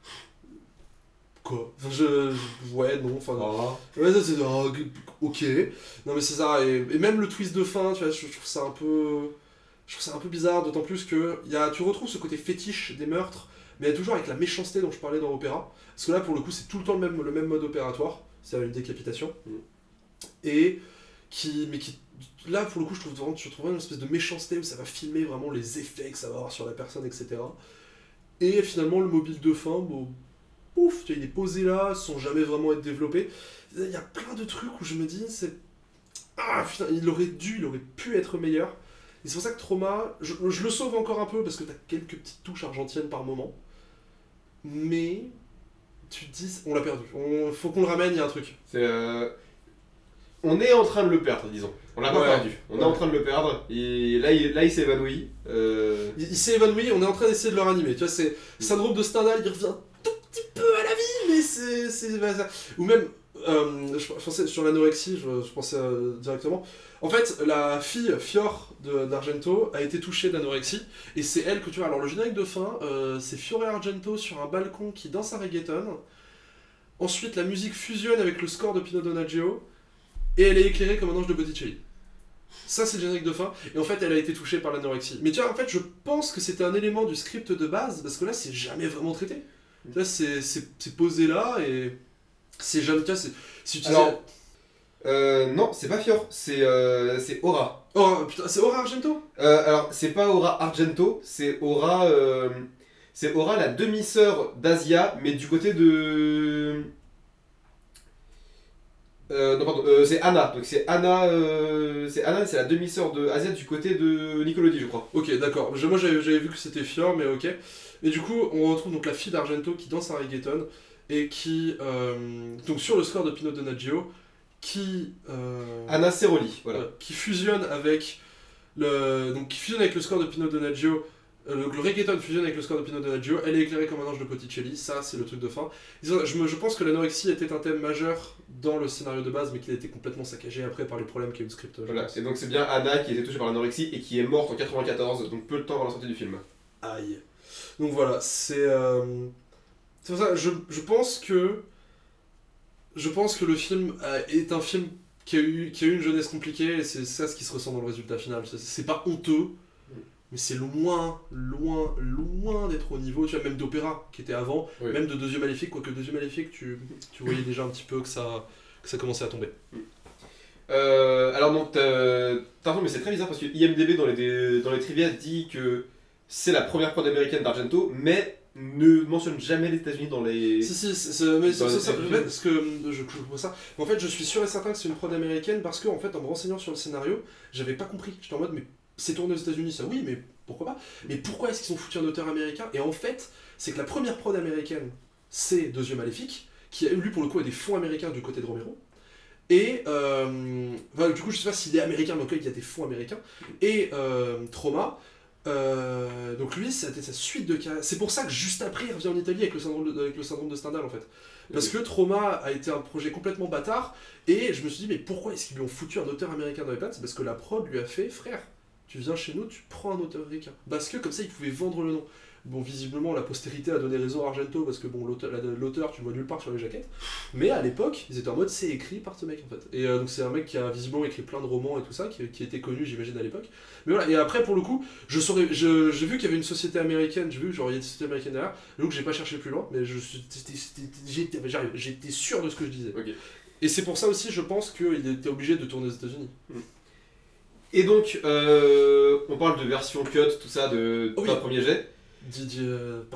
Quoi? Enfin, ouais, non, enfin... Ouais, ça, c'est... ok. Non, mais c'est ça, et même le twist de fin, tu vois, je trouve ça un peu... Je trouve ça un peu bizarre, d'autant plus que tu retrouves ce côté fétiche des meurtres, mais toujours avec la méchanceté dont je parlais dans Opéra. Parce que là, pour le coup, c'est tout le temps le même mode opératoire, c'est une décapitation. Et là, pour le coup, je trouve vraiment une espèce de méchanceté où ça va filmer vraiment les effets que ça va avoir sur la personne, etc. Et finalement, le mobile de fin, bon, ouf, il est posé là, sans jamais vraiment être développé. Il y a plein de trucs où je me dis, putain, il aurait pu être meilleur. Et c'est pour ça que Trauma, je le sauve encore un peu parce que t'as quelques petites touches argentines par moment. Mais tu te dis, on l'a perdu. Faut qu'on le ramène, il y a un truc. On est en train de le perdre, disons. On l'a pas perdu. On est en train de le perdre. Et là, il s'est évanoui. Il s'est évanoui, on est en train d'essayer de le ranimer. Tu vois, c'est syndrome de Stendhal, il revient tout petit peu à la vie, mais c'est ou même, je pensais sur l'anorexie, je pensais directement. En fait, la fille Fior d'Argento a été touchée d'anorexie, et c'est elle que tu vois. Alors le générique de fin, c'est Fiore Argento sur un balcon qui danse un reggaeton. Ensuite, la musique fusionne avec le score de Pino Donaggio, et elle est éclairée comme un ange de Botticelli. Ça, c'est le générique de fin, et en fait, elle a été touchée par l'anorexie. Mais tu vois, en fait, je pense que c'était un élément du script de base, parce que là, c'est jamais vraiment traité. Là, c'est posé là, et c'est jamais... Tu vois, si tu Alors, non, c'est pas Fior, c'est Aura. Oh putain, c'est Aura Argento. Alors, c'est pas Aura Argento, c'est Aura la demi-sœur d'Asia, mais du côté de... non, pardon, c'est Anna. Donc c'est Anna, c'est la demi-sœur de Asia du côté de Niccolodi, je crois. Ok, d'accord. Moi, j'avais vu que c'était Fior, mais ok. Et du coup, on retrouve donc la fille d'Argento qui danse un reggaeton, et qui... donc sur le score de Pino Donaggio, qui... Anna Ceroli, voilà. Qui fusionne avec le score de Pino Donaggio. Le reggaeton fusionne avec le score de Pino Donaggio, elle est éclairée comme un ange de Botticelli, ça c'est le truc de fin. Je pense que l'anorexie était un thème majeur dans le scénario de base, mais qu'il a été complètement saccagé après par les problèmes qu'il y a eu de script. Voilà, et donc c'est bien Anna qui a été touchée par l'anorexie et qui est morte en 94, donc peu de temps avant la sortie du film. Aïe. Donc voilà, c'est pour ça, je pense que le film est un film qui a eu une jeunesse compliquée, et c'est ça ce qui se ressent dans le résultat final. C'est pas honteux, mais c'est loin d'être au niveau, tu vois, même d'Opéra, qui était avant, oui. Même de Deux Yeux Maléfiques, quoique Deux Yeux Maléfiques, tu voyais déjà un petit peu que ça commençait à tomber. Alors non, t'as raison, mais c'est très bizarre parce que IMDB dans les trivia dit que c'est la première prod américaine d'Argento, mais ne mentionne jamais les États-Unis dans les... Si, mais c'est ça, parce que je vois ça. Mais en fait, je suis sûr et certain que c'est une prod américaine parce que, en fait, en me renseignant sur le scénario, j'avais pas compris. J'étais en mode, mais c'est tourné aux États-Unis, ça oui, mais pourquoi pas? Mais pourquoi est-ce qu'ils ont foutu un auteur américain? Et en fait, c'est que la première prod américaine, c'est Deux Yeux Maléfiques, qui a eu, lui, pour le coup, des fonds américains du côté de Romero. Et du coup, je sais pas s'il est américain, mais en tout cas, il y a des fonds américains. Et Trauma. Donc lui, c'était sa suite de carrière. C'est pour ça que juste après, il revient en Italie avec le syndrome de Stendhal, en fait. Parce que Trauma a été un projet complètement bâtard, et je me suis dit, mais pourquoi est-ce qu'ils lui ont foutu un auteur américain dans les pattes? C'est parce que la prod lui a fait, frère, tu viens chez nous, tu prends un auteur américain. Parce que comme ça, il pouvait vendre le nom. Bon, visiblement, la postérité a donné raison à Argento, parce que bon, l'auteur, tu le vois nulle part sur les jaquettes. Mais à l'époque, ils étaient en mode, c'est écrit par ce mec, en fait. Et donc c'est un mec qui a visiblement écrit plein de romans et tout ça, qui était connu, j'imagine, à l'époque. Mais voilà, et après, pour le coup, j'ai vu qu'il y avait une société américaine, j'ai vu, genre, il y a une société américaine derrière, donc j'ai pas cherché plus loin, mais j'étais sûr de ce que je disais. Okay. Et c'est pour ça aussi, je pense qu'il était obligé de tourner aux États-Unis. Et donc, on parle de version cut, tout ça, de premier jet. Didier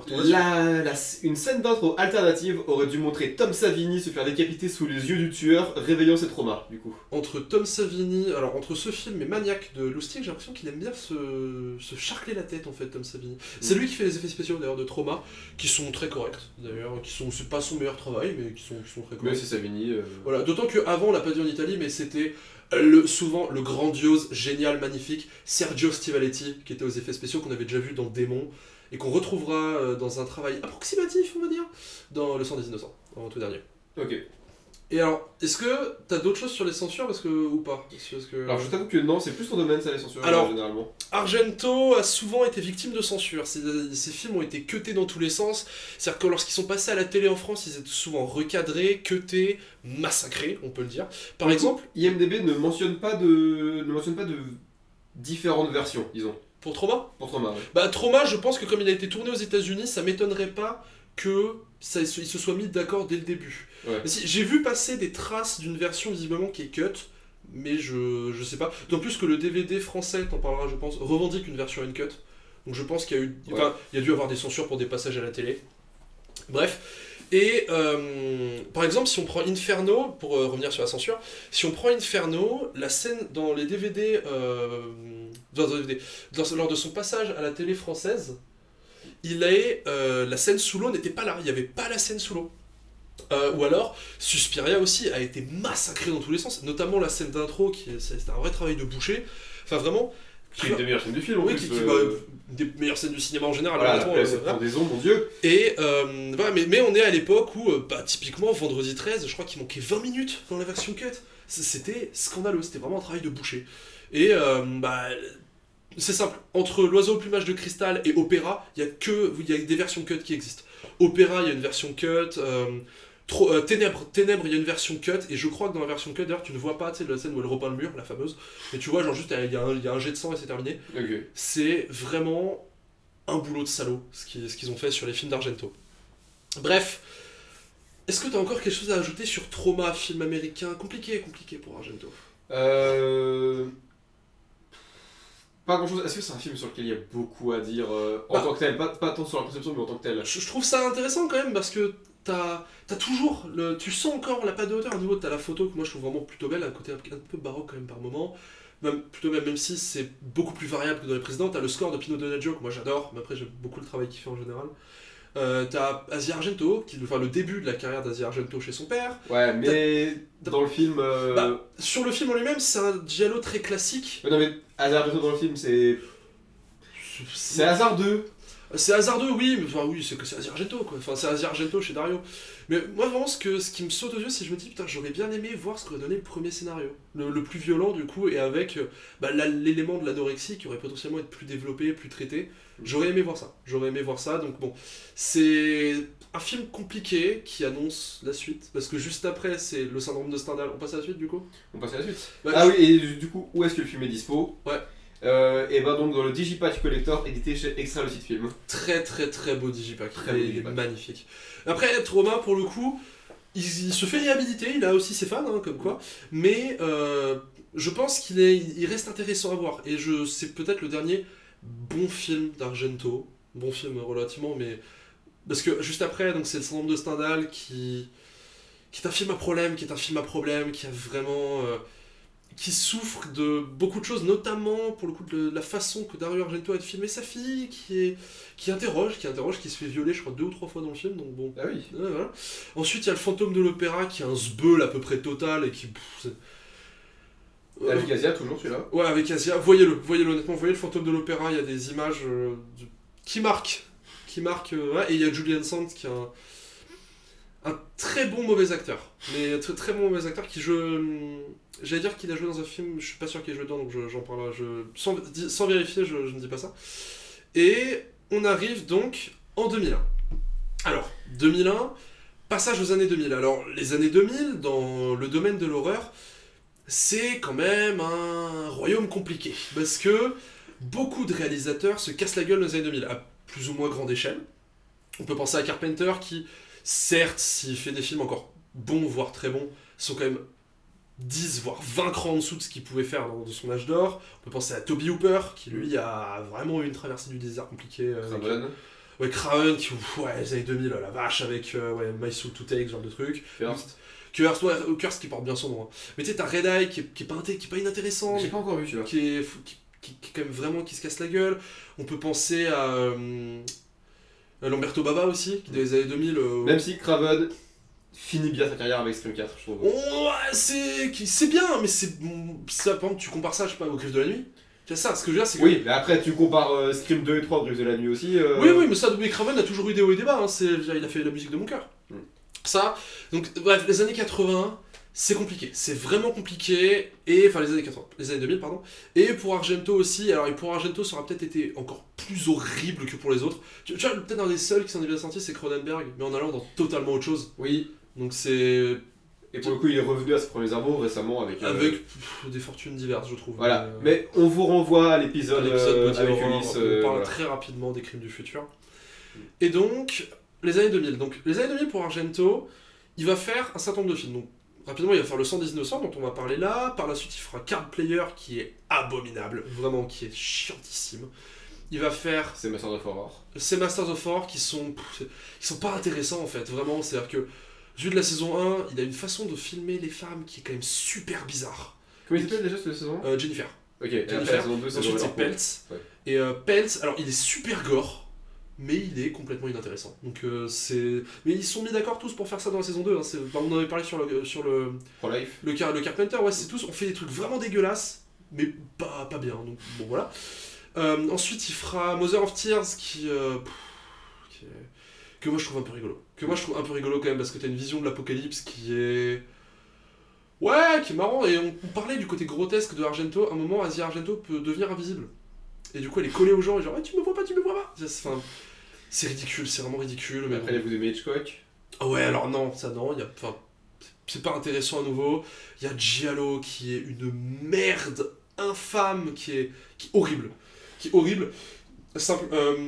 Une scène d'intro alternative aurait dû montrer Tom Savini se faire décapiter sous les yeux du tueur, réveillant ses traumas, du coup. Entre Tom Savini, alors entre ce film et Maniac de Lustig, j'ai l'impression qu'il aime bien se charcler la tête, en fait, Tom Savini. C'est lui qui fait les effets spéciaux, d'ailleurs, de Trauma, qui sont très corrects, d'ailleurs, c'est pas son meilleur travail, mais qui sont très corrects. Mais c'est Savini. Voilà, d'autant qu'avant, on l'a pas dit en Italie, mais c'était souvent le grandiose, génial, magnifique Sergio Stivaletti, qui était aux effets spéciaux, qu'on avait déjà vu dans Démon, et qu'on retrouvera dans un travail approximatif, on va dire, dans Le Sang des Innocents, en tout dernier. Ok. Et alors, est-ce que t'as d'autres choses sur les censures ou pas? Alors je t'avoue que non, c'est plus ton domaine ça, les censures, généralement. Argento a souvent été victime de censure. Ces films ont été cutés dans tous les sens. C'est-à-dire que lorsqu'ils sont passés à la télé en France, ils étaient souvent recadrés, cutés, massacrés, on peut le dire. Par exemple, IMDB ne mentionne pas de différentes versions, disons. Pour Trauma ? Pour Trauma, ouais. Bah Trauma, je pense que comme il a été tourné aux États-Unis, ça m'étonnerait pas que il se soit mis d'accord dès le début. Ouais. J'ai vu passer des traces d'une version visiblement qui est cut, mais je sais pas. D'autant plus que le DVD français, t'en parleras je pense, revendique une version uncut. Donc je pense qu'il y a eu, enfin, il y a dû avoir des censures pour des passages à la télé. Bref. Et par exemple, si on prend Inferno, pour revenir sur la censure, si on prend Inferno, la scène dans les DVD, lors de son passage à la télé française, la scène sous l'eau n'était pas là, il n'y avait pas la scène sous l'eau. Ou alors, Suspiria aussi a été massacré dans tous les sens, notamment la scène d'intro, c'était un vrai travail de boucher. Enfin vraiment... Qui est une des meilleures scènes du film, oui, des meilleures scènes du cinéma en général. Voilà, la des ombres, mon dieu. Et voilà, mais on est à l'époque où, typiquement, Vendredi 13, je crois qu'il manquait 20 minutes dans la version cut. C'était scandaleux, c'était vraiment un travail de boucher. Et c'est simple, entre L'Oiseau au plumage de cristal et Opéra, il y a des versions cut qui existent. Opéra, il y a une version cut. Ténèbres, il y a une version cut, et je crois que dans la version cut, d'ailleurs, tu ne vois pas la scène où elle repeint le mur, la fameuse, mais tu vois, genre juste, il y a un jet de sang et c'est terminé. Okay. C'est vraiment un boulot de salaud, ce qu'ils ont fait sur les films d'Argento. Bref, est-ce que tu as encore quelque chose à ajouter sur Trauma, film américain compliqué pour Argento ? Pas grand chose. Est-ce que c'est un film sur lequel il y a beaucoup à dire en tant que tel, pas tant sur la conception, mais en tant que tel? Je trouve ça intéressant quand même parce que t'as toujours tu sens encore la patte de hauteur. À nouveau, t'as la photo que moi je trouve vraiment plutôt belle, un côté un peu baroque quand même par moment. Même si c'est beaucoup plus variable que dans les précédents. T'as le score de Pino Donaggio que moi j'adore, mais après j'aime beaucoup le travail qu'il fait en général. T'as Asia Argento, le début de la carrière d'Asia Argento chez son père. Ouais, mais dans le film. Sur le film en lui-même, c'est un giallo très classique. Non, mais Asia Argento dans le film, c'est hasardeux. C'est hasardeux, oui, mais enfin oui, c'est Asia Argento quoi. Enfin, c'est Asia Argento chez Dario. Mais moi vraiment, ce qui me saute aux yeux, c'est que je me dis putain, j'aurais bien aimé voir ce qu'aurait donné le premier scénario, le plus violent du coup, et avec l'élément de l'anorexie qui aurait potentiellement été plus développé, plus traité. J'aurais aimé voir ça. Donc bon, c'est un film compliqué qui annonce la suite, parce que juste après c'est le syndrome de Stendhal. On passe à la suite du coup ? On passe à la suite. Ouais, oui, et du coup, où est-ce que le film est dispo ? Ouais. Et donc dans le Digipack Collector édité chez Extra le site film. Très très très beau Digipack, Il est magnifique. Après Trauma pour le coup, il se fait réhabiliter, il a aussi ses fans comme quoi, mais je pense qu'il reste intéressant à voir, et c'est peut-être le dernier bon film d'Argento, bon film relativement, mais parce que juste après donc c'est le syndrome de Stendhal qui est un film à problème, qui a vraiment qui souffre de beaucoup de choses, notamment pour le coup de la façon que Dario Argento a de filmer sa fille, qui interroge, qui se fait violer je crois 2 ou 3 fois dans le film, donc bon. Ah oui. Voilà. Ensuite il y a le fantôme de l'opéra qui est un sbeul à peu près total et qui... Avec Asia toujours celui-là. Ouais, avec Asia, voyez-le honnêtement, voyez le fantôme de l'opéra, il y a des images qui marquent, et il y a Julian Sands qui est un très bon mauvais acteur, mais très très bon mauvais acteur j'allais dire qu'il a joué dans un film, je suis pas sûr qu'il ait joué dedans, donc j'en parlerai, sans vérifier, je ne dis pas ça. Et on arrive donc en 2001. Alors, 2001, passage aux années 2000. Alors, les années 2000, dans le domaine de l'horreur, c'est quand même un royaume compliqué, parce que beaucoup de réalisateurs se cassent la gueule dans les années 2000, à plus ou moins grande échelle. On peut penser à Carpenter qui, certes, s'il fait des films encore bons, voire très bons, sont quand même 10 voire 20 crans en dessous de ce qu'il pouvait faire de son âge d'or. On peut penser à Toby Hooper qui lui a vraiment eu une traversée du désert compliquée. Craven qui, les années 2000, la vache, avec My Soul to Take, ce genre de truc. Kurst qui porte bien son nom. Hein. Mais tu sais, t'as Red Eye qui est pas inintéressant. J'ai pas encore vu celui-là. Qui est quand même vraiment qui se casse la gueule. On peut penser à Lamberto Bava aussi, qui dans les années 2000. Même si Craven finit bien sa carrière avec Scream 4, je trouve. C'est bien, mais ça, par exemple, tu compares ça, je sais pas, au Griffes de la Nuit. C'est ça, ce que je veux dire, c'est que... Oui, mais après tu compares Scream 2 et 3 au Griffes de la Nuit aussi. Oui, mais ça, Craven a toujours eu des hauts et des bas, hein. Il a fait la musique de mon cœur. Ça, donc bref, les années 80, c'est compliqué, c'est vraiment compliqué, enfin les années 2000, pardon, et pour Argento aussi, alors pour Argento ça aura peut-être été encore plus horrible que pour les autres. Tu vois, peut-être un des seuls qui s'en est bien sorti, c'est Cronenberg, mais en allant dans totalement autre chose. Oui. Donc c'est... Et pour le coup, il est revenu à ses premiers amours récemment avec des fortunes diverses, je trouve. Voilà, mais on vous renvoie à l'épisode avec Ulysse. On parle très rapidement des crimes du futur. Et donc, les années 2000. Donc, les années 2000 pour Argento, il va faire un certain nombre de films. Donc, rapidement, il va faire le 110 innocents dont on va parler là. Par la suite, il fera Card Player qui est abominable, vraiment qui est chiantissime. Il va faire ces Masters of Horror. Ces Masters of Horror qui sont pas intéressants en fait, vraiment. C'est-à-dire que, vu de la saison 1, il a une façon de filmer les femmes qui est quand même super bizarre. Comment il s'appelle déjà cette saison Jennifer. Ok, Jennifer. La saison 2, Ensuite, c'est Peltz. Ouais. Et Peltz, alors il est super gore, mais il est complètement inintéressant. Donc mais ils se sont mis d'accord tous pour faire ça dans la saison 2. Hein. On en avait parlé sur le Pro-Life. Le Carpenter, ouais, c'est tous. On fait des trucs vraiment dégueulasses, mais pas bien. Donc bon, voilà. Ensuite, il fera Mother of Tears que moi je trouve un peu rigolo. Quand même parce que t'as une vision de l'apocalypse qui est. Ouais, qui est marrant. Et on parlait du côté grotesque de Argento. À un moment, Asia Argento peut devenir invisible. Et du coup, elle est collée aux gens et genre, tu me vois pas. Enfin, c'est ridicule, c'est vraiment ridicule. Mais après, vous aimez Hitchcock ? Ah ouais, alors non, ça non. C'est pas intéressant à nouveau. Il y a Giallo qui est une merde infâme, qui est horrible. Simple.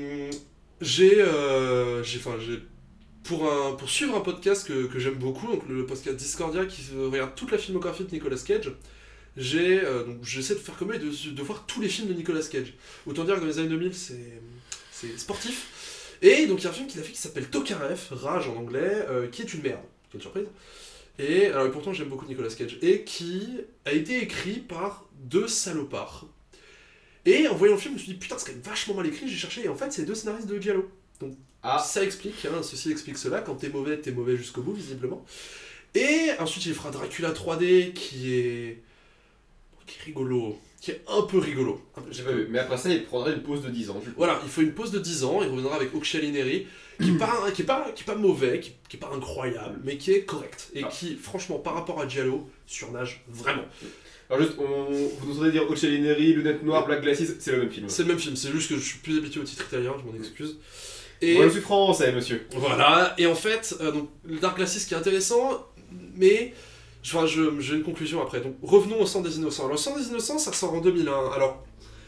Pour suivre un podcast que j'aime beaucoup, donc le podcast Discordia qui regarde toute la filmographie de Nicolas Cage, j'essaie de faire comme eux et de voir tous les films de Nicolas Cage. Autant dire que dans les années 2000, c'est sportif. Et donc il y a un film qu'il a fait qui s'appelle Tokarev, Rage en anglais, qui est une merde. Quelle surprise. Et alors pourtant j'aime beaucoup Nicolas Cage. Et qui a été écrit par deux salopards. Et en voyant le film, je me suis dit, putain, c'est quand même vachement mal écrit, j'ai cherché, et en fait, c'est deux scénaristes de Giallo. Donc, ça explique, hein, ceci explique cela, quand t'es mauvais jusqu'au bout, visiblement. Et ensuite, il fera Dracula 3D, qui est rigolo, qui est un peu rigolo. J'ai pas vu, mais après ça, il prendra une pause de 10 ans. Voilà, il faut une pause de 10 ans, il reviendra avec Occhiali Neri, qui est pas mauvais, qui est pas incroyable, mais qui est correct, et qui, franchement, par rapport à Giallo, surnage vraiment. Alors juste, vous nous entendez dire Occhiali Neri, Lunettes Noires, Black Glasses, c'est le même film. C'est le même film, c'est juste que je suis plus habitué au titre italien, je m'en excuse. Et moi je suis français, monsieur. Voilà, et en fait, donc, le Dark Glasses qui est intéressant, mais j'ai une conclusion après. Donc revenons au Sang des Innocents. Alors le Sang des Innocents, ça sort en 2001. Alors,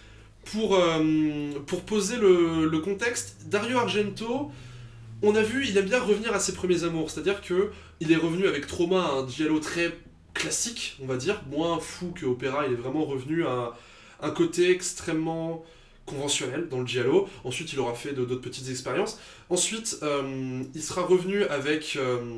pour poser le contexte, Dario Argento, on a vu, il aime bien revenir à ses premiers amours, c'est-à-dire que il est revenu avec Trauma, un giallo très classique, on va dire, moins fou que Opéra, il est vraiment revenu à un côté extrêmement conventionnel dans le giallo. Ensuite, il aura fait d'autres petites expériences. Ensuite, il sera revenu avec...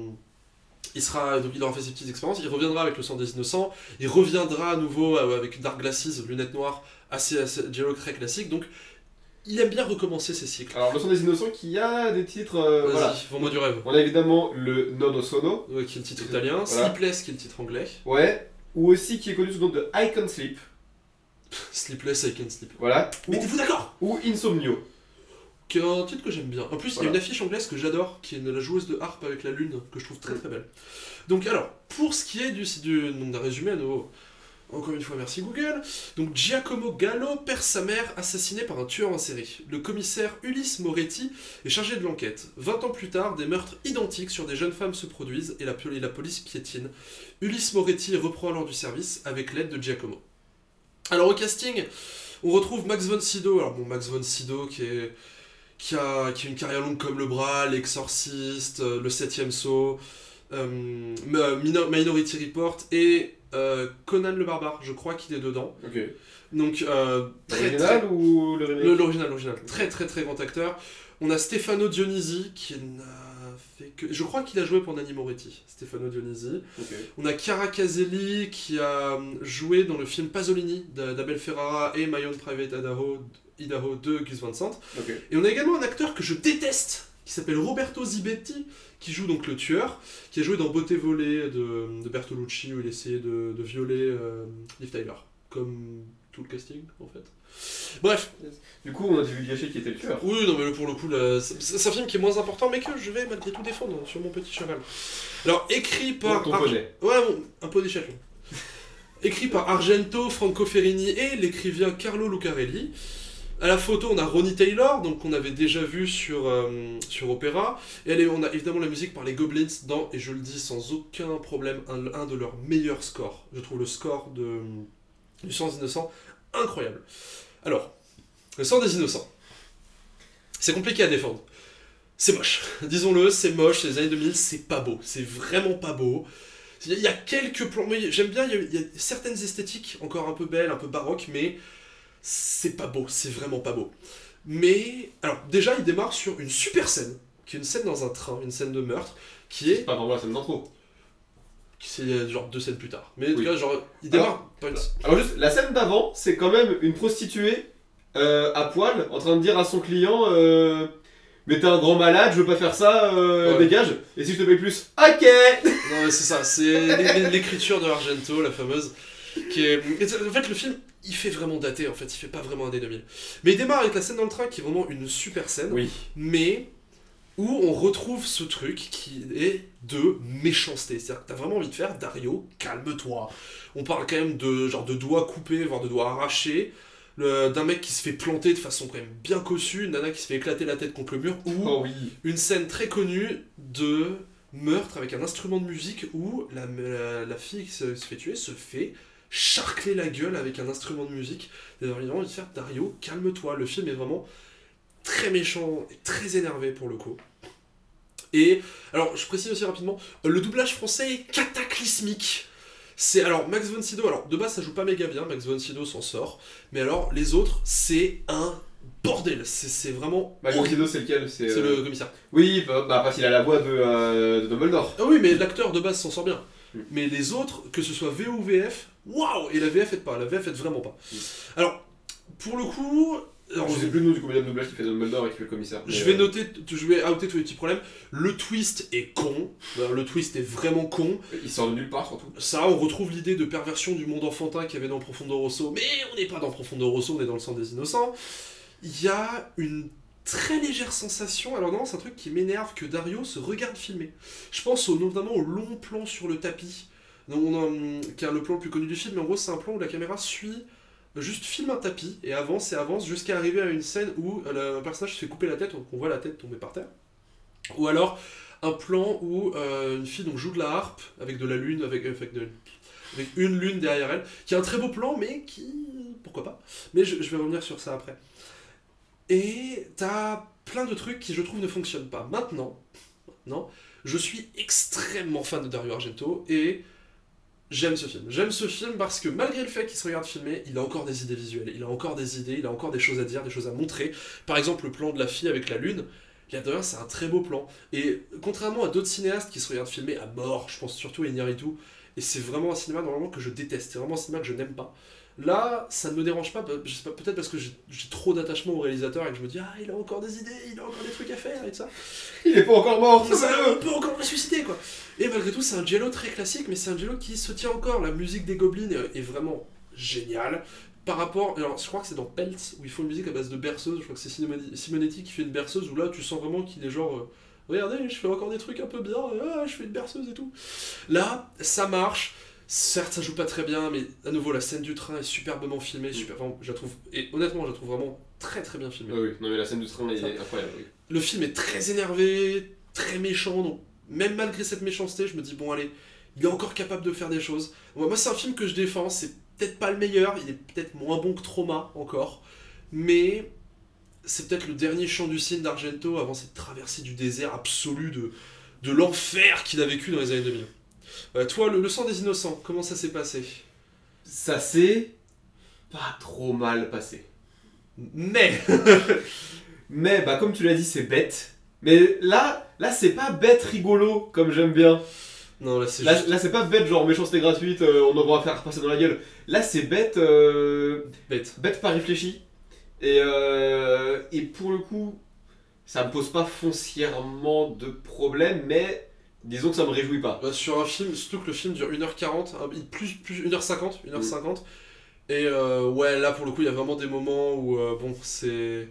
donc il aura fait ses petites expériences, il reviendra avec le Sang des Innocents, il reviendra à nouveau avec Dark Glasses, Lunettes Noires, assez giallo très classique, donc il aime bien recommencer ses cycles. Alors, le Sang des Innocents qui a des titres... voilà. Vends-moi du rêve. On a évidemment le Nono Sono. Ouais, qui est le titre italien, voilà. Sleepless qui est le titre anglais. Ouais, ou aussi qui est connu sous le nom de I Can Sleep. Sleepless, I Can Sleep. Voilà. Mettez-vous d'accord. Ou Insomnio. Qui est un titre que j'aime bien. En plus, il y a une affiche anglaise que j'adore, qui est la joueuse de harpe avec la lune, que je trouve très très belle. Donc alors, pour ce qui est d'un résumé à nouveau, encore une fois merci Google, donc Giacomo Gallo perd sa mère assassinée par un tueur en série. Le commissaire Ulysse Moretti est chargé de l'enquête. 20 ans plus tard, des meurtres identiques sur des jeunes femmes se produisent et la police piétine. Ulysse Moretti reprend alors du service avec l'aide de Giacomo. Alors au casting, on retrouve Max von Sydow. Alors bon, Max von Sydow qui a une carrière longue comme le bras, L'Exorciste, Le 7ème Saut, Minority Report et Conan le Barbare, je crois qu'il est dedans. Ok. Donc, l'original ou le remake ? L'original. Très très très grand acteur. On a Stefano Dionisi qui n'a fait que... Je crois qu'il a joué pour Nanni Moretti, Stefano Dionisi. Okay. On a Chiara Caselli qui a joué dans le film Pasolini d'Abel Ferrara et My Own Private Idaho de Gus Van Sant. Okay. Et on a également un acteur que je déteste, qui s'appelle Roberto Zibetti, qui joue donc le tueur, qui a joué dans Beauté volée de Bertolucci, où il essayait de violer Liv Tyler, comme tout le casting en fait. Bref. Du coup, on a dû gâcher qui était le tueur. Oui, non, mais pour le coup, c'est un film qui est moins important, mais que je vais malgré tout défendre sur mon petit cheval. Alors, écrit par... Ton poney. Ouais, bon, un poney château. Écrit par Argento, Franco Ferrini et l'écrivain Carlo Lucarelli. À la photo, on a Ronnie Taylor, donc qu'on avait déjà vu sur Opéra. Et on a évidemment la musique par les Goblins dans, et je le dis sans aucun problème, un de leurs meilleurs scores. Je trouve le score du Sang des Innocents incroyable. Alors, le Sang des Innocents, c'est compliqué à défendre. C'est moche. Disons-le, c'est moche, c'est les années 2000, c'est pas beau. C'est vraiment pas beau. Il y a quelques plans, j'aime bien, il y a certaines esthétiques encore un peu belles, un peu baroques, mais c'est pas beau, c'est vraiment pas beau. Mais, alors déjà il démarre sur une super scène, qui est une scène dans un train, une scène de meurtre, qui est... C'est pas vraiment la scène d'intro. C'est genre 2 scènes plus tard. Mais en tout cas, genre, il démarre par une... Alors juste, la scène d'avant, c'est quand même une prostituée à poil, en train de dire à son client... Mais t'es un grand malade, je veux pas faire ça, dégage. Et si je te paye plus, ok. Non mais c'est ça, c'est l'écriture de Argento, la fameuse, qui est... En fait le film, il fait vraiment daté en fait, il fait pas vraiment années 2000. Mais il démarre avec la scène dans le train qui est vraiment une super scène, oui. Mais où on retrouve ce truc qui est de méchanceté. C'est-à-dire que t'as vraiment envie de faire, Dario, calme-toi. On parle quand même de genre de doigts coupés, voire de doigts arrachés. D'un mec qui se fait planter de façon quand même bien cossue, une nana qui se fait éclater la tête contre le mur, ou une scène très connue de meurtre avec un instrument de musique où la fille qui se fait tuer se fait charcler la gueule avec un instrument de musique. Et vraiment envie de faire, Dario, calme-toi. Le film est vraiment très méchant et très énervé pour le coup. Et alors je précise aussi rapidement, le doublage français est cataclysmique. Alors Max von Sydow, alors de base ça joue pas méga bien, Max von Sydow s'en sort, mais alors les autres c'est un bordel, c'est vraiment... Max von Sydow c'est lequel? C'est le commissaire. Oui, parce qu'il a la voix de Dumbledore. Ah oui, mais l'acteur de base s'en sort bien. Mais les autres, que ce soit VO ou VF, waouh. Et la VF aide pas, la VF aide vraiment pas. Alors, pour le coup... Alors, je sais plus le nom du comédien de doublage qui fait Dumbledore et qui fait le commissaire. Je vais outer tous les petits problèmes. Le twist est con. Le twist est vraiment con. Il sort de nulle part surtout. Ça, on retrouve l'idée de perversion du monde enfantin qu'il y avait dans Profondo Rosso. Mais on n'est pas dans Profondo Rosso, on est dans le Sang des Innocents. Il y a une très légère sensation. Alors non, c'est un truc qui m'énerve que Dario se regarde filmer. Je pense notamment au long plan sur le tapis. Qui est le plan le plus connu du film. Mais en gros, c'est un plan où la caméra juste filme un tapis et avance jusqu'à arriver à une scène où un personnage se fait couper la tête, donc on voit la tête tomber par terre. Ou alors un plan où une fille donc, joue de la harpe avec de la lune, avec une lune derrière elle, qui est un très beau plan, mais qui... pourquoi pas. Mais je vais revenir sur ça après. Et t'as plein de trucs qui je trouve ne fonctionnent pas. Maintenant, je suis extrêmement fan de Dario Argento et... J'aime ce film parce que malgré le fait qu'il se regarde filmer, il a encore des idées visuelles, il a encore des idées, il a encore des choses à dire, des choses à montrer. Par exemple, le plan de la fille avec la lune, l'air de rien, c'est un très beau plan. Et contrairement à d'autres cinéastes qui se regardent filmer à mort, je pense surtout à Iñárritu, et c'est vraiment un cinéma normalement que je déteste, c'est vraiment un cinéma que je n'aime pas. Là, ça ne me dérange pas, je sais pas, peut-être parce que j'ai trop d'attachement au réalisateur et que je me dis, ah, il a encore des idées, il a encore des trucs à faire et tout ça. Il est pas encore mort, on peut encore le ressusciter, quoi. Et malgré tout, c'est un giallo très classique, mais c'est un giallo qui se tient encore. La musique des Goblins est vraiment géniale. Par rapport, alors je crois que c'est dans Peltz où ils font une musique à base de berceuse, je crois que c'est Simonetti qui fait une berceuse où là tu sens vraiment qu'il est genre regardez, je fais encore des trucs un peu bien, je fais une berceuse et tout. Là, ça marche. Certes, ça joue pas très bien, mais à nouveau, la scène du train est superbement filmée, je la trouve, et honnêtement, je la trouve vraiment très très bien filmée. Oui, non mais la scène du train est incroyable. Oui. Le film est très énervé, très méchant, donc même malgré cette méchanceté, je me dis, bon allez, il est encore capable de faire des choses. Moi, c'est un film que je défends, c'est peut-être pas le meilleur, il est peut-être moins bon que Trauma encore, mais c'est peut-être le dernier chant du cygne d'Argento avant cette traversée du désert absolue de l'enfer qu'il a vécu dans les années 2000. Toi, le Sang des Innocents, comment ça s'est passé? Ça s'est pas trop mal passé. Mais bah comme tu l'as dit, c'est bête. Mais là c'est pas bête rigolo comme j'aime bien. Non, là c'est juste... là c'est pas bête genre méchanceté gratuite, on devra faire passer dans la gueule. Là c'est bête bête pas réfléchi. Et pour le coup, ça me pose pas foncièrement de problème, mais disons que ça me réjouit pas. Sur un film, surtout que le film dure 1h40, plus 1h50, 1h50. Et ouais, là pour le coup, il y a vraiment des moments où c'est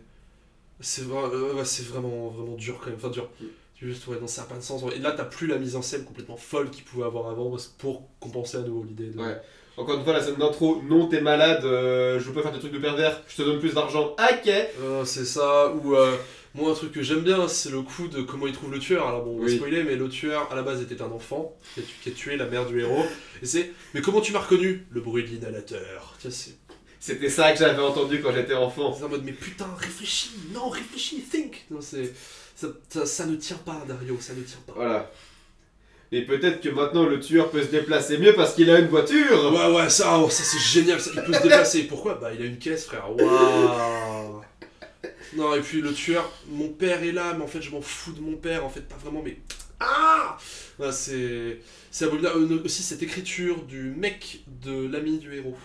vraiment dur quand même. Enfin, dur. Juste, ouais, non, ça n'a pas de sens. Et là, t'as plus la mise en scène complètement folle qu'il pouvait avoir avant pour compenser à nouveau l'idée de... Ouais. Encore une fois, la scène d'intro, non, t'es malade, je peux faire des trucs de pervers, je te donne plus d'argent, ok. C'est ça, ou moi un truc que j'aime bien, c'est le coup de comment il trouve le tueur. Alors bon, on va spoiler, mais le tueur à la base était un enfant qui a tué la mère du héros. Et c'est, mais comment tu m'as reconnu? Le bruit de l'inhalateur. Tiens, c'était ça que j'avais entendu quand j'étais enfant. C'est en mode, mais putain, réfléchis, non, réfléchis, think. Non, ça ne tient pas, Dario, ça ne tient pas. Voilà. Et peut-être que maintenant le tueur peut se déplacer mieux parce qu'il a une voiture. Ouais, ça c'est génial, ça. Il peut se déplacer. Pourquoi? Bah, il a une caisse, frère. Waouh. Non, et puis le tueur, mon père est là, mais en fait, je m'en fous de mon père. En fait, pas vraiment, mais. Ah voilà, c'est abominable. Aussi, cette écriture du mec de l'ami du héros,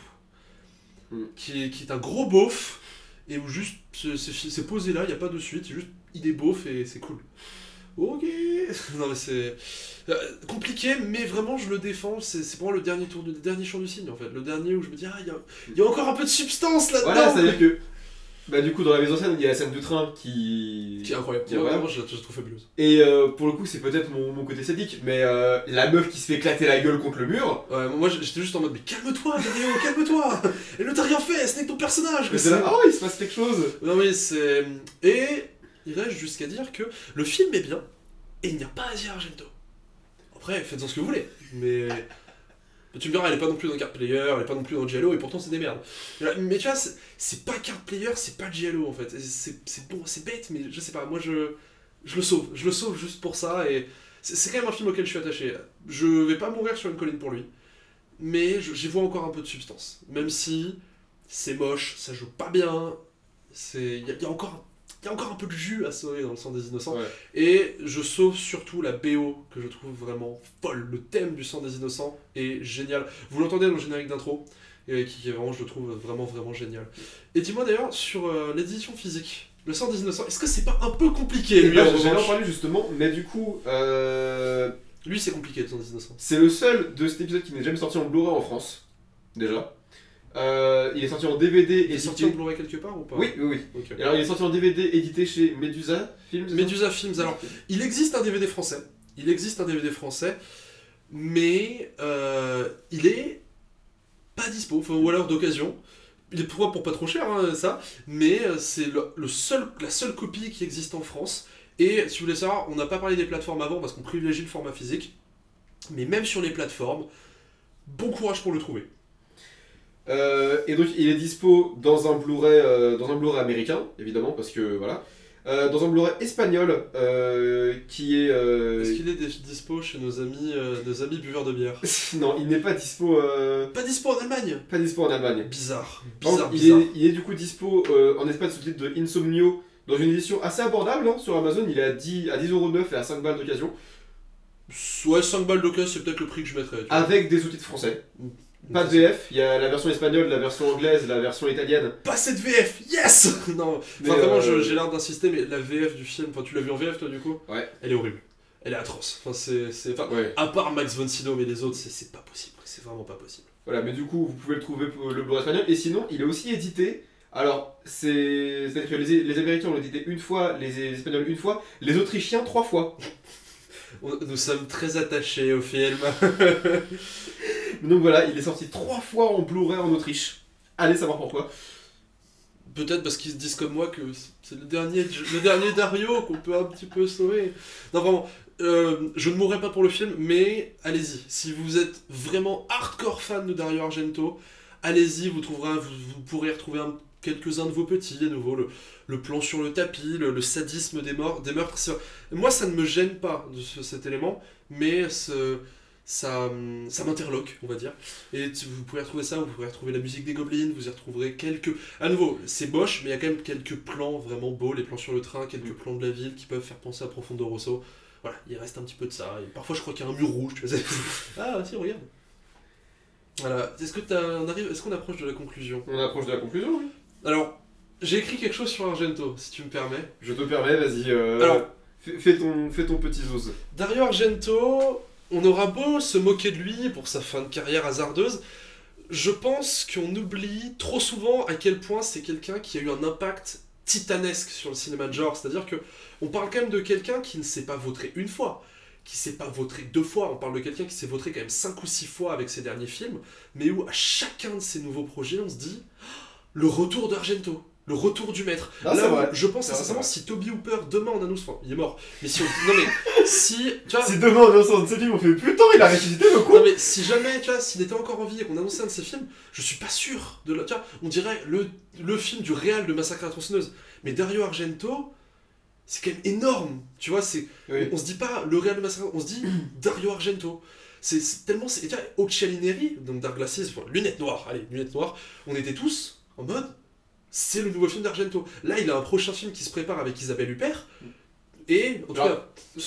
qui est un gros beauf, et où juste, c'est posé là, il n'y a pas de suite, c'est juste, il est beauf et c'est cool. Ok. Non mais c'est compliqué, mais vraiment je le défends. C'est pour moi le dernier chant du cygne en fait. Le dernier où je me dis, il y a encore un peu de substance là-dedans. Voilà, c'est-à-dire que bah, du coup, dans la mise en scène, il y a la scène du train qui est incroyable. Vraiment, je la trouve fabuleuse. Et pour le coup, c'est peut-être mon côté sadique, mais la meuf qui se fait éclater la gueule contre le mur. Ouais, moi j'étais juste en mode, mais calme-toi, Dario, calme-toi. Elle ne t'a rien fait, ce n'est que ton personnage. C'est là, oh, il se passe quelque chose. Non mais c'est. Et il reste jusqu'à dire que le film est bien et il n'y a pas Asia Argento. Après, faites-en ce que vous voulez, mais. Tu me diras, elle est pas non plus dans Card Player, elle est pas non plus dans Giallo, et pourtant c'est des merdes. Mais tu vois, c'est pas Card Player, c'est pas Giallo en fait. C'est bon, c'est bête, mais je sais pas, moi je le sauve. Je le sauve juste pour ça, et c'est quand même un film auquel je suis attaché. Je vais pas mourir sur une colline pour lui, mais j'y vois encore un peu de substance. Même si c'est moche, ça joue pas bien, il y a encore un peu de jus à sauver dans le sang des innocents. Ouais. Et je sauve surtout la BO que je trouve vraiment folle. Le thème du sang des innocents est génial. Vous l'entendez dans le générique d'intro, et qui est vraiment, je le trouve vraiment vraiment génial. Et dis-moi d'ailleurs, sur l'édition physique, le sang des innocents, est-ce que c'est pas un peu compliqué lui? J'allais en parler justement, mais du coup. Lui c'est compliqué le sang des innocents. C'est le seul de cet épisode qui n'est jamais sorti en Blu-ray en France, déjà. Il est sorti en DVD édité. Il est sorti en Blu-ray quelque part ou pas? Oui. Okay. Et alors il est sorti en DVD édité chez Medusa Films. Medusa Films, alors il existe un DVD français. Mais il est pas dispo, enfin, ou alors d'occasion. Il est pour pas trop cher, hein, ça, mais c'est la seule copie qui existe en France. Et si vous voulez savoir, on n'a pas parlé des plateformes avant parce qu'on privilégie le format physique. Mais même sur les plateformes, bon courage pour le trouver. Et donc il est dispo dans un Blu-ray américain, évidemment, parce que voilà. Dans un Blu-ray espagnol qui est. Est-ce qu'il est dispo chez nos amis buveurs de bière? Non, il n'est pas dispo. Pas dispo en Allemagne? Pas dispo en Allemagne. Bizarre. Il est du coup dispo en Espagne sous le titre de Insomnio, dans une édition assez abordable hein, sur Amazon. Il est à 10,9€ et à 5 balles d'occasion. Ouais, 5 balles d'occasion, c'est peut-être le prix que je mettrais. Avec des sous-titres français. Pas de VF, il y a la version espagnole, la version anglaise, la version italienne. Pas cette VF, yes. Non, enfin, vraiment, j'ai l'air d'insister, mais la VF du film, enfin, tu l'as vu en VF toi du coup? Ouais. Elle est horrible. Elle est atroce. Enfin, ouais. À part Max von Sydow, mais les autres, c'est pas possible. C'est vraiment pas possible. Voilà, mais du coup, vous pouvez le trouver pour le Blu-ray espagnol. Et sinon, il est aussi édité. Alors, c'est-à-dire que les Américains l'ont édité une fois, les Espagnols une fois, les Autrichiens 3 fois. Nous sommes très attachés au film. Donc voilà, il est sorti 3 fois en Blu-ray en Autriche. Allez savoir pourquoi. Peut-être parce qu'ils se disent comme moi que c'est le dernier Dario qu'on peut un petit peu sauver. Non, vraiment, je ne mourrai pas pour le film, mais allez-y. Si vous êtes vraiment hardcore fan de Dario Argento, allez-y, vous pourrez retrouver quelques-uns de vos petits, à nouveau, le plan sur le tapis, le sadisme des meurtres. Moi, ça ne me gêne pas de cet élément, mais ça m'interloque, on va dire. Et vous pourrez retrouver ça, vous pourrez retrouver la musique des Gobelins, vous y retrouverez quelques... À nouveau, c'est moche, mais il y a quand même quelques plans vraiment beaux, les plans sur le train, quelques plans de la ville qui peuvent faire penser à Profondo Rosso. Voilà, il reste un petit peu de ça. Et parfois, je crois qu'il y a un mur rouge, tu vois. Ah, si, regarde. Voilà, est-ce qu'on approche de la conclusion? On approche de la conclusion, oui. Alors, j'ai écrit quelque chose sur Argento, si tu me permets. Je te permets, vas-y. Alors, fais ton petit zose. Dario Argento, on aura beau se moquer de lui pour sa fin de carrière hasardeuse, je pense qu'on oublie trop souvent à quel point c'est quelqu'un qui a eu un impact titanesque sur le cinéma de genre. C'est-à-dire que on parle quand même de quelqu'un qui ne s'est pas vautré une fois, qui s'est pas vautré 2 fois, on parle de quelqu'un qui s'est vautré quand même 5 ou 6 fois avec ses derniers films, mais où à chacun de ses nouveaux projets, on se dit le retour d'Argento, le retour du maître. Non, Là où vrai. je pense sincèrement, si Toby Hooper demain on annonce, enfin il est mort, mais si on, non mais si tu vois, Si demain on annonce un de ses films, on fait putain, il a ressuscité le coup. non mais si jamais, tu vois, s'il était encore en vie et qu'on annonçait un de ses films, je suis pas sûr de la... Tu vois, on dirait le film du réal de Massacre à la tronçonneuse. Mais Dario Argento, c'est quand même énorme, tu vois, c'est... Oui. On se dit pas le réal de Massacre, on se dit Dario Argento. C'est tellement... Tu vois, Occhialineri, donc Dark Glasses, enfin, lunettes noires, on était tous en mode... C'est le nouveau film d'Argento. Là, il a un prochain film qui se prépare avec Isabelle Huppert. Et, en tout cas...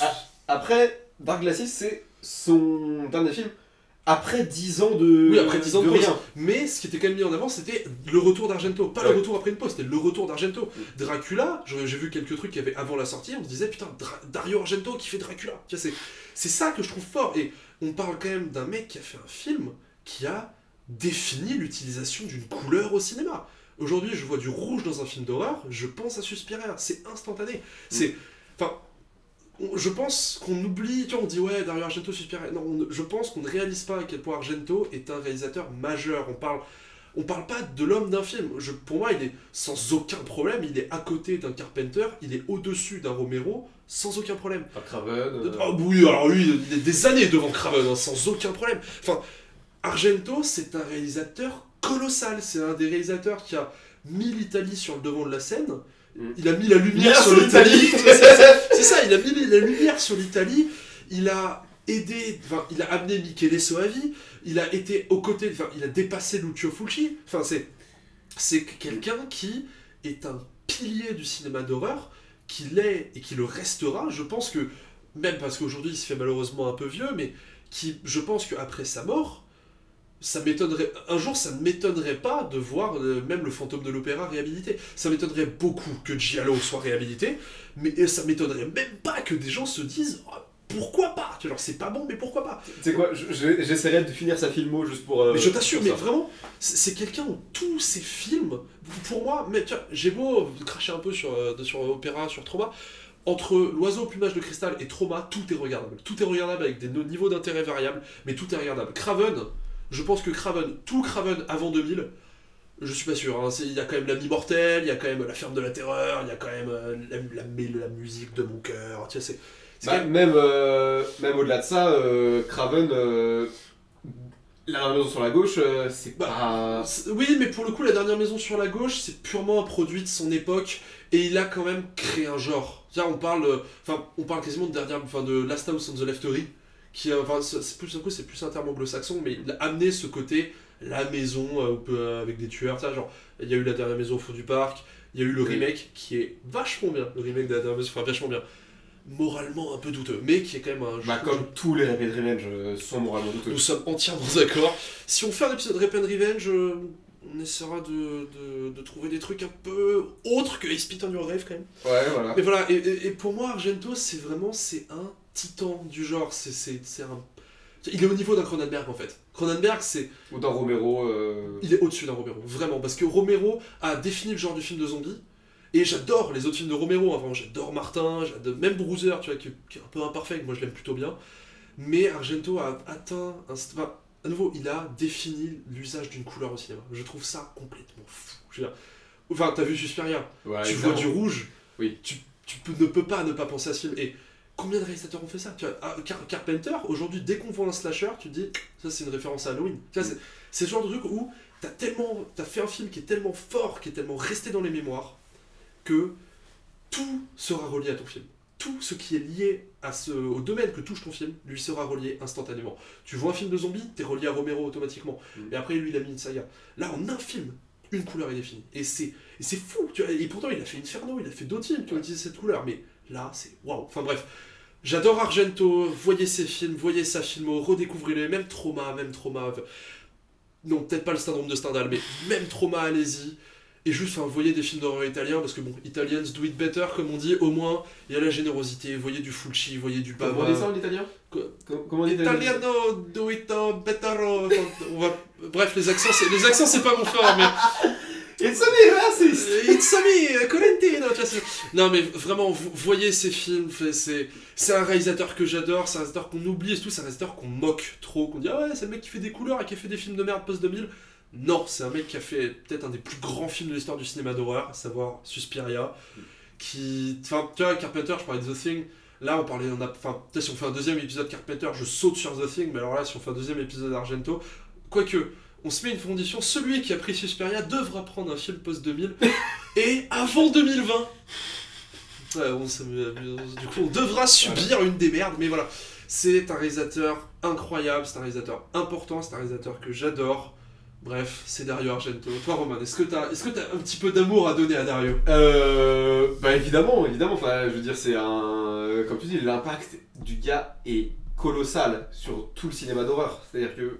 Après, Dark Glasses, c'est son dernier film. Après 10 ans de. Oui, après 10 ans de pause. rien. Mais ce qui était quand même mis en avant, c'était le retour d'Argento. Pas le retour après une pause, c'était le retour d'Argento. Dracula, j'ai vu quelques trucs qu'il y avait avant la sortie, on se disait putain, Dario Argento qui fait Dracula. Tu vois, c'est ça que je trouve fort. Et on parle quand même d'un mec qui a fait un film qui a défini l'utilisation d'une couleur au cinéma. Aujourd'hui, je vois du rouge dans un film d'horreur, je pense à Suspiria. C'est instantané. C'est. Enfin. Je pense qu'on oublie, tu vois, on dit ouais, Dario Argento, Suspiria. Non, je pense qu'on ne réalise pas à quel point Argento est un réalisateur majeur. On parle pas de l'homme d'un film. Pour moi, il est sans aucun problème, il est à côté d'un Carpenter, il est au-dessus d'un Romero, sans aucun problème. Pas Craven. Ah oui, alors lui, il est des années devant Craven, hein, sans aucun problème. Enfin, Argento, c'est un réalisateur colossal. C'est un des réalisateurs qui a mis l'Italie sur le devant de la scène. Il a mis la lumière sur l'Italie. C'est ça, il a mis la lumière sur l'Italie. Il a aidé, enfin, il a amené Michele Soavi. Il a été aux côtés, enfin, il a dépassé Lucio Fulci. Enfin, c'est quelqu'un qui est un pilier du cinéma d'horreur, qui l'est et qui le restera. Je pense que, même parce qu'aujourd'hui il se fait malheureusement un peu vieux, mais je pense qu'après sa mort, un jour, ça ne m'étonnerait pas de voir même le fantôme de l'opéra réhabilité. Ça m'étonnerait beaucoup que Giallo soit réhabilité, mais ça m'étonnerait même pas que des gens se disent oh, pourquoi pas. Genre, c'est pas bon, mais pourquoi pas. Tu sais quoi, j'essaierai de finir sa filmo juste pour. Mais je t'assure, mais vraiment, c'est quelqu'un où tous ses films, pour moi, mais tiens, j'ai beau cracher un peu sur Opéra, sur Trauma. Entre L'Oiseau au plumage de cristal et Trauma, tout est regardable. Tout est regardable avec des niveaux d'intérêt variables, mais tout est regardable. Craven. Je pense que tout Craven avant 2000, je suis pas sûr. Hein. Il y a quand même l'ami mortel, il y a quand même la ferme de la terreur, il y a quand même la musique de mon cœur. Tu sais, même au-delà de ça, Craven, la dernière maison sur la gauche, c'est pas. Oui, mais pour le coup, la dernière maison sur la gauche, c'est purement un produit de son époque et il a quand même créé un genre. Là, on parle quasiment de Last House on the Left qui c'est plus un terme anglo-saxon, mais il a amené ce côté la maison avec des tueurs, ça, genre il y a eu la dernière maison au fond du parc, il y a eu le remake qui est vachement bien, le remake de la dernière maison, enfin vachement bien, moralement un peu douteux, mais qui est quand même un comme tous les Rape and Revenge sont moralement douteux. Nous sommes entièrement d'accord. Si on fait un épisode Rape and Revenge, on essaiera de trouver des trucs un peu autres que Spit on Your Grave quand même. Ouais, voilà. Mais voilà, et pour moi Argento c'est un titan du genre, il est au niveau d'un Cronenberg en fait. Cronenberg c'est... Ou d'un Romero... Il est au-dessus d'un Romero, vraiment, parce que Romero a défini le genre du film de zombie, et j'adore les autres films de Romero, avant j'adore Martin, j'adore même Bruiser, tu vois, qui est un peu imparfait, moi je l'aime plutôt bien, mais Argento a atteint à nouveau, il a défini l'usage d'une couleur au cinéma. Je trouve ça complètement fou. Je veux dire, enfin, t'as vu Suspiria, tu vois du rouge, oui. tu ne peux pas ne pas penser à ce film, et combien de réalisateurs ont fait ça? Tu vois, Carpenter, aujourd'hui, dès qu'on voit un slasher, tu te dis, ça c'est une référence à Halloween. Tu vois, c'est ce genre de truc où t'as fait un film qui est tellement fort, qui est tellement resté dans les mémoires, que tout sera relié à ton film. Tout ce qui est lié au domaine que touche ton film, lui sera relié instantanément. Tu vois un film de zombies, t'es relié à Romero automatiquement. Et après, lui, il a mis une saga. Là, en un film, une couleur est définie. Et c'est fou. Tu vois, et pourtant, il a fait Inferno, il a fait d'autres films qui ont utilisé cette couleur. Mais là, c'est waouh. Enfin bref, j'adore Argento, voyez ses films, voyez sa filmo, redécouvrez-les, même Trauma. Non, peut-être pas le syndrome de Stendhal, mais même Trauma, allez-y. Et juste, voyez des films d'horreur italiens, parce que bon, Italians do it better, comme on dit, au moins, il y a la générosité, voyez du Fulci, voyez du Bava. Comment on dit ça en italien? Comment on dit Italiano do it better. Bref, les accents, c'est pas mon fort, mais... It's me, racist. It's me, Colentino. Non, mais vraiment, vous voyez ces films, c'est un réalisateur que j'adore, c'est un réalisateur qu'on oublie et tout, c'est un réalisateur qu'on moque trop, qu'on dit ah ouais, c'est le mec qui fait des couleurs et qui a fait des films de merde post-2000. Non, c'est un mec qui a fait peut-être un des plus grands films de l'histoire du cinéma d'horreur, à savoir Suspiria, enfin, tu vois, Carpenter, je parlais de The Thing. Là, peut-être si on fait un deuxième épisode Carpenter, je saute sur The Thing, mais alors là, si on fait un deuxième épisode Argento, quoique, on se met une condition, celui qui a pris Suspiria devra prendre un film post-2000, et avant 2020. Ouais, du coup, on devra subir une des merdes, mais voilà. C'est un réalisateur incroyable, c'est un réalisateur important, c'est un réalisateur que j'adore. Bref, c'est Dario Argento. Toi, Roman, est-ce que t'as un petit peu d'amour à donner à Dario ? Bah évidemment. Enfin, je veux dire, c'est un... Comme tu dis, l'impact du gars est colossal sur tout le cinéma d'horreur. C'est-à-dire que...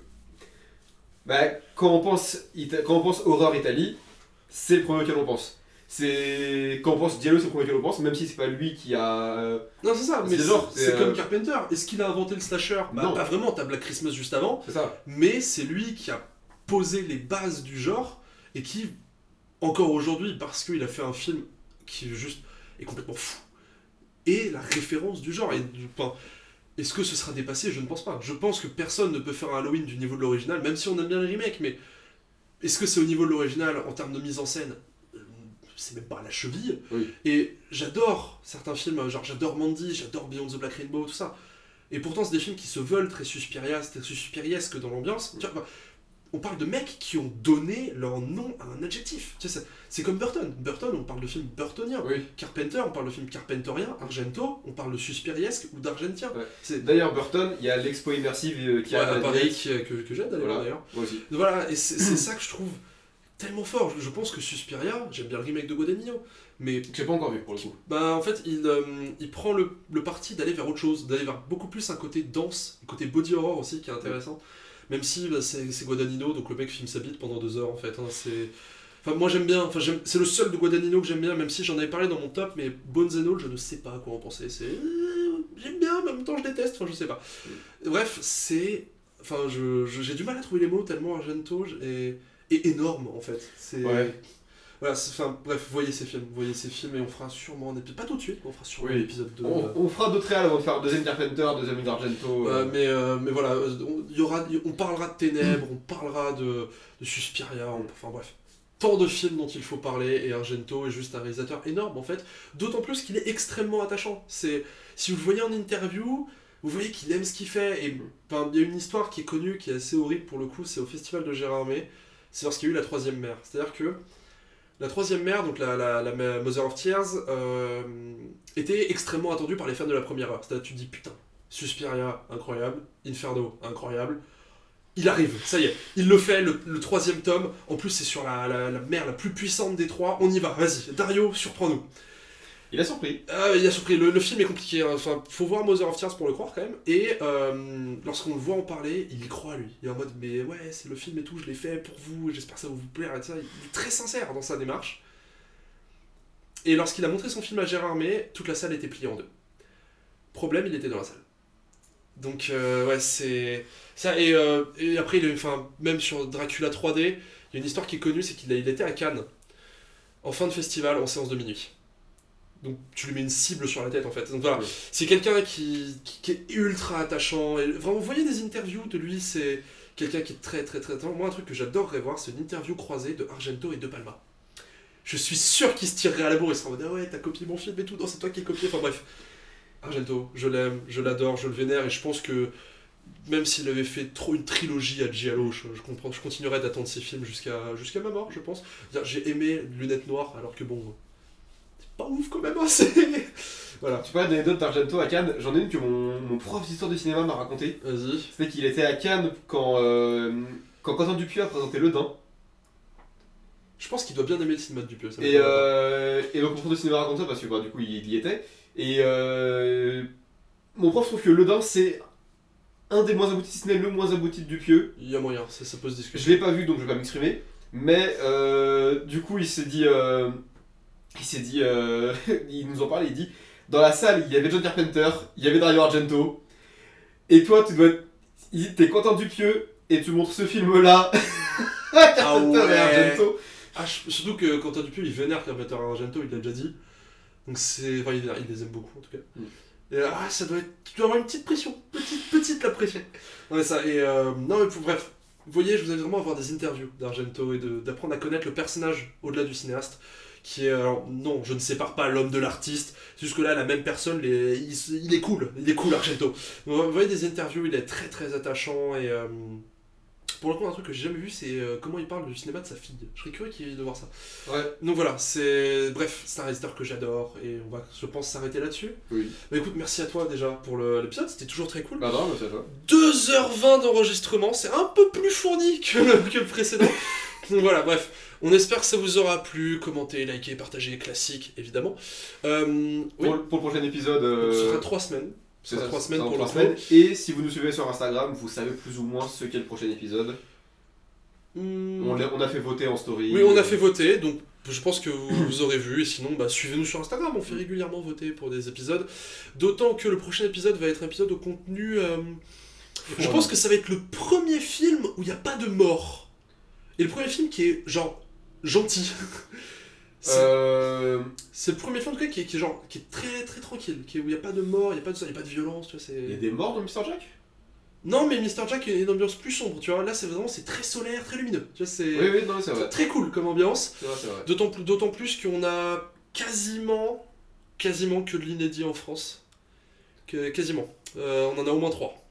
Bah, quand on pense horreur Italie, c'est le premier auquel on pense. Quand on pense Giallo, c'est le premier auquel on pense, même si c'est pas lui qui a... Non, c'est ça, mais c'est comme Carpenter. Est-ce qu'il a inventé le slasher ? Bah, non. Pas vraiment, t'as Black Christmas juste avant. C'est ça. Mais c'est lui qui a posé les bases du genre et qui, encore aujourd'hui, parce qu'il a fait un film qui est complètement fou, est la référence du genre. Est-ce que ce sera dépassé ? Je ne pense pas. Je pense que personne ne peut faire un Halloween du niveau de l'original, même si on aime bien le remake, mais est-ce que c'est au niveau de l'original en termes de mise en scène ? C'est même pas à la cheville. Oui. Et j'adore certains films, genre j'adore Mandy, j'adore Beyond the Black Rainbow, tout ça. Et pourtant, c'est des films qui se veulent très suspiriesques dans l'ambiance. Tu vois, on parle de mecs qui ont donné leur nom à un adjectif. Tu sais, c'est comme Burton. Burton, on parle de film burtonien. Oui. Carpenter, on parle de film carpenterien. Argento, on parle de suspiriesque ou d'argentien. Ouais. D'ailleurs, Burton, il y a l'expo immersive qui a à Paris que j'aime d'aller voir d'ailleurs. Moi aussi. Voilà, et c'est ça que je trouve tellement fort. Je pense que Suspiria, j'aime bien le remake de Guadagnino, mais que j'ai pas encore vu pour le coup. Bah en fait, il prend le parti d'aller vers autre chose, d'aller vers beaucoup plus un côté danse, un côté body horror aussi qui est intéressant. Même si bah, c'est Guadagnino, donc le mec filme sa bite pendant 2 heures en fait. Enfin, moi j'aime bien, c'est le seul de Guadagnino que j'aime bien, même si j'en avais parlé dans mon top, mais Bones and All, je ne sais pas à quoi en penser. J'aime bien, mais en même temps je déteste, je sais pas. Bref, j'ai du mal à trouver les mots tellement Argento est énorme en fait. Ouais. Voilà, bref, voyez ces films et on fera sûrement un épisode, pas tout de suite, mais on fera sûrement un épisode 2. On fera d'autres réals avant de faire un deuxième Carpenter, deuxième d'Argento. Mais voilà, on parlera de Ténèbres, on parlera de Suspiria, enfin bref. Tant de films dont il faut parler, et Argento est juste un réalisateur énorme en fait, d'autant plus qu'il est extrêmement attachant. Si vous le voyez en interview, vous voyez qu'il aime ce qu'il fait, et il y a une histoire qui est connue, qui est assez horrible pour le coup, c'est au festival de Gérardmer, c'est lorsqu'il y a eu la Troisième Mer. C'est-à-dire que la Troisième Mer, donc la Mother of Tears, était extrêmement attendue par les fans de la première heure. C'est-à-dire que tu te dis putain, Suspiria, incroyable, Inferno, incroyable. Il arrive, ça y est, il le fait, le 3e tome, en plus c'est sur la mer la plus puissante des 3, on y va, vas-y, Dario, surprends-nous. Il a surpris. Il a surpris, le film est compliqué, hein. Enfin, faut voir Mother of Tears pour le croire quand même, et lorsqu'on le voit en parler, il y croit lui, il est en mode mais ouais, c'est le film et tout, je l'ai fait pour vous, j'espère que ça va vous plaire, et ça. Il est très sincère dans sa démarche. Et lorsqu'il a montré son film à Gérardmer, toute la salle était pliée en 2. Problème, il était dans la salle. Donc ouais, c'est ça, et après même sur Dracula 3D, il y a une histoire qui est connue, c'est qu'il était à Cannes, en fin de festival, en séance de minuit. Donc tu lui mets une cible sur la tête en fait. Donc voilà, c'est quelqu'un qui est ultra attachant. Et vraiment, vous voyez des interviews de lui, c'est quelqu'un qui est très très très attachant. Moi, un truc que j'adorerais voir, c'est une interview croisée de Argento et De Palma. Je suis sûr qu'il se tirerait à la bourre et serait en mode ah ouais, t'as copié mon film et tout, non, c'est toi qui as copié. Enfin bref, Argento, je l'aime, je l'adore, je le vénère, et je pense que même s'il avait fait une trilogie à Giallo, je continuerais d'attendre ses films jusqu'à ma mort, je pense. J'ai aimé Lunettes Noires, alors que bon, pas ouf quand même, hein, voilà. Tu parles d'anecdote d'Argento à Cannes, j'en ai une que mon prof d'histoire du cinéma m'a raconté. Vas-y. C'était qu'il était à Cannes quand Quentin Dupieux a présenté Le Dain. Je pense qu'il doit bien aimer le cinéma de Dupieux. Et donc mon prof de cinéma raconte ça parce que du coup il y était. Et mon prof trouve que Le Dain c'est un des moins aboutis, si ce n'est le moins abouti de Dupieux. Il y a moyen, ça peut se discuter. Je l'ai pas vu donc je vais pas m'exprimer. Mais du coup il s'est dit... il nous en parlait, il dit dans la salle il y avait John Carpenter, il y avait Dario Argento, et toi tu dois être... T'es Quentin Dupieux et tu montres ce film là à Carpenter et Argento, Surtout que Quentin Dupieux, il vénère Carpenter et Argento, il l'a déjà dit. Donc c'est... Enfin, il les aime beaucoup, en tout cas. Et ça doit être... Tu dois avoir une petite pression. Petite la pression. Non, mais ça, et... non, mais bref. Vous voyez, je vous invite vraiment à voir des interviews d'Argento et d'apprendre à connaître le personnage au-delà du cinéaste. Qui est... Alors, non, je ne sépare pas l'homme de l'artiste. C'est juste que là, la même personne, il est cool. Il est cool, Argento. Donc, vous voyez des interviews, il est très très attachant et... Pour le coup, un truc que j'ai jamais vu, c'est comment il parle du cinéma de sa fille. Je serais curieux de voir ça. Ouais. Donc voilà, c'est... Bref, c'est un réalisateur que j'adore et on va, je pense, s'arrêter là-dessus. Oui. Bah écoute, merci à toi déjà pour l'épisode, c'était toujours très cool. Bah non, merci à toi. 2h20 d'enregistrement, c'est un peu plus fourni que le précédent. Donc voilà, bref. On espère que ça vous aura plu. Commentez, likez, partagez, classique, évidemment. Oui. Pour le prochain épisode... Ce sera 3 semaines. C'est ça, 3 semaines pour 3 le semaines. Et si vous nous suivez sur Instagram, vous savez plus ou moins ce qu'est le prochain épisode. On a fait voter en story. Oui, on a fait voter, donc je pense que vous aurez vu. Et sinon, suivez-nous sur Instagram, on fait régulièrement voter pour des épisodes. D'autant que le prochain épisode va être un épisode au contenu... Je pense que ça va être le premier film où il n'y a pas de mort. Et le premier film qui est genre gentil. C'est le premier film en tout cas qui est très très tranquille, où il n'y a pas de mort, il n'y a pas de violence, tu vois. Il y a des morts dans Mr. Jack ? Non, mais Mr. Jack a une ambiance plus sombre, tu vois. Là, c'est très solaire, très lumineux. Tu vois, oui, non, c'est vrai. Très cool comme ambiance. C'est vrai. D'autant plus qu'on a quasiment que de l'inédit en France. Quasiment. On en a au moins 3.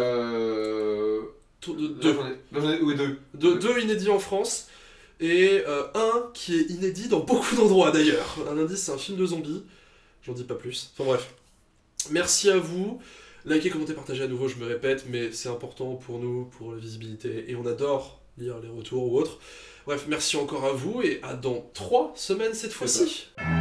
Deux inédits en France. Et un qui est inédit dans beaucoup d'endroits d'ailleurs. Un indice, c'est un film de zombies. J'en dis pas plus. Enfin bref. Merci à vous. Likez, commentez, partagez à nouveau, je me répète, mais c'est important pour nous, pour la visibilité. Et on adore lire les retours ou autres. Bref, merci encore à vous et à dans 3 semaines cette fois-ci.